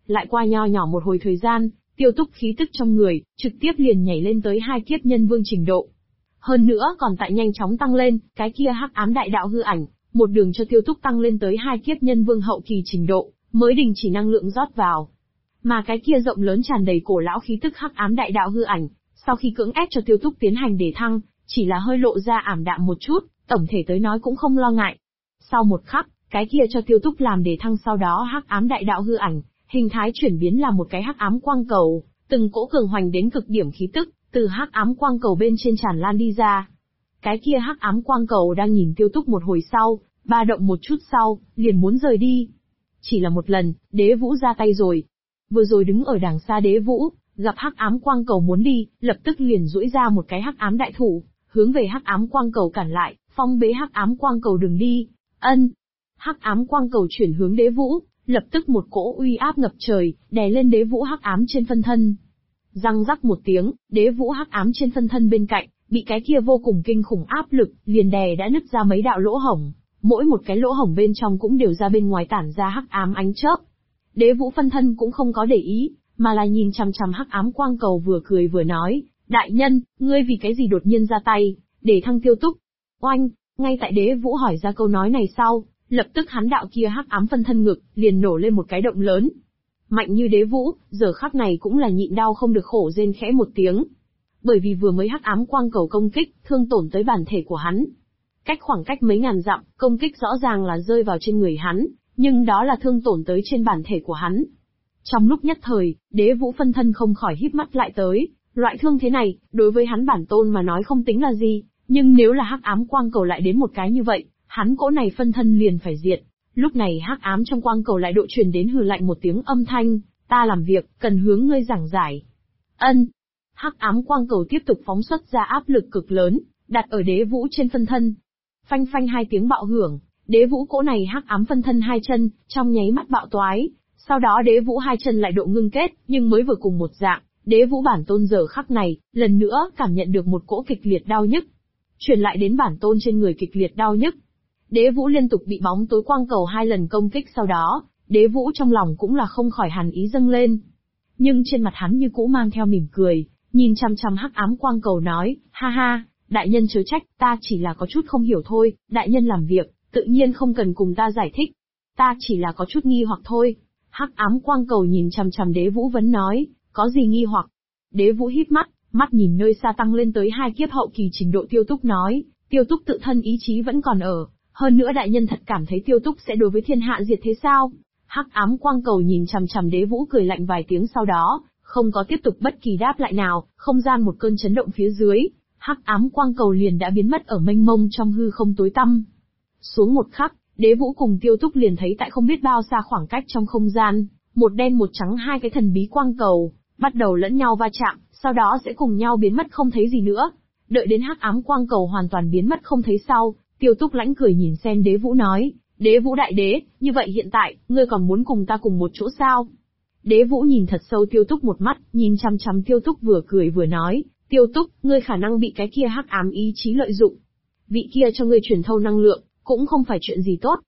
Lại qua nho nhỏ một hồi thời gian, Tiêu Túc khí tức trong người, trực tiếp liền nhảy lên tới 2 kiếp nhân vương trình độ. Hơn nữa còn tại nhanh chóng tăng lên, cái kia hắc ám đại đạo hư ảnh, một đường cho Tiêu Túc tăng lên tới 2 kiếp nhân vương hậu kỳ trình độ, mới đình chỉ năng lượng rót vào. Mà cái kia rộng lớn tràn đầy cổ lão khí tức hắc ám đại đạo hư ảnh, sau khi cưỡng ép cho Tiêu Túc tiến hành đề thăng, chỉ là hơi lộ ra ảm đạm một chút, tổng thể tới nói cũng không lo ngại. Sau một khắc, cái kia cho Tiêu Túc làm đề thăng sau đó hắc ám đại đạo hư ảnh, hình thái chuyển biến là một cái hắc ám quang cầu, từng cỗ cường hoành đến cực điểm khí tức, từ hắc ám quang cầu bên trên tràn lan đi ra. Cái kia hắc ám quang cầu đang nhìn Tiêu Túc một hồi sau, ba động một chút sau, liền muốn rời đi. Chỉ là một lần, Đế Vũ ra tay rồi. Vừa rồi đứng ở đằng xa Đế Vũ, gặp hắc ám quang cầu muốn đi, lập tức liền duỗi ra một cái hắc ám đại thủ, hướng về hắc ám quang cầu cản lại, phong bế hắc ám quang cầu đừng đi. Ân. Hắc ám quang cầu chuyển hướng Đế Vũ, lập tức một cỗ uy áp ngập trời, đè lên Đế Vũ hắc ám trên phân thân. Răng rắc một tiếng, Đế Vũ hắc ám trên phân thân bên cạnh, bị cái kia vô cùng kinh khủng áp lực, liền đè đã nứt ra mấy đạo lỗ hổng, mỗi một cái lỗ hổng bên trong cũng đều ra bên ngoài tản ra hắc ám ánh chớp. Đế Vũ phân thân cũng không có để ý, mà là nhìn chằm chằm hắc ám quang cầu vừa cười vừa nói, đại nhân, ngươi vì cái gì đột nhiên ra tay, để thăng Tiêu Túc. Oanh, ngay tại Đế Vũ hỏi ra câu nói này sau, lập tức hắn đạo kia hắc ám phân thân ngực, liền nổ lên một cái động lớn. Mạnh như Đế Vũ, giờ khắc này cũng là nhịn đau không được khổ rên khẽ một tiếng. Bởi vì vừa mới hắc ám quang cầu công kích, thương tổn tới bản thể của hắn. Cách khoảng cách mấy ngàn dặm, công kích rõ ràng là rơi vào trên người hắn, nhưng đó là thương tổn tới trên bản thể của hắn. Trong lúc nhất thời, Đế Vũ phân thân không khỏi híp mắt lại tới, loại thương thế này, đối với hắn bản tôn mà nói không tính là gì, nhưng nếu là hắc ám quang cầu lại đến một cái như vậy, hắn cỗ này phân thân liền phải diệt. Lúc này hắc ám trong quang cầu lại độ truyền đến hừ lạnh một tiếng âm thanh, ta làm việc, cần hướng ngươi giảng giải. Ân. Hắc ám quang cầu tiếp tục phóng xuất ra áp lực cực lớn, đặt ở Đế Vũ trên phân thân. Phanh phanh hai tiếng bạo hưởng, Đế Vũ cỗ này hắc ám phân thân hai chân, trong nháy mắt bạo toái. Sau đó Đế Vũ hai chân lại độ ngưng kết, nhưng mới vừa cùng một dạng, Đế Vũ bản tôn giờ khắc này, lần nữa cảm nhận được một cỗ kịch liệt đau nhức. Truyền lại đến bản tôn trên người kịch liệt đau nhức. Đế Vũ liên tục bị bóng tối quang cầu 2 lần công kích sau đó, Đế Vũ trong lòng cũng là không khỏi hàn ý dâng lên. Nhưng trên mặt hắn như cũ mang theo mỉm cười, nhìn chăm chăm hắc ám quang cầu nói, ha ha, đại nhân chớ trách, ta chỉ là có chút không hiểu thôi, đại nhân làm việc, tự nhiên không cần cùng ta giải thích. Ta chỉ là có chút nghi hoặc thôi. Hắc ám quang cầu nhìn chăm chăm Đế Vũ vấn nói, có gì nghi hoặc? Đế Vũ híp mắt, mắt nhìn nơi xa tăng lên tới 2 kiếp hậu kỳ trình độ Tiêu Túc nói, Tiêu Túc tự thân ý chí vẫn còn ở, hơn nữa đại nhân thật cảm thấy Tiêu Túc sẽ đối với thiên hạ diệt thế sao? Hắc ám quang cầu nhìn chằm chằm Đế Vũ cười lạnh vài tiếng sau đó, không có tiếp tục bất kỳ đáp lại nào, không gian một cơn chấn động phía dưới, hắc ám quang cầu liền đã biến mất ở mênh mông trong hư không tối tăm. Xuống một khắc, Đế Vũ cùng Tiêu Túc liền thấy tại không biết bao xa khoảng cách trong không gian, một đen một trắng hai cái thần bí quang cầu, bắt đầu lẫn nhau va chạm, sau đó sẽ cùng nhau biến mất không thấy gì nữa. Đợi đến hắc ám quang cầu hoàn toàn biến mất không thấy sau, Tiêu Túc lãnh cười nhìn xem Đế Vũ nói, Đế Vũ đại đế, như vậy hiện tại, ngươi còn muốn cùng ta cùng một chỗ sao? Đế Vũ nhìn thật sâu Tiêu Túc một mắt, nhìn chăm chăm Tiêu Túc vừa cười vừa nói, Tiêu Túc, ngươi khả năng bị cái kia hắc ám ý chí lợi dụng. Vị kia cho ngươi truyền thâu năng lượng, cũng không phải chuyện gì tốt.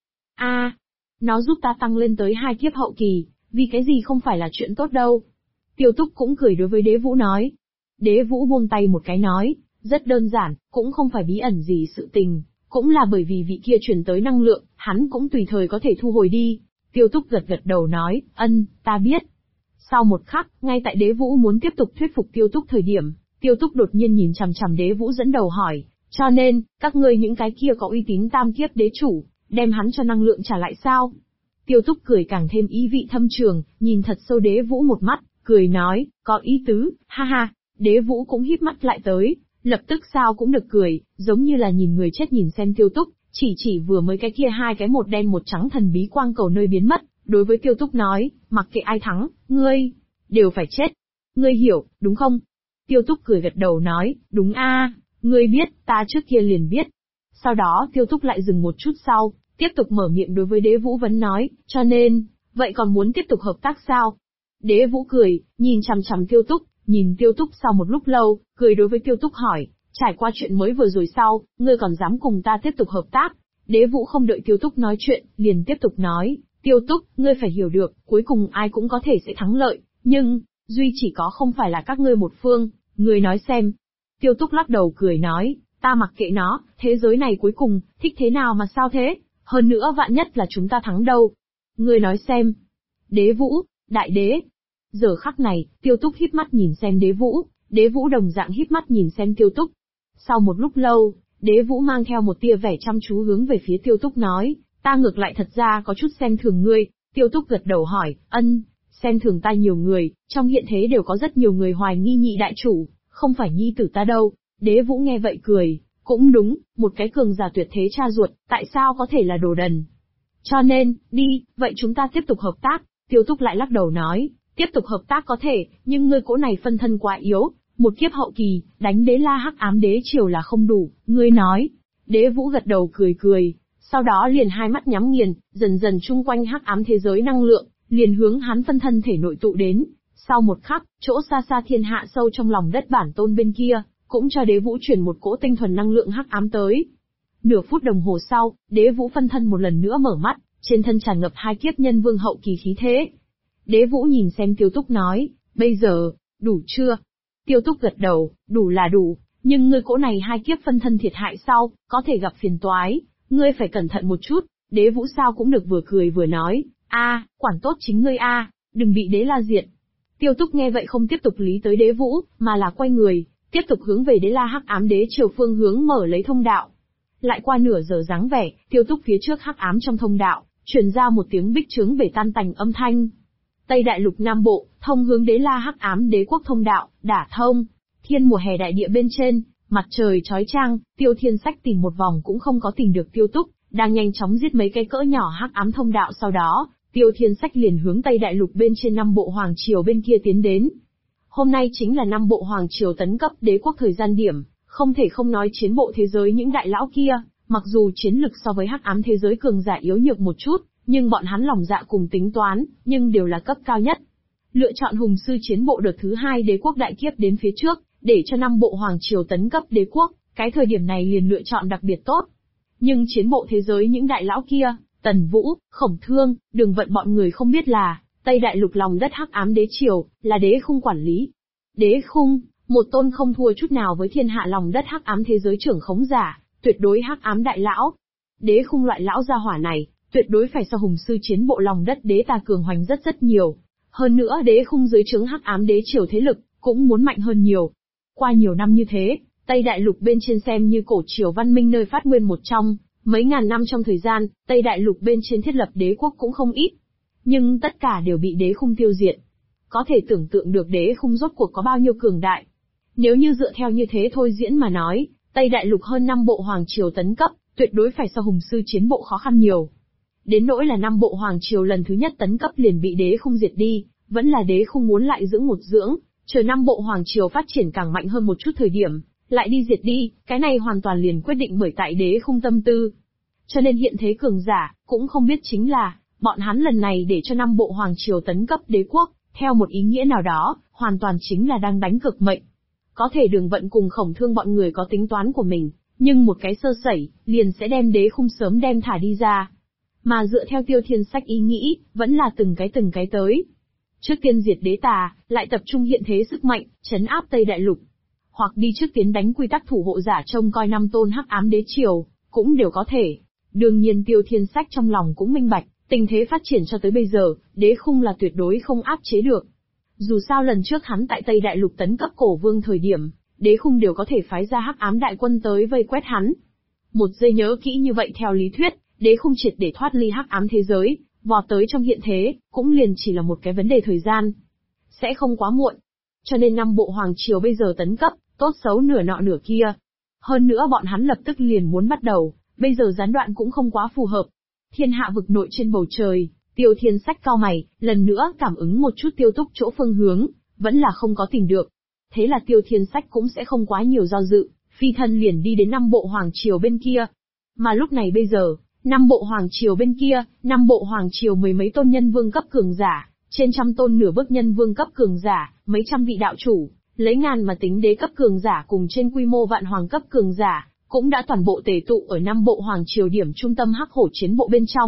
Nó giúp ta tăng lên tới 2 kiếp hậu kỳ, vì cái gì không phải là chuyện tốt đâu. Tiêu Túc cũng cười đối với Đế Vũ nói. Đế Vũ buông tay một cái nói, rất đơn giản, cũng không phải bí ẩn gì sự tình, cũng là bởi vì vị kia truyền tới năng lượng, hắn cũng tùy thời có thể thu hồi đi. Tiêu Túc gật gật đầu nói, ta biết. Sau một khắc, ngay tại Đế Vũ muốn tiếp tục thuyết phục Tiêu Túc thời điểm, Tiêu Túc đột nhiên nhìn chằm chằm Đế Vũ dẫn đầu hỏi, cho nên, các ngươi những cái kia có uy tín tam kiếp đế chủ, đem hắn cho năng lượng trả lại sao? Tiêu Túc cười càng thêm ý vị thâm trường, nhìn thật sâu Đế Vũ một mắt, cười nói, có ý tứ, ha ha. Đế Vũ cũng híp mắt lại tới, lập tức sao cũng được cười, giống như là nhìn người chết nhìn xem Tiêu Túc, chỉ vừa mới cái kia hai cái một đen một trắng thần bí quang cầu nơi biến mất, đối với Tiêu Túc nói, mặc kệ ai thắng, ngươi đều phải chết. Ngươi hiểu, đúng không? Tiêu Túc cười gật đầu nói, đúng ngươi biết, ta trước kia liền biết. Sau đó Tiêu Túc lại dừng một chút sau, tiếp tục mở miệng đối với Đế Vũ vấn nói, cho nên, vậy còn muốn tiếp tục hợp tác sao? Đế Vũ cười, nhìn chằm chằm Tiêu Túc, nhìn Tiêu Túc sau một lúc lâu, cười đối với Tiêu Túc hỏi, trải qua chuyện mới vừa rồi sau, ngươi còn dám cùng ta tiếp tục hợp tác? Đế Vũ không đợi Tiêu Túc nói chuyện, liền tiếp tục nói, Tiêu Túc, ngươi phải hiểu được, cuối cùng ai cũng có thể sẽ thắng lợi, nhưng, duy chỉ có không phải là các ngươi một phương, ngươi nói xem. Tiêu Túc lắc đầu cười nói, ta mặc kệ nó, thế giới này cuối cùng, thích thế nào mà sao thế, hơn nữa vạn nhất là chúng ta thắng đâu. Ngươi nói xem. Đế Vũ, đại đế. Giờ khắc này, Tiêu Túc híp mắt nhìn xem Đế Vũ đồng dạng híp mắt nhìn xem Tiêu Túc. Sau một lúc lâu, Đế Vũ mang theo một tia vẻ chăm chú hướng về phía Tiêu Túc nói, ta ngược lại thật ra có chút xem thường ngươi. Tiêu Túc gật đầu hỏi, xem thường ta nhiều người, trong hiện thế đều có rất nhiều người hoài nghi nhị đại chủ, không phải nhi tử ta đâu. Đế Vũ nghe vậy cười, cũng đúng, một cái cường giả tuyệt thế cha ruột, tại sao có thể là đồ đần. Cho nên, đi, vậy chúng ta tiếp tục hợp tác. Tiêu Túc lại lắc đầu nói, tiếp tục hợp tác có thể, nhưng ngươi cỗ này phân thân quá yếu, một kiếp hậu kỳ, đánh đế la hắc ám đế triều là không đủ, ngươi nói. Đế Vũ gật đầu cười, sau đó liền hai mắt nhắm nghiền, dần dần chung quanh hắc ám thế giới năng lượng, liền hướng hắn phân thân thể nội tụ đến. Sau một khắc, chỗ xa xa thiên hạ sâu trong lòng đất bản tôn bên kia, cũng cho Đế Vũ chuyển một cỗ tinh thuần năng lượng hắc ám tới. Nửa phút đồng hồ sau, Đế Vũ phân thân một lần nữa mở mắt, trên thân tràn ngập hai kiếp nhân vương hậu kỳ khí thế. Đế Vũ nhìn xem Tiêu Túc nói, bây giờ, đủ chưa? Tiêu Túc gật đầu, đủ là đủ, nhưng ngươi cỗ này hai kiếp phân thân thiệt hại sau, có thể gặp phiền toái, ngươi phải cẩn thận một chút. Đế Vũ sao cũng được vừa cười vừa nói, quản tốt chính ngươi đừng bị đế la diệt. Tiêu Túc nghe vậy không tiếp tục lý tới Đế Vũ, mà là quay người, tiếp tục hướng về đế la hắc ám đế triều phương hướng mở lấy thông đạo. Lại qua nửa giờ dáng vẻ, Tiêu Túc phía trước hắc ám trong thông đạo, truyền ra một tiếng bích trướng bể tan tành âm thanh. Tây Đại Lục Nam Bộ, thông hướng đế la hắc ám đế quốc thông đạo, đả thông. Thiên mùa hè đại địa bên trên, mặt trời chói chang, Tiêu Thiên Sách tìm một vòng cũng không có tìm được Tiêu Túc, đang nhanh chóng giết mấy cái cỡ nhỏ hắc ám thông đạo, sau đó, Tiêu Thiên Sách liền hướng Tây Đại Lục bên trên Nam Bộ Hoàng Triều bên kia tiến đến. Hôm nay chính là Nam Bộ Hoàng Triều tấn cấp đế quốc thời gian điểm, không thể không nói chiến bộ thế giới những đại lão kia, mặc dù chiến lực so với hắc ám thế giới cường giả yếu nhược một chút, nhưng bọn hắn lòng dạ cùng tính toán, nhưng đều là cấp cao nhất. Lựa chọn hùng sư chiến bộ đợt thứ 2 đế quốc đại kiếp đến phía trước, để cho Nam Bộ Hoàng Triều tấn cấp đế quốc, cái thời điểm này liền lựa chọn đặc biệt tốt. Nhưng chiến bộ thế giới những đại lão kia, Tần Vũ, Khổng Thương, Đường Vận bọn người không biết là, Tây Đại Lục lòng đất hắc ám đế triều, là đế khung quản lý. Đế khung, một tôn không thua chút nào với thiên hạ lòng đất hắc ám thế giới trưởng khống giả, tuyệt đối hắc ám đại lão. Đế khung loại lão gia hỏa này, tuyệt đối phải so hùng sư chiến bộ lòng đất đế ta cường hoành rất nhiều. Hơn nữa đế khung dưới trướng hắc ám đế triều thế lực, cũng muốn mạnh hơn nhiều. Qua nhiều năm như thế, Tây Đại Lục bên trên xem như cổ triều văn minh nơi phát nguyên một trong, mấy ngàn năm trong thời gian, Tây Đại Lục bên trên thiết lập đế quốc cũng không ít. Nhưng tất cả đều bị đế khung tiêu diệt. Có thể tưởng tượng được đế khung rốt cuộc có bao nhiêu cường đại. Nếu như dựa theo như thế thôi diễn mà nói, Tây Đại Lục hơn 5 bộ hoàng triều tấn cấp, tuyệt đối phải so hùng sư chiến bộ khó khăn nhiều. Đến nỗi là 5 bộ hoàng triều lần thứ nhất tấn cấp liền bị đế khung diệt đi, vẫn là đế khung muốn lại dưỡng một dưỡng, chờ 5 bộ hoàng triều phát triển càng mạnh hơn một chút thời điểm, lại đi diệt đi, cái này hoàn toàn liền quyết định bởi tại đế khung tâm tư. Cho nên hiện thế cường giả, cũng không biết chính là, bọn hắn lần này để cho 5 bộ hoàng triều tấn cấp đế quốc, theo một ý nghĩa nào đó, hoàn toàn chính là đang đánh cược mệnh. Có thể Đường Vận cùng Khổng Thương bọn người có tính toán của mình, nhưng một cái sơ sẩy, liền sẽ đem đế khung sớm đem thả đi ra. Mà dựa theo Tiêu Thiên Sách ý nghĩ, vẫn là từng cái tới. Trước tiên diệt đế tà, lại tập trung hiện thế sức mạnh, trấn áp Tây Đại Lục. Hoặc đi trước tiến đánh quy tắc thủ hộ giả trông coi 5 tôn hắc ám đế triều, cũng đều có thể. Đương nhiên Tiêu Thiên Sách trong lòng cũng minh bạch, tình thế phát triển cho tới bây giờ, đế khung là tuyệt đối không áp chế được. Dù sao lần trước hắn tại Tây Đại Lục tấn cấp cổ vương thời điểm, đế khung đều có thể phái ra hắc ám đại quân tới vây quét hắn. Một giây nhớ kỹ như vậy theo lý thuyết, đế khung triệt để thoát ly hắc ám thế giới, vọt tới trong hiện thế, cũng liền chỉ là một cái vấn đề thời gian. Sẽ không quá muộn. Cho nên 5 bộ hoàng triều bây giờ tấn cấp, tốt xấu nửa nọ nửa kia. Hơn nữa bọn hắn lập tức liền muốn bắt đầu, bây giờ gián đoạn cũng không quá phù hợp. Thiên hạ vực nội trên bầu trời, Tiêu Thiên Sách cau mày, lần nữa cảm ứng một chút Tiêu Túc chỗ phương hướng, vẫn là không có tìm được. Thế là Tiêu Thiên Sách cũng sẽ không quá nhiều do dự, phi thân liền đi đến 5 bộ hoàng triều bên kia. Mà lúc này bây giờ, 5 bộ hoàng triều bên kia, 5 bộ hoàng triều mười mấy tôn nhân vương cấp cường giả, trên trăm tôn nửa bước nhân vương cấp cường giả, mấy trăm vị đạo chủ, lấy ngàn mà tính đế cấp cường giả cùng trên quy mô vạn hoàng cấp cường giả, cũng đã toàn bộ tề tụ ở 5 bộ hoàng triều điểm trung tâm hắc hổ chiến bộ bên trong.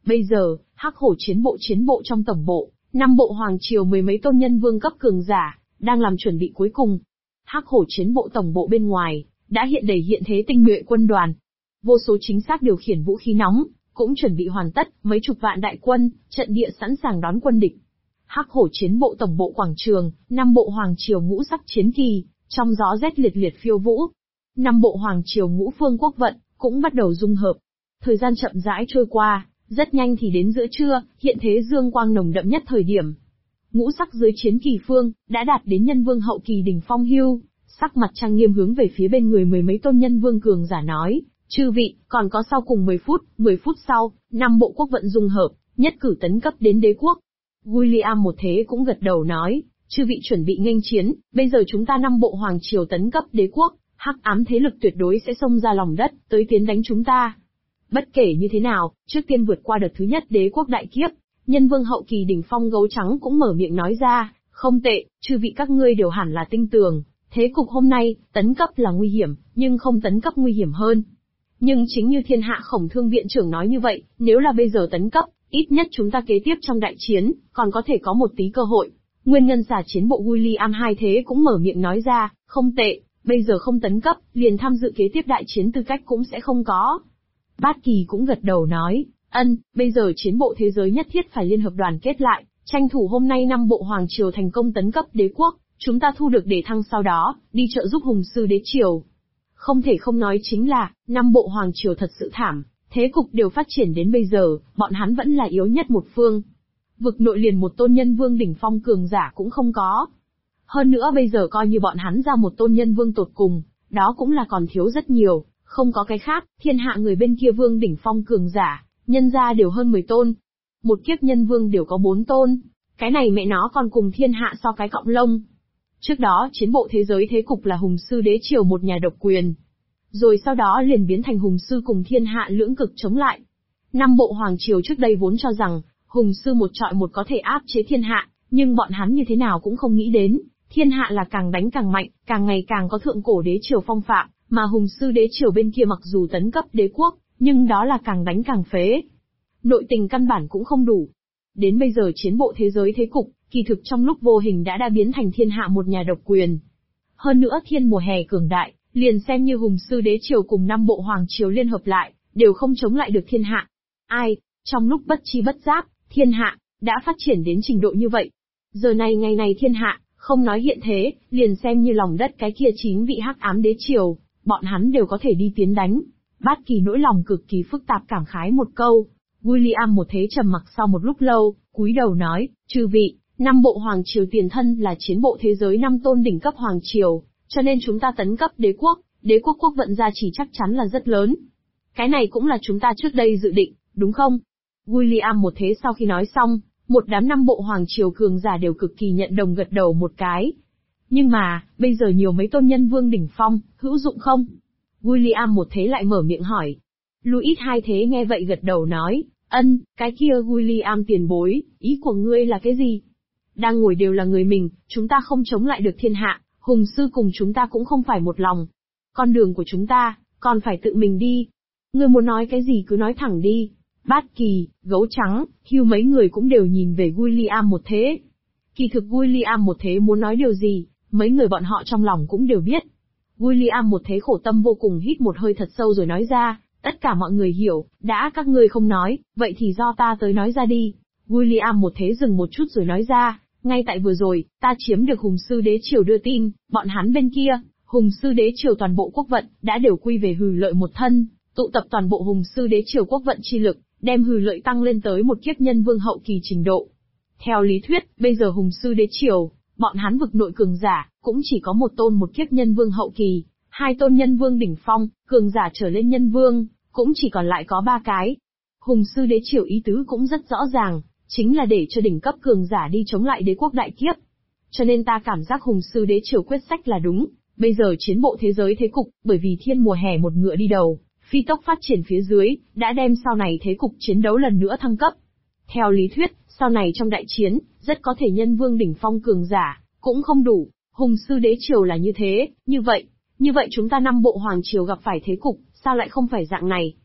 Bây giờ, Hắc Hổ chiến bộ trong tổng bộ, 5 bộ hoàng triều mười mấy tôn nhân vương cấp cường giả, đang làm chuẩn bị cuối cùng. Hắc Hổ chiến bộ tổng bộ bên ngoài, đã hiện thế tinh nhuệ quân đoàn. Vô số chính xác điều khiển vũ khí nóng, cũng chuẩn bị hoàn tất, mấy chục vạn đại quân, trận địa sẵn sàng đón quân địch. Hắc Hổ chiến bộ tổng bộ quảng trường, 5 bộ hoàng triều ngũ sắc chiến kỳ, trong gió rét liệt liệt phiêu vũ. 5 bộ hoàng triều ngũ phương quốc vận, cũng bắt đầu dung hợp. Thời gian chậm rãi trôi qua, rất nhanh thì đến giữa trưa, hiện thế dương quang nồng đậm nhất thời điểm. Ngũ sắc dưới chiến kỳ phương, đã đạt đến nhân vương hậu kỳ đỉnh phong hưu, sắc mặt trang nghiêm hướng về phía bên người mười mấy tôn nhân vương cường giả nói, chư vị, còn có sau cùng 10 phút sau, 5 bộ quốc vận dung hợp, nhất cử tấn cấp đến đế quốc. William một thế cũng gật đầu nói, chư vị chuẩn bị nghênh chiến, bây giờ chúng ta 5 bộ hoàng triều tấn cấp đế quốc, hắc ám thế lực tuyệt đối sẽ xông ra lòng đất, tới tiến đánh chúng ta. Bất kể như thế nào, trước tiên vượt qua đợt thứ nhất đế quốc đại kiếp, nhân vương hậu kỳ đỉnh phong gấu trắng cũng mở miệng nói ra, không tệ, chư vị các ngươi đều hẳn là tinh tường, thế cục hôm nay, tấn cấp là nguy hiểm, nhưng không tấn cấp nguy hiểm hơn. Nhưng chính như thiên hạ khổng thương viện trưởng nói như vậy, nếu là bây giờ tấn cấp, ít nhất chúng ta kế tiếp trong đại chiến, còn có thể có một tí cơ hội. Nguyên ngân xà chiến bộ William hai thế cũng mở miệng nói ra, không tệ, bây giờ không tấn cấp, liền tham dự kế tiếp đại chiến tư cách cũng sẽ không có. Bát Kỳ cũng gật đầu nói, bây giờ chiến bộ thế giới nhất thiết phải liên hợp đoàn kết lại, tranh thủ hôm nay 5 bộ hoàng triều thành công tấn cấp đế quốc, chúng ta thu được đề thăng sau đó, đi trợ giúp hùng sư đế triều. Không thể không nói chính là, 5 bộ hoàng triều thật sự thảm, thế cục đều phát triển đến bây giờ, bọn hắn vẫn là yếu nhất một phương. Vực nội liền một tôn nhân vương đỉnh phong cường giả cũng không có. Hơn nữa bây giờ coi như bọn hắn ra một tôn nhân vương tột cùng, đó cũng là còn thiếu rất nhiều, không có cái khác, thiên hạ người bên kia vương đỉnh phong cường giả, nhân ra đều hơn 10 tôn. Một kiếp nhân vương đều có 4 tôn, cái này mẹ nó còn cùng thiên hạ so cái cọng lông. Trước đó chiến bộ thế giới thế cục là hùng sư đế triều một nhà độc quyền. Rồi sau đó liền biến thành hùng sư cùng thiên hạ lưỡng cực chống lại. 5 bộ hoàng triều trước đây vốn cho rằng, hùng sư một trọi một có thể áp chế thiên hạ, nhưng bọn hắn như thế nào cũng không nghĩ đến, thiên hạ là càng đánh càng mạnh, càng ngày càng có thượng cổ đế triều phong phạm, mà hùng sư đế triều bên kia mặc dù tấn cấp đế quốc, nhưng đó là càng đánh càng phế. Nội tình căn bản cũng không đủ. Đến bây giờ chiến bộ thế giới thế cục, kỳ thực trong lúc vô hình đã biến thành thiên hạ một nhà độc quyền. Hơn nữa thiên mùa hè cường đại, liền xem như hùng sư đế triều cùng 5 bộ hoàng triều liên hợp lại, đều không chống lại được thiên hạ. Trong lúc bất chi bất giác, thiên hạ đã phát triển đến trình độ như vậy. Giờ này ngày này thiên hạ, không nói hiện thế, liền xem như lòng đất cái kia 9 vị hắc ám đế triều, bọn hắn đều có thể đi tiến đánh. Bát Kỳ nỗi lòng cực kỳ phức tạp cảm khái một câu. William một thế trầm mặc sau một lúc lâu, cúi đầu nói, chư vị, 5 bộ hoàng triều tiền thân là chiến bộ thế giới 5 tôn đỉnh cấp hoàng triều, cho nên chúng ta tấn cấp đế quốc quốc vận gia chỉ chắc chắn là rất lớn. Cái này cũng là chúng ta trước đây dự định, đúng không? William một thế sau khi nói xong, một đám 5 bộ hoàng triều cường giả đều cực kỳ nhận đồng gật đầu một cái. Nhưng mà, bây giờ nhiều mấy tôn nhân vương đỉnh phong, hữu dụng không? William một thế lại mở miệng hỏi. Louis hai thế nghe vậy gật đầu nói, cái kia William tiền bối, ý của ngươi là cái gì? Đang ngồi đều là người mình, chúng ta không chống lại được thiên hạ, hùng sư cùng chúng ta cũng không phải một lòng. Con đường của chúng ta, còn phải tự mình đi. Ngươi muốn nói cái gì cứ nói thẳng đi. Bát Kỳ, gấu trắng, hưu mấy người cũng đều nhìn về William một thế. Kỳ thực William một thế muốn nói điều gì, mấy người bọn họ trong lòng cũng đều biết. William một thế khổ tâm vô cùng hít một hơi thật sâu rồi nói ra, tất cả mọi người hiểu, đã các ngươi không nói, vậy thì do ta tới nói ra đi. William một thế dừng một chút rồi nói ra, ngay tại vừa rồi, ta chiếm được hùng sư đế triều đưa tin, bọn hắn bên kia, hùng sư đế triều toàn bộ quốc vận, đã đều quy về hừ lợi một thân, tụ tập toàn bộ hùng sư đế triều quốc vận chi lực, đem hừ lợi tăng lên tới một kiếp nhân vương hậu kỳ trình độ. Theo lý thuyết, bây giờ hùng sư đế triều, bọn hắn vực nội cường giả, cũng chỉ có một tôn một kiếp nhân vương hậu kỳ, 2 tôn nhân vương đỉnh phong, cường giả trở lên nhân vương, cũng chỉ còn lại có 3 cái. Hùng sư đế triều ý tứ cũng rất rõ ràng, chính là để cho đỉnh cấp cường giả đi chống lại đế quốc đại kiếp. Cho nên ta cảm giác hùng sư đế triều quyết sách là đúng, bây giờ chiến bộ thế giới thế cục, bởi vì thiên mùa hè một ngựa đi đầu, phi tốc phát triển phía dưới, đã đem sau này thế cục chiến đấu lần nữa thăng cấp. Theo lý thuyết, sau này trong đại chiến, rất có thể nhân vương đỉnh phong cường giả, cũng không đủ, hùng sư đế triều là như thế, như vậy chúng ta 5 bộ hoàng triều gặp phải thế cục, sao lại không phải dạng này?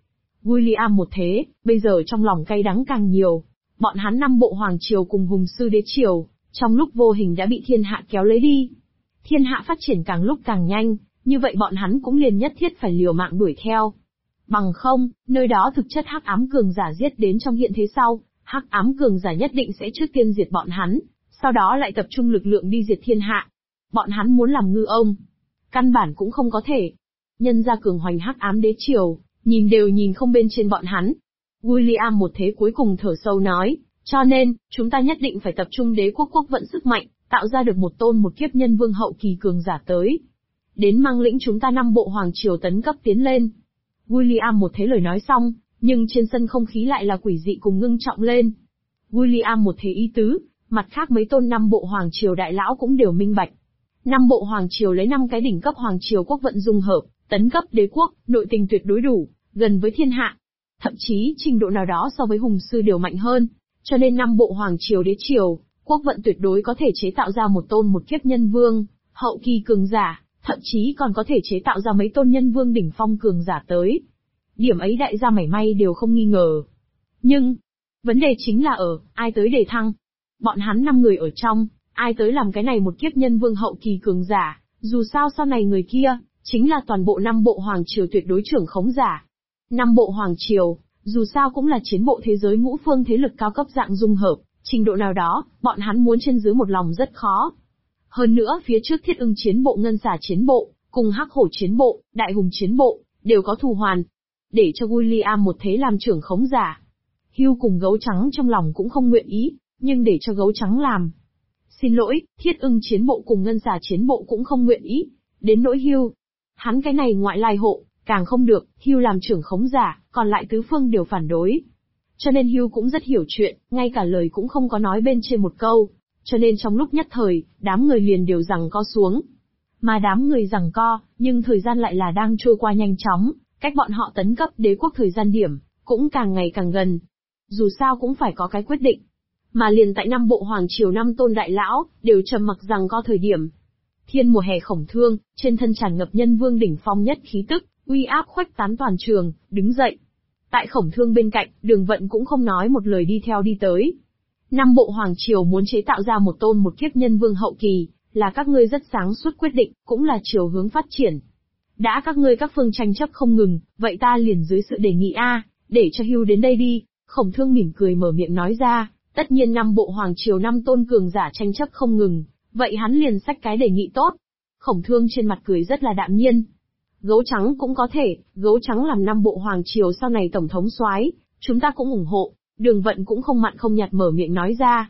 William một thế, bây giờ trong lòng cay đắng càng nhiều. Bọn hắn 5 bộ hoàng triều cùng hùng sư đế triều, trong lúc vô hình đã bị thiên hạ kéo lấy đi. Thiên hạ phát triển càng lúc càng nhanh, như vậy bọn hắn cũng liền nhất thiết phải liều mạng đuổi theo. Bằng không, nơi đó thực chất hắc ám cường giả giết đến trong hiện thế sau, hắc ám cường giả nhất định sẽ trước tiên diệt bọn hắn, sau đó lại tập trung lực lượng đi diệt thiên hạ. Bọn hắn muốn làm ngư ông, căn bản cũng không có thể. Nhân gia cường hoành hắc ám đế triều, nhìn đều nhìn không bên trên bọn hắn. William một thế cuối cùng thở sâu nói, cho nên, chúng ta nhất định phải tập trung đế quốc quốc vận sức mạnh, tạo ra được một tôn một kiếp nhân vương hậu kỳ cường giả tới. Đến mang lĩnh chúng ta 5 bộ hoàng triều tấn cấp tiến lên. William một thế lời nói xong, nhưng trên sân không khí lại là quỷ dị cùng ngưng trọng lên. William một thế ý tứ, mặt khác mấy tôn 5 bộ hoàng triều đại lão cũng đều minh bạch. 5 bộ hoàng triều lấy 5 cái đỉnh cấp hoàng triều quốc vận dung hợp, tấn cấp đế quốc, nội tình tuyệt đối đủ, gần với thiên hạ. Thậm chí trình độ nào đó so với hùng sư đều mạnh hơn, cho nên 5 bộ hoàng triều đế triều, quốc vận tuyệt đối có thể chế tạo ra một tôn một kiếp nhân vương, hậu kỳ cường giả, thậm chí còn có thể chế tạo ra mấy tôn nhân vương đỉnh phong cường giả tới. Điểm ấy đại gia mảy may đều không nghi ngờ. Nhưng, vấn đề chính là ai tới đề thăng? Bọn hắn 5 người ở trong, ai tới làm cái này một kiếp nhân vương hậu kỳ cường giả, dù sao sau này người kia, chính là toàn bộ 5 bộ hoàng triều tuyệt đối trưởng khống giả. 5 bộ hoàng triều, dù sao cũng là chiến bộ thế giới ngũ phương thế lực cao cấp dạng dung hợp, trình độ nào đó, bọn hắn muốn trên dưới một lòng rất khó. Hơn nữa phía trước Thiết Ưng chiến bộ, Ngân Xà chiến bộ, cùng Hắc Hổ chiến bộ, Đại Hùng chiến bộ, đều có thù hoàn. Để cho William một thế làm trưởng khống giả. Hugh cùng Gấu Trắng trong lòng cũng không nguyện ý, nhưng để cho Gấu Trắng làm. Xin lỗi, Thiết Ưng chiến bộ cùng Ngân Xà chiến bộ cũng không nguyện ý. Đến nỗi Hugh, hắn cái này ngoại lai hộ, càng không được, Hugh làm trưởng khống giả, còn lại tứ phương đều phản đối. Cho nên Hugh cũng rất hiểu chuyện, ngay cả lời cũng không có nói bên trên một câu. Cho nên trong lúc nhất thời, đám người liền đều giằng co xuống. Mà đám người giằng co, nhưng thời gian lại là đang trôi qua nhanh chóng, cách bọn họ tấn cấp đế quốc thời gian điểm, cũng càng ngày càng gần. Dù sao cũng phải có cái quyết định. Mà liền tại 5 bộ hoàng triều 5 tôn đại lão, đều trầm mặc giằng co thời điểm. Thiên mùa hè Khổng Thương, trên thân tràn ngập nhân vương đỉnh phong nhất khí tức, uy áp khuếch tán toàn trường, đứng dậy. Tại Khổng Thương bên cạnh, Đường Vận cũng không nói một lời đi theo đi tới. 5 bộ hoàng triều muốn chế tạo ra một tôn một kiếp nhân vương hậu kỳ, là các ngươi rất sáng suốt quyết định, cũng là chiều hướng phát triển. Đã các ngươi các phương tranh chấp không ngừng, vậy ta liền dưới sự đề nghị để cho Hugh đến đây đi. Khổng Thương mỉm cười mở miệng nói ra, tất nhiên 5 bộ hoàng triều 5 tôn cường giả tranh chấp không ngừng, vậy hắn liền xách cái đề nghị tốt. Khổng Thương trên mặt cười rất là đạm nhiên. Gấu Trắng cũng có thể, Gấu Trắng làm 5 bộ hoàng triều sau này tổng thống soái, chúng ta cũng ủng hộ. Đường Vận cũng không mặn không nhạt mở miệng nói ra.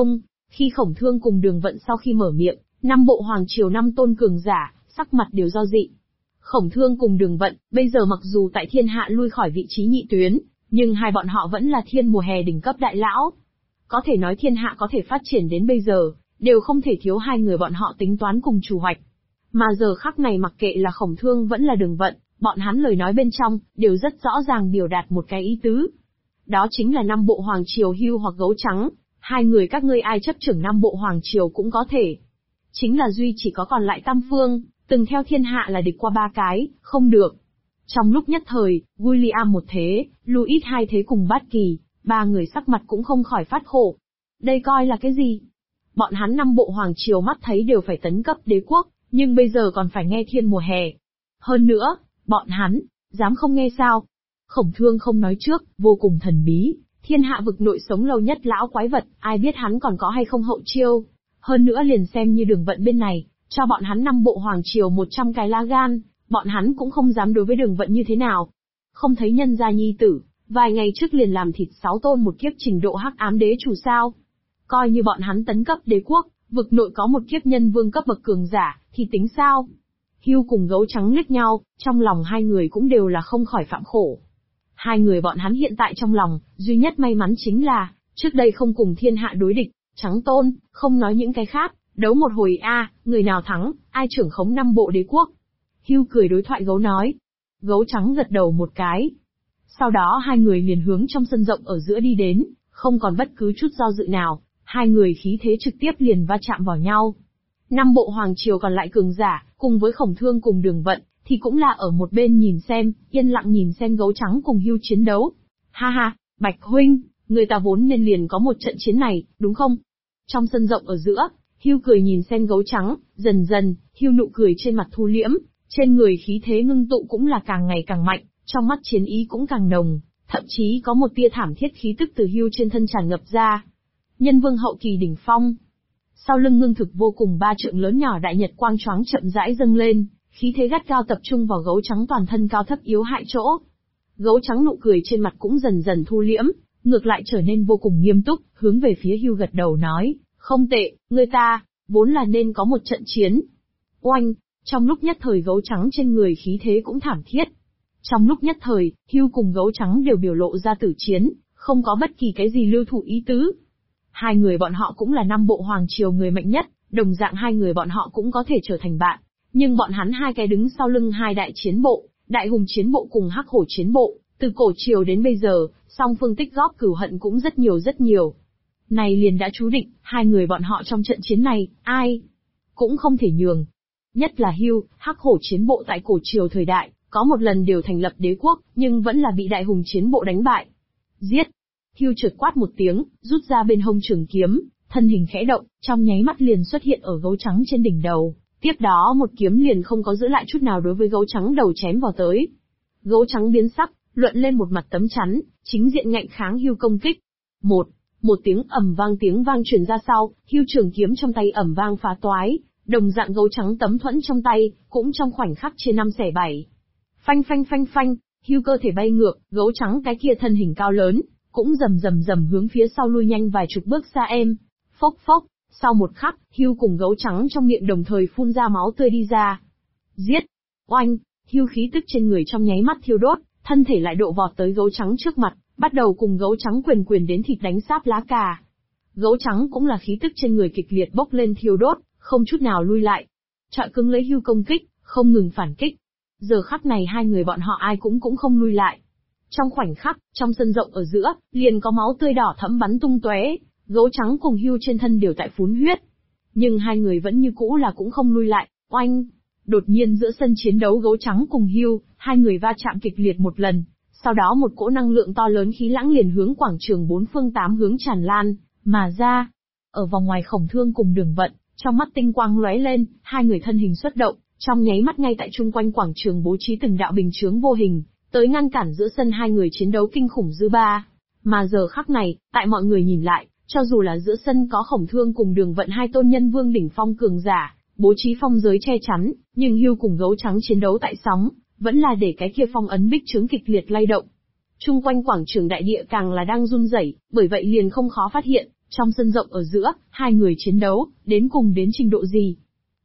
Khi Khổng Thương cùng Đường Vận sau khi mở miệng, 5 bộ hoàng triều 5 tôn cường giả, sắc mặt đều do dị. Khổng Thương cùng Đường Vận, bây giờ mặc dù tại thiên hạ lui khỏi vị trí nhị tuyến, nhưng hai bọn họ vẫn là thiên mùa hè đỉnh cấp đại lão. Có thể nói thiên hạ có thể phát triển đến bây giờ, đều không thể thiếu hai người bọn họ tính toán cùng chủ hoạch. Mà giờ khắc này mặc kệ là Khổng Thương vẫn là Đường Vận, bọn hắn lời nói bên trong, đều rất rõ ràng biểu đạt một cái ý tứ. Đó chính là 5 bộ hoàng triều Hugh hoặc Gấu Trắng, hai người các ngươi ai chấp trưởng 5 bộ hoàng triều cũng có thể. Chính là duy chỉ có còn lại Tam Phương, từng theo thiên hạ là địch qua 3 cái, không được. Trong lúc nhất thời, William một thế, Louis hai thế cùng Bát Kỳ, 3 người sắc mặt cũng không khỏi phát khổ. Đây coi là cái gì? Bọn hắn 5 bộ hoàng triều mắt thấy đều phải tấn cấp đế quốc, nhưng bây giờ còn phải nghe thiên mùa hè. Hơn nữa, bọn hắn, dám không nghe sao? Khổng Thương không nói trước, vô cùng thần bí, thiên hạ vực nội sống lâu nhất lão quái vật, ai biết hắn còn có hay không hậu chiêu. Hơn nữa liền xem như Đường Vận bên này, cho bọn hắn 5 bộ hoàng triều 100 cái lá gan, bọn hắn cũng không dám đối với Đường Vận như thế nào. Không thấy nhân gia nhi tử, vài ngày trước liền làm thịt 6 tôn một kiếp trình độ hắc ám đế chủ sao. Coi như bọn hắn tấn cấp đế quốc, vực nội có một kiếp nhân vương cấp bậc cường giả, thì tính sao? Hugh cùng Gấu Trắng liếc nhau, trong lòng hai người cũng đều là không khỏi phạm khổ. Hai người bọn hắn hiện tại trong lòng, duy nhất may mắn chính là, trước đây không cùng thiên hạ đối địch, Trắng Tôn, không nói những cái khác, đấu một hồi người nào thắng, ai trưởng khống 5 bộ đế quốc. Hugh cười đối thoại Gấu nói. Gấu Trắng gật đầu một cái. Sau đó hai người liền hướng trong sân rộng ở giữa đi đến, không còn bất cứ chút do dự nào, hai người khí thế trực tiếp liền va chạm vào nhau. 5 bộ hoàng triều còn lại cường giả, cùng với Khổng Thương cùng Đường Vận, thì cũng là ở một bên nhìn xem, yên lặng nhìn xem gấu trắng cùng Hưu chiến đấu. Ha ha, Bạch huynh, người ta vốn nên liền có một trận chiến này, đúng không? Trong sân rộng ở giữa, Hưu cười nhìn xem gấu trắng, dần dần, Hưu nụ cười trên mặt thu liễm, trên người khí thế ngưng tụ cũng là càng ngày càng mạnh, trong mắt chiến ý cũng càng nồng, thậm chí có một tia thảm thiết khí tức từ Hưu trên thân tràn ngập ra. Nhân vương hậu kỳ đỉnh phong. Sau lưng ngưng thực vô cùng 3 trượng lớn nhỏ đại nhật quang choáng chậm rãi dâng lên, khí thế gắt cao tập trung vào gấu trắng toàn thân cao thấp yếu hại chỗ. Gấu trắng nụ cười trên mặt cũng dần dần thu liễm, ngược lại trở nên vô cùng nghiêm túc, hướng về phía Hưu gật đầu nói, không tệ, người ta, vốn là nên có một trận chiến. Oanh, trong lúc nhất thời gấu trắng trên người khí thế cũng thảm thiết. Trong lúc nhất thời, Hưu cùng gấu trắng đều biểu lộ ra tử chiến, không có bất kỳ cái gì lưu thủ ý tứ. Hai người bọn họ cũng là 5 bộ hoàng triều người mạnh nhất, đồng dạng hai người bọn họ cũng có thể trở thành bạn. Nhưng bọn hắn hai cái đứng sau lưng hai đại chiến bộ, đại hùng chiến bộ cùng hắc hổ chiến bộ, từ cổ triều đến bây giờ, song phương tích góp cửu hận cũng rất nhiều rất nhiều. Này liền đã chú định, hai người bọn họ trong trận chiến này, ai cũng không thể nhường. Nhất là Hưu, hắc hổ chiến bộ tại cổ triều thời đại, có một lần đều thành lập đế quốc, nhưng vẫn là bị đại hùng chiến bộ đánh bại. Giết! Hưu chợt quát một tiếng, rút ra bên hông trường kiếm, thân hình khẽ động, trong nháy mắt liền xuất hiện ở gấu trắng trên đỉnh đầu. Tiếp đó một kiếm liền không có giữ lại chút nào đối với gấu trắng đầu chém vào tới. Gấu trắng biến sắc, luận lên một mặt tấm chắn, chính diện ngạnh kháng Hưu công kích. Một tiếng tiếng vang truyền ra sau, Hưu trường kiếm trong tay ầm vang phá toái, đồng dạng gấu trắng tấm thuẫn trong tay, cũng trong khoảnh khắc chia 5 xẻ 7. Phanh phanh phanh phanh, Hưu cơ thể bay ngược, gấu trắng cái kia thân hình cao lớn, cũng rầm hướng phía sau lui nhanh vài chục bước xa em. Phốc phốc, sau một khắc, Hưu cùng gấu trắng trong miệng đồng thời phun ra máu tươi đi ra. Giết! Oanh! Hưu khí tức trên người trong nháy mắt thiêu đốt, thân thể lại độ vọt tới gấu trắng trước mặt, bắt đầu cùng gấu trắng quyền đến thịt đánh sáp lá cà. Gấu trắng cũng là khí tức trên người kịch liệt bốc lên thiêu đốt, không chút nào lui lại. Trọi cứng lấy Hưu công kích, không ngừng phản kích. Giờ khắc này hai người bọn họ ai cũng không lui lại. Trong khoảnh khắc, trong sân rộng ở giữa, liền có máu tươi đỏ thẫm bắn tung tóe, gấu trắng cùng Hưu trên thân đều tại phún huyết. Nhưng hai người vẫn như cũ là cũng không lui lại, oanh! Đột nhiên giữa sân chiến đấu gấu trắng cùng Hưu, hai người va chạm kịch liệt một lần, sau đó một cỗ năng lượng to lớn khí lãng liền hướng quảng trường 4 phương 8 hướng tràn lan, mà ra. Ở vòng ngoài Khổng Thương cùng Đường Vận, trong mắt tinh quang lóe lên, hai người thân hình xuất động, trong nháy mắt ngay tại chung quanh quảng trường bố trí từng đạo bình chướng vô hình, tới ngăn cản giữa sân hai người chiến đấu kinh khủng dư ba. Mà giờ khắc này, tại mọi người nhìn lại, cho dù là giữa sân có Khổng Thương cùng Đường Vận hai tôn nhân vương đỉnh phong cường giả, bố trí phong giới che chắn, nhưng Hưu cùng gấu trắng chiến đấu tại sóng, vẫn là để cái kia phong ấn bích chướng kịch liệt lay động. Chung quanh quảng trường đại địa càng là đang run rẩy, bởi vậy liền không khó phát hiện, trong sân rộng ở giữa, hai người chiến đấu, đến cùng đến trình độ gì.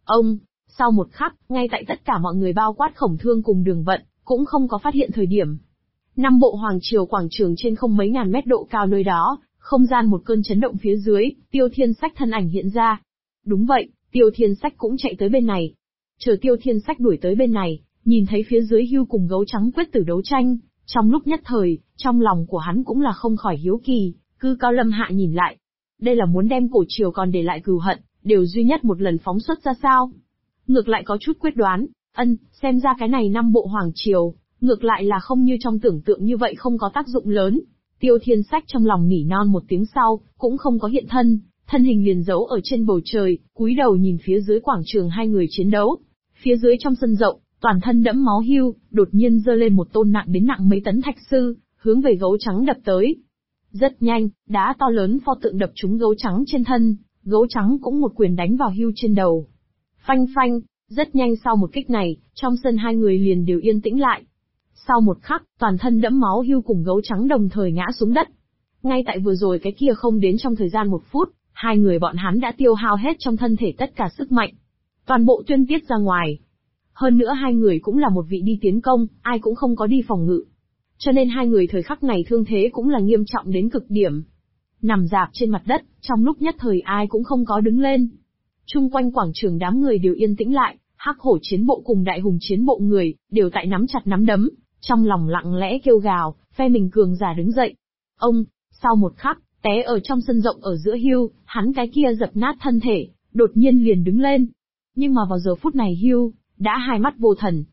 Sau một khắc, ngay tại tất cả mọi người bao quát Khổng Thương cùng Đường Vận, cũng không có phát hiện thời điểm. 5 bộ hoàng triều quảng trường trên không mấy ngàn mét độ cao nơi đó, không gian một cơn chấn động phía dưới, Tiêu Thiên Sách thân ảnh hiện ra. Đúng vậy, Tiêu Thiên Sách cũng chạy tới bên này. Chờ Tiêu Thiên Sách đuổi tới bên này, nhìn thấy phía dưới Hưu cùng gấu trắng quyết tử đấu tranh, trong lúc nhất thời, trong lòng của hắn cũng là không khỏi hiếu kỳ, cư cao lâm hạ nhìn lại. Đây là muốn đem cổ triều còn để lại cừu hận, đều duy nhất một lần phóng xuất ra sao? Ngược lại có chút quyết đoán, xem ra cái này 5 bộ hoàng triều, ngược lại là không như trong tưởng tượng như vậy không có tác dụng lớn. Tiêu Thiên Sách trong lòng nỉ non một tiếng sau, cũng không có hiện thân, thân hình liền giấu ở trên bầu trời, cúi đầu nhìn phía dưới quảng trường hai người chiến đấu. Phía dưới trong sân rộng, toàn thân đẫm máu Hưu, đột nhiên giơ lên một tôn nặng đến nặng mấy tấn thạch sư, hướng về gấu trắng đập tới. Rất nhanh, đá to lớn pho tượng đập trúng gấu trắng trên thân, gấu trắng cũng một quyền đánh vào Hưu trên đầu. Phanh phanh, rất nhanh sau một kích này, trong sân hai người liền đều yên tĩnh lại. Sau một khắc, toàn thân đẫm máu Hưu cùng gấu trắng đồng thời ngã xuống đất. Ngay tại vừa rồi cái kia không đến trong thời gian 1 phút, hai người bọn hắn đã tiêu hao hết trong thân thể tất cả sức mạnh. Toàn bộ tuyên tiết ra ngoài. Hơn nữa hai người cũng là một vị đi tiến công, ai cũng không có đi phòng ngự. Cho nên hai người thời khắc này thương thế cũng là nghiêm trọng đến cực điểm. Nằm rạp trên mặt đất, trong lúc nhất thời ai cũng không có đứng lên. Chung quanh quảng trường đám người đều yên tĩnh lại, hắc hổ chiến bộ cùng đại hùng chiến bộ người, đều tại nắm chặt nắm đấm, trong lòng lặng lẽ kêu gào, phe mình cường giả đứng dậy. Sau một khắc, té ở trong sân rộng ở giữa Hưu, hắn cái kia dập nát thân thể, đột nhiên liền đứng lên. Nhưng mà vào giờ phút này Hưu, đã hai mắt vô thần.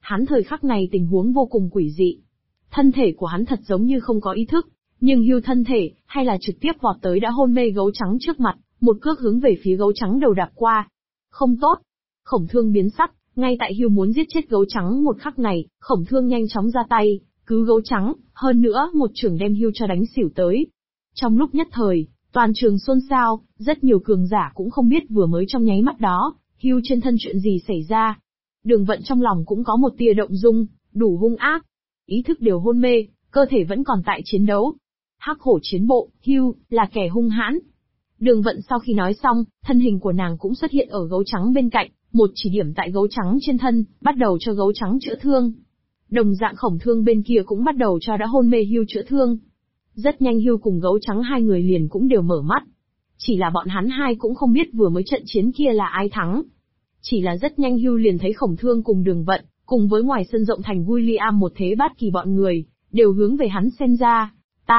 Hắn thời khắc này tình huống vô cùng quỷ dị. Thân thể của hắn thật giống như không có ý thức, nhưng hưu thân thể, hay là trực tiếp vọt tới đã hôn mê gấu trắng trước mặt, một cước hướng về phía gấu trắng đầu đạp qua. Không tốt. Khổng Thương biến sắc, ngay tại hưu muốn giết chết gấu trắng một khắc này, Khổng Thương nhanh chóng ra tay, cứu gấu trắng, hơn nữa một chưởng đem hưu cho đánh xỉu tới. Trong lúc nhất thời, toàn trường xôn xao, rất nhiều cường giả cũng không biết vừa mới trong nháy mắt đó, hưu trên thân chuyện gì xảy ra. Đường Vận trong lòng cũng có một tia động dung, đủ hung ác. Ý thức đều hôn mê, cơ thể vẫn còn tại chiến đấu. Hắc hổ chiến bộ, hưu, là kẻ hung hãn. Đường Vận sau khi nói xong, thân hình của nàng cũng xuất hiện ở gấu trắng bên cạnh, một chỉ điểm tại gấu trắng trên thân, bắt đầu cho gấu trắng chữa thương. Đồng dạng Khổng Thương bên kia cũng bắt đầu cho đã hôn mê hưu chữa thương. Rất nhanh hưu cùng gấu trắng hai người liền cũng đều mở mắt. Chỉ là bọn hắn hai cũng không biết vừa mới trận chiến kia là ai thắng. Chỉ là rất nhanh hưu liền thấy Khổng Thương cùng Đường Vận, cùng với ngoài sân rộng thành William một thế bát kỳ bọn người, đều hướng về hắn xem ra.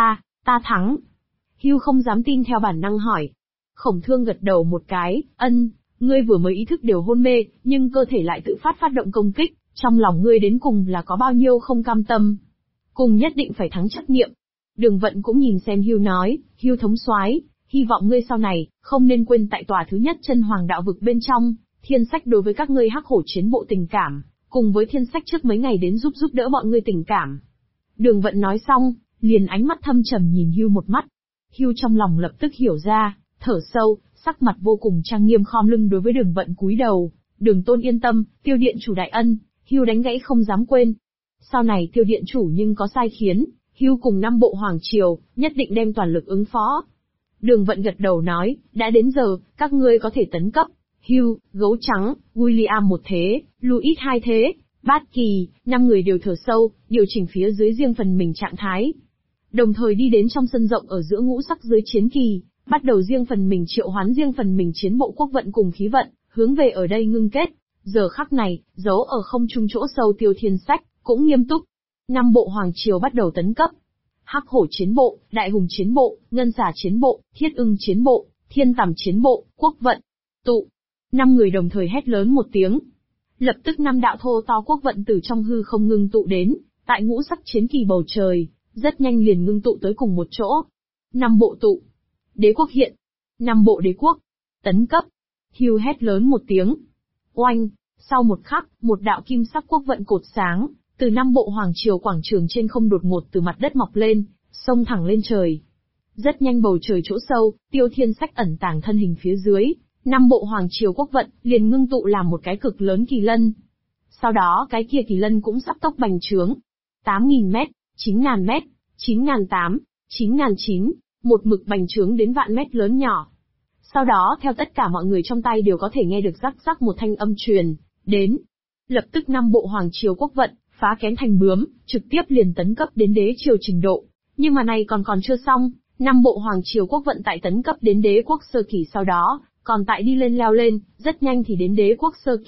Ta thắng. Hưu không dám tin theo bản năng hỏi. Khổng Thương gật đầu một cái, ngươi vừa mới ý thức đều hôn mê, nhưng cơ thể lại tự phát động công kích, trong lòng ngươi đến cùng là có bao nhiêu không cam tâm. Cùng nhất định phải thắng trắc nghiệm. Đường Vận cũng nhìn xem Hưu nói, Hưu thống soái, hy vọng ngươi sau này, không nên quên tại tòa thứ nhất chân hoàng đạo vực bên trong, thiên sách đối với các ngươi hắc hổ chiến bộ tình cảm, cùng với thiên sách trước mấy ngày đến giúp đỡ bọn ngươi tình cảm. Đường Vận nói xong, liền ánh mắt thâm trầm nhìn Hưu một mắt. Hưu trong lòng lập tức hiểu ra, thở sâu, sắc mặt vô cùng trang nghiêm khom lưng đối với Đường Vận cúi đầu. Đường Tôn yên tâm, Tiêu điện chủ đại ân, Hưu đánh gãy không dám quên. Sau này Tiêu điện chủ nhưng có sai khiến, Hưu cùng 5 bộ hoàng triều, nhất định đem toàn lực ứng phó. Đường Vận gật đầu nói, đã đến giờ, các ngươi có thể tấn cấp. Hưu, gấu trắng, William một thế, Louis hai thế, bát kỳ, 5 người đều thở sâu, điều chỉnh phía dưới riêng phần mình trạng thái. Đồng thời đi đến trong sân rộng ở giữa ngũ sắc dưới chiến kỳ, bắt đầu riêng phần mình triệu hoán riêng phần mình chiến bộ quốc vận cùng khí vận, hướng về ở đây ngưng kết. Giờ khắc này, giấu ở không trung chỗ sâu Tiêu Thiên Sách, cũng nghiêm túc. 5 bộ hoàng triều bắt đầu tấn cấp. Hắc hổ chiến bộ, đại hùng chiến bộ, ngân xà chiến bộ, thiết ưng chiến bộ, thiên tằm chiến bộ, quốc vận. Tụ. 5 người đồng thời hét lớn một tiếng. Lập tức 5 đạo thô to quốc vận từ trong hư không ngưng tụ đến, tại ngũ sắc chiến kỳ bầu trời, rất nhanh liền ngưng tụ tới cùng một chỗ. 5 bộ tụ. Đế quốc hiện. 5 bộ đế quốc. Tấn cấp. Hưu hét lớn một tiếng. Oanh. Sau một khắc, một đạo kim sắc quốc vận cột sáng, từ 5 bộ hoàng triều quảng trường trên không đột ngột từ mặt đất mọc lên, xông thẳng lên trời. Rất nhanh bầu trời chỗ sâu, Tiêu Thiên Sách ẩn tàng thân hình phía dưới, 5 bộ hoàng triều quốc vận liền ngưng tụ làm một cái cực lớn kỳ lân. Sau đó cái kia kỳ lân cũng sắp tốc bành trướng. 8.000 mét, 9.000 mét, 9.800, 9.900, một mực bành trướng đến vạn mét lớn nhỏ. Sau đó theo tất cả mọi người trong tay đều có thể nghe được rắc rắc một thanh âm truyền đến. Lập tức 5 bộ hoàng triều quốc vận phá kén thành bướm, trực tiếp liền tấn cấp đến đế triều trình độ. Nhưng mà này còn chưa xong, 5 bộ hoàng triều quốc vận tại tấn cấp đến đế quốc sơ kỳ sau đó, còn tại đi lên leo lên, rất nhanh thì đến đế quốc sơ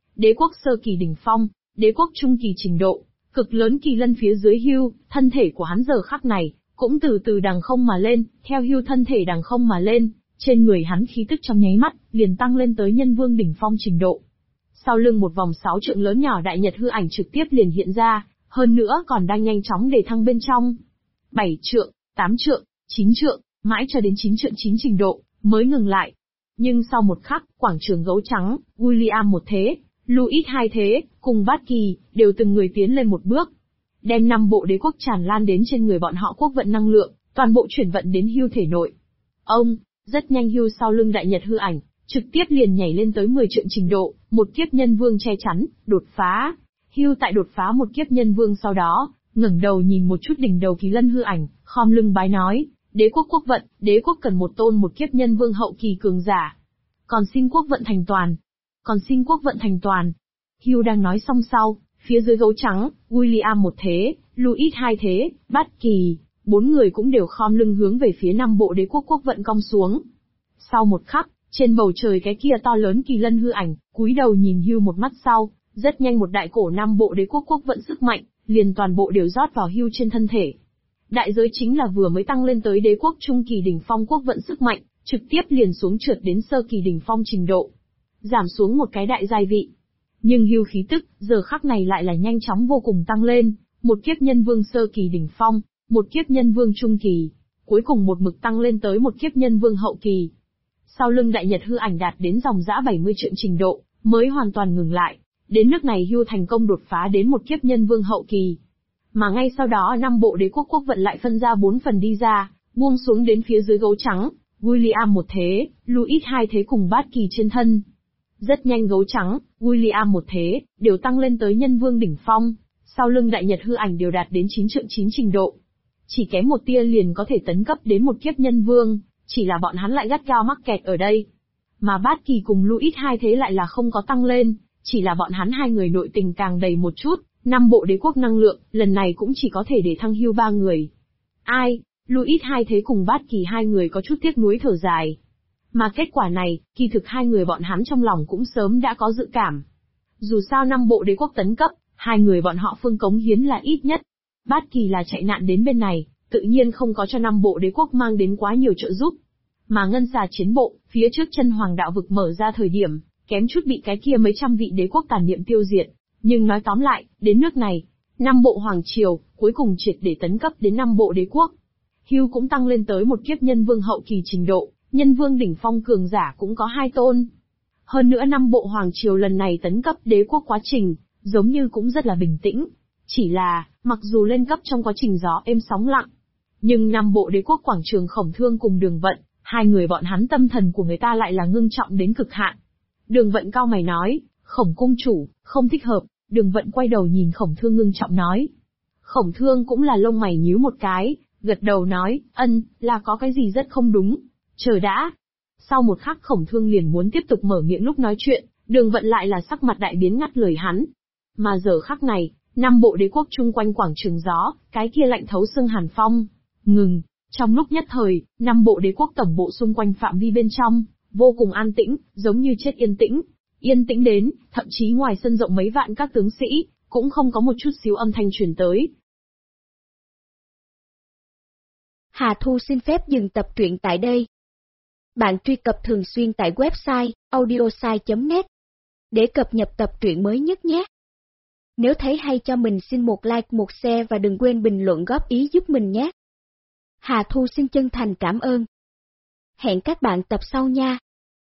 kỳ đỉnh phong, đế quốc trung kỳ trình độ. Cực lớn kỳ lân phía dưới Hưu, thân thể của hắn giờ khắc này cũng từ từ đằng không mà lên, theo Hưu thân thể đằng không mà lên, trên người hắn khí tức trong nháy mắt liền tăng lên tới nhân vương đỉnh phong trình độ. Sau lưng một vòng 6 trượng lớn nhỏ đại nhật hư ảnh trực tiếp liền hiện ra, hơn nữa còn đang nhanh chóng để thăng bên trong. 7 trượng, 8 trượng, 9 trượng, mãi cho đến 9 trượng 9 trình độ, mới ngừng lại. Nhưng sau một khắc, quảng trường gấu trắng, William một thế, Louis hai thế, cùng bát kỳ, đều từng người tiến lên một bước. Đem 5 bộ đế quốc tràn lan đến trên người bọn họ quốc vận năng lượng, toàn bộ chuyển vận đến Hưu thể nội. Rất nhanh Hưu sau lưng đại nhật hư ảnh, trực tiếp liền nhảy lên tới 10 trượng trình độ, một kiếp nhân vương che chắn, đột phá. Hưu tại đột phá một kiếp nhân vương sau đó, ngẩng đầu nhìn một chút đỉnh đầu kỳ lân hư ảnh, khom lưng bái nói, đế quốc quốc vận, đế quốc cần một tôn một kiếp nhân vương hậu kỳ cường giả. Còn xin quốc vận thành toàn. Hưu đang nói xong sau, phía dưới gấu trắng, William một thế, Louis hai thế, bát kỳ, 4 người cũng đều khom lưng hướng về phía 5 bộ đế quốc quốc vận cong xuống. Sau một khắc, trên bầu trời cái kia to lớn kỳ lân hư ảnh, cúi đầu nhìn Hưu một mắt sau, rất nhanh một đại cổ 5 bộ đế quốc quốc vận sức mạnh, liền toàn bộ đều rót vào Hưu trên thân thể. Đại giới chính là vừa mới tăng lên tới đế quốc trung kỳ đỉnh phong quốc vận sức mạnh, trực tiếp liền xuống trượt đến sơ kỳ đỉnh phong trình độ. Giảm xuống một cái đại giai vị. Nhưng hưu khí tức, giờ khắc này lại là nhanh chóng vô cùng tăng lên, một kiếp nhân vương sơ kỳ đỉnh phong, một kiếp nhân vương trung kỳ, cuối cùng một mực tăng lên tới một kiếp nhân vương hậu kỳ. Sau lưng đại nhật hư ảnh đạt đến dòng dã 70 trượng trình độ, mới hoàn toàn ngừng lại. Đến nước này hưu thành công đột phá đến một kiếp nhân vương hậu kỳ. Mà ngay sau đó 5 bộ đế quốc quốc vận lại phân ra 4 phần đi ra, buông xuống đến phía dưới gấu trắng, William một thế, Louis hai thế cùng bát kỳ trên thân. Rất nhanh gấu trắng, William một thế, đều tăng lên tới nhân vương đỉnh phong, sau lưng đại nhật hư ảnh đều đạt đến 9 trượng 9 trình độ. Chỉ kém một tia liền có thể tấn cấp đến một kiếp nhân vương, chỉ là bọn hắn lại gắt gao mắc kẹt ở đây. Mà bát kỳ cùng Louis hai thế lại là không có tăng lên, chỉ là bọn hắn hai người nội tình càng đầy một chút, 5 bộ đế quốc năng lượng, lần này cũng chỉ có thể để thăng hưu 3 người. Ai? Louis hai thế cùng bát kỳ hai người có chút tiếc nuối thở dài. Mà kết quả này, kỳ thực hai người bọn hắn trong lòng cũng sớm đã có dự cảm. Dù sao 5 bộ đế quốc tấn cấp, hai người bọn họ phương cống hiến là ít nhất. Bát kỳ là chạy nạn đến bên này, tự nhiên không có cho 5 bộ đế quốc mang đến quá nhiều trợ giúp. Mà ngân xà chiến bộ, phía trước chân hoàng đạo vực mở ra thời điểm, kém chút bị cái kia mấy trăm vị đế quốc tàn niệm tiêu diệt. Nhưng nói tóm lại, đến nước này, 5 bộ hoàng triều, cuối cùng triệt để tấn cấp đến 5 bộ đế quốc. Hưu cũng tăng lên tới một kiếp nhân vương hậu kỳ trình độ, nhân vương đỉnh phong cường giả cũng có 2 tôn. Hơn nữa 5 bộ hoàng triều lần này tấn cấp đế quốc quá trình, giống như cũng rất là bình tĩnh. Chỉ là, mặc dù lên cấp trong quá trình gió êm sóng lặng, nhưng 5 bộ đế quốc quảng trường Khổng Thương cùng Đường Vận, hai người bọn hắn tâm thần của người ta lại là ngưng trọng đến cực hạn. Đường Vận cau mày nói, Khổng cung chủ, không thích hợp. Đường Vận quay đầu nhìn Khổng Thương ngưng trọng nói. Khổng Thương cũng là lông mày nhíu một cái, gật đầu nói, là có cái gì rất không đúng. Chờ đã. Sau một khắc Khổng Thương liền muốn tiếp tục mở miệng lúc nói chuyện, Đường Vận lại là sắc mặt đại biến ngắt lời hắn. Mà giờ khắc này, 5 bộ đế quốc chung quanh quảng trường gió, cái kia lạnh thấu xương hàn phong. Ngừng. Trong lúc nhất thời, 5 bộ đế quốc tổng bộ xung quanh phạm vi bên trong, vô cùng an tĩnh, giống như chết yên tĩnh. Yên tĩnh đến, thậm chí ngoài sân rộng mấy vạn các tướng sĩ, cũng không có một chút xíu âm thanh truyền tới. Hà Thu xin phép dừng tập truyện tại đây. Bạn truy cập thường xuyên tại website audiosai.net để cập nhật tập truyện mới nhất nhé. Nếu thấy hay cho mình xin một like một share và đừng quên bình luận góp ý giúp mình nhé. Hà Thu xin chân thành cảm ơn. Hẹn các bạn tập sau nha.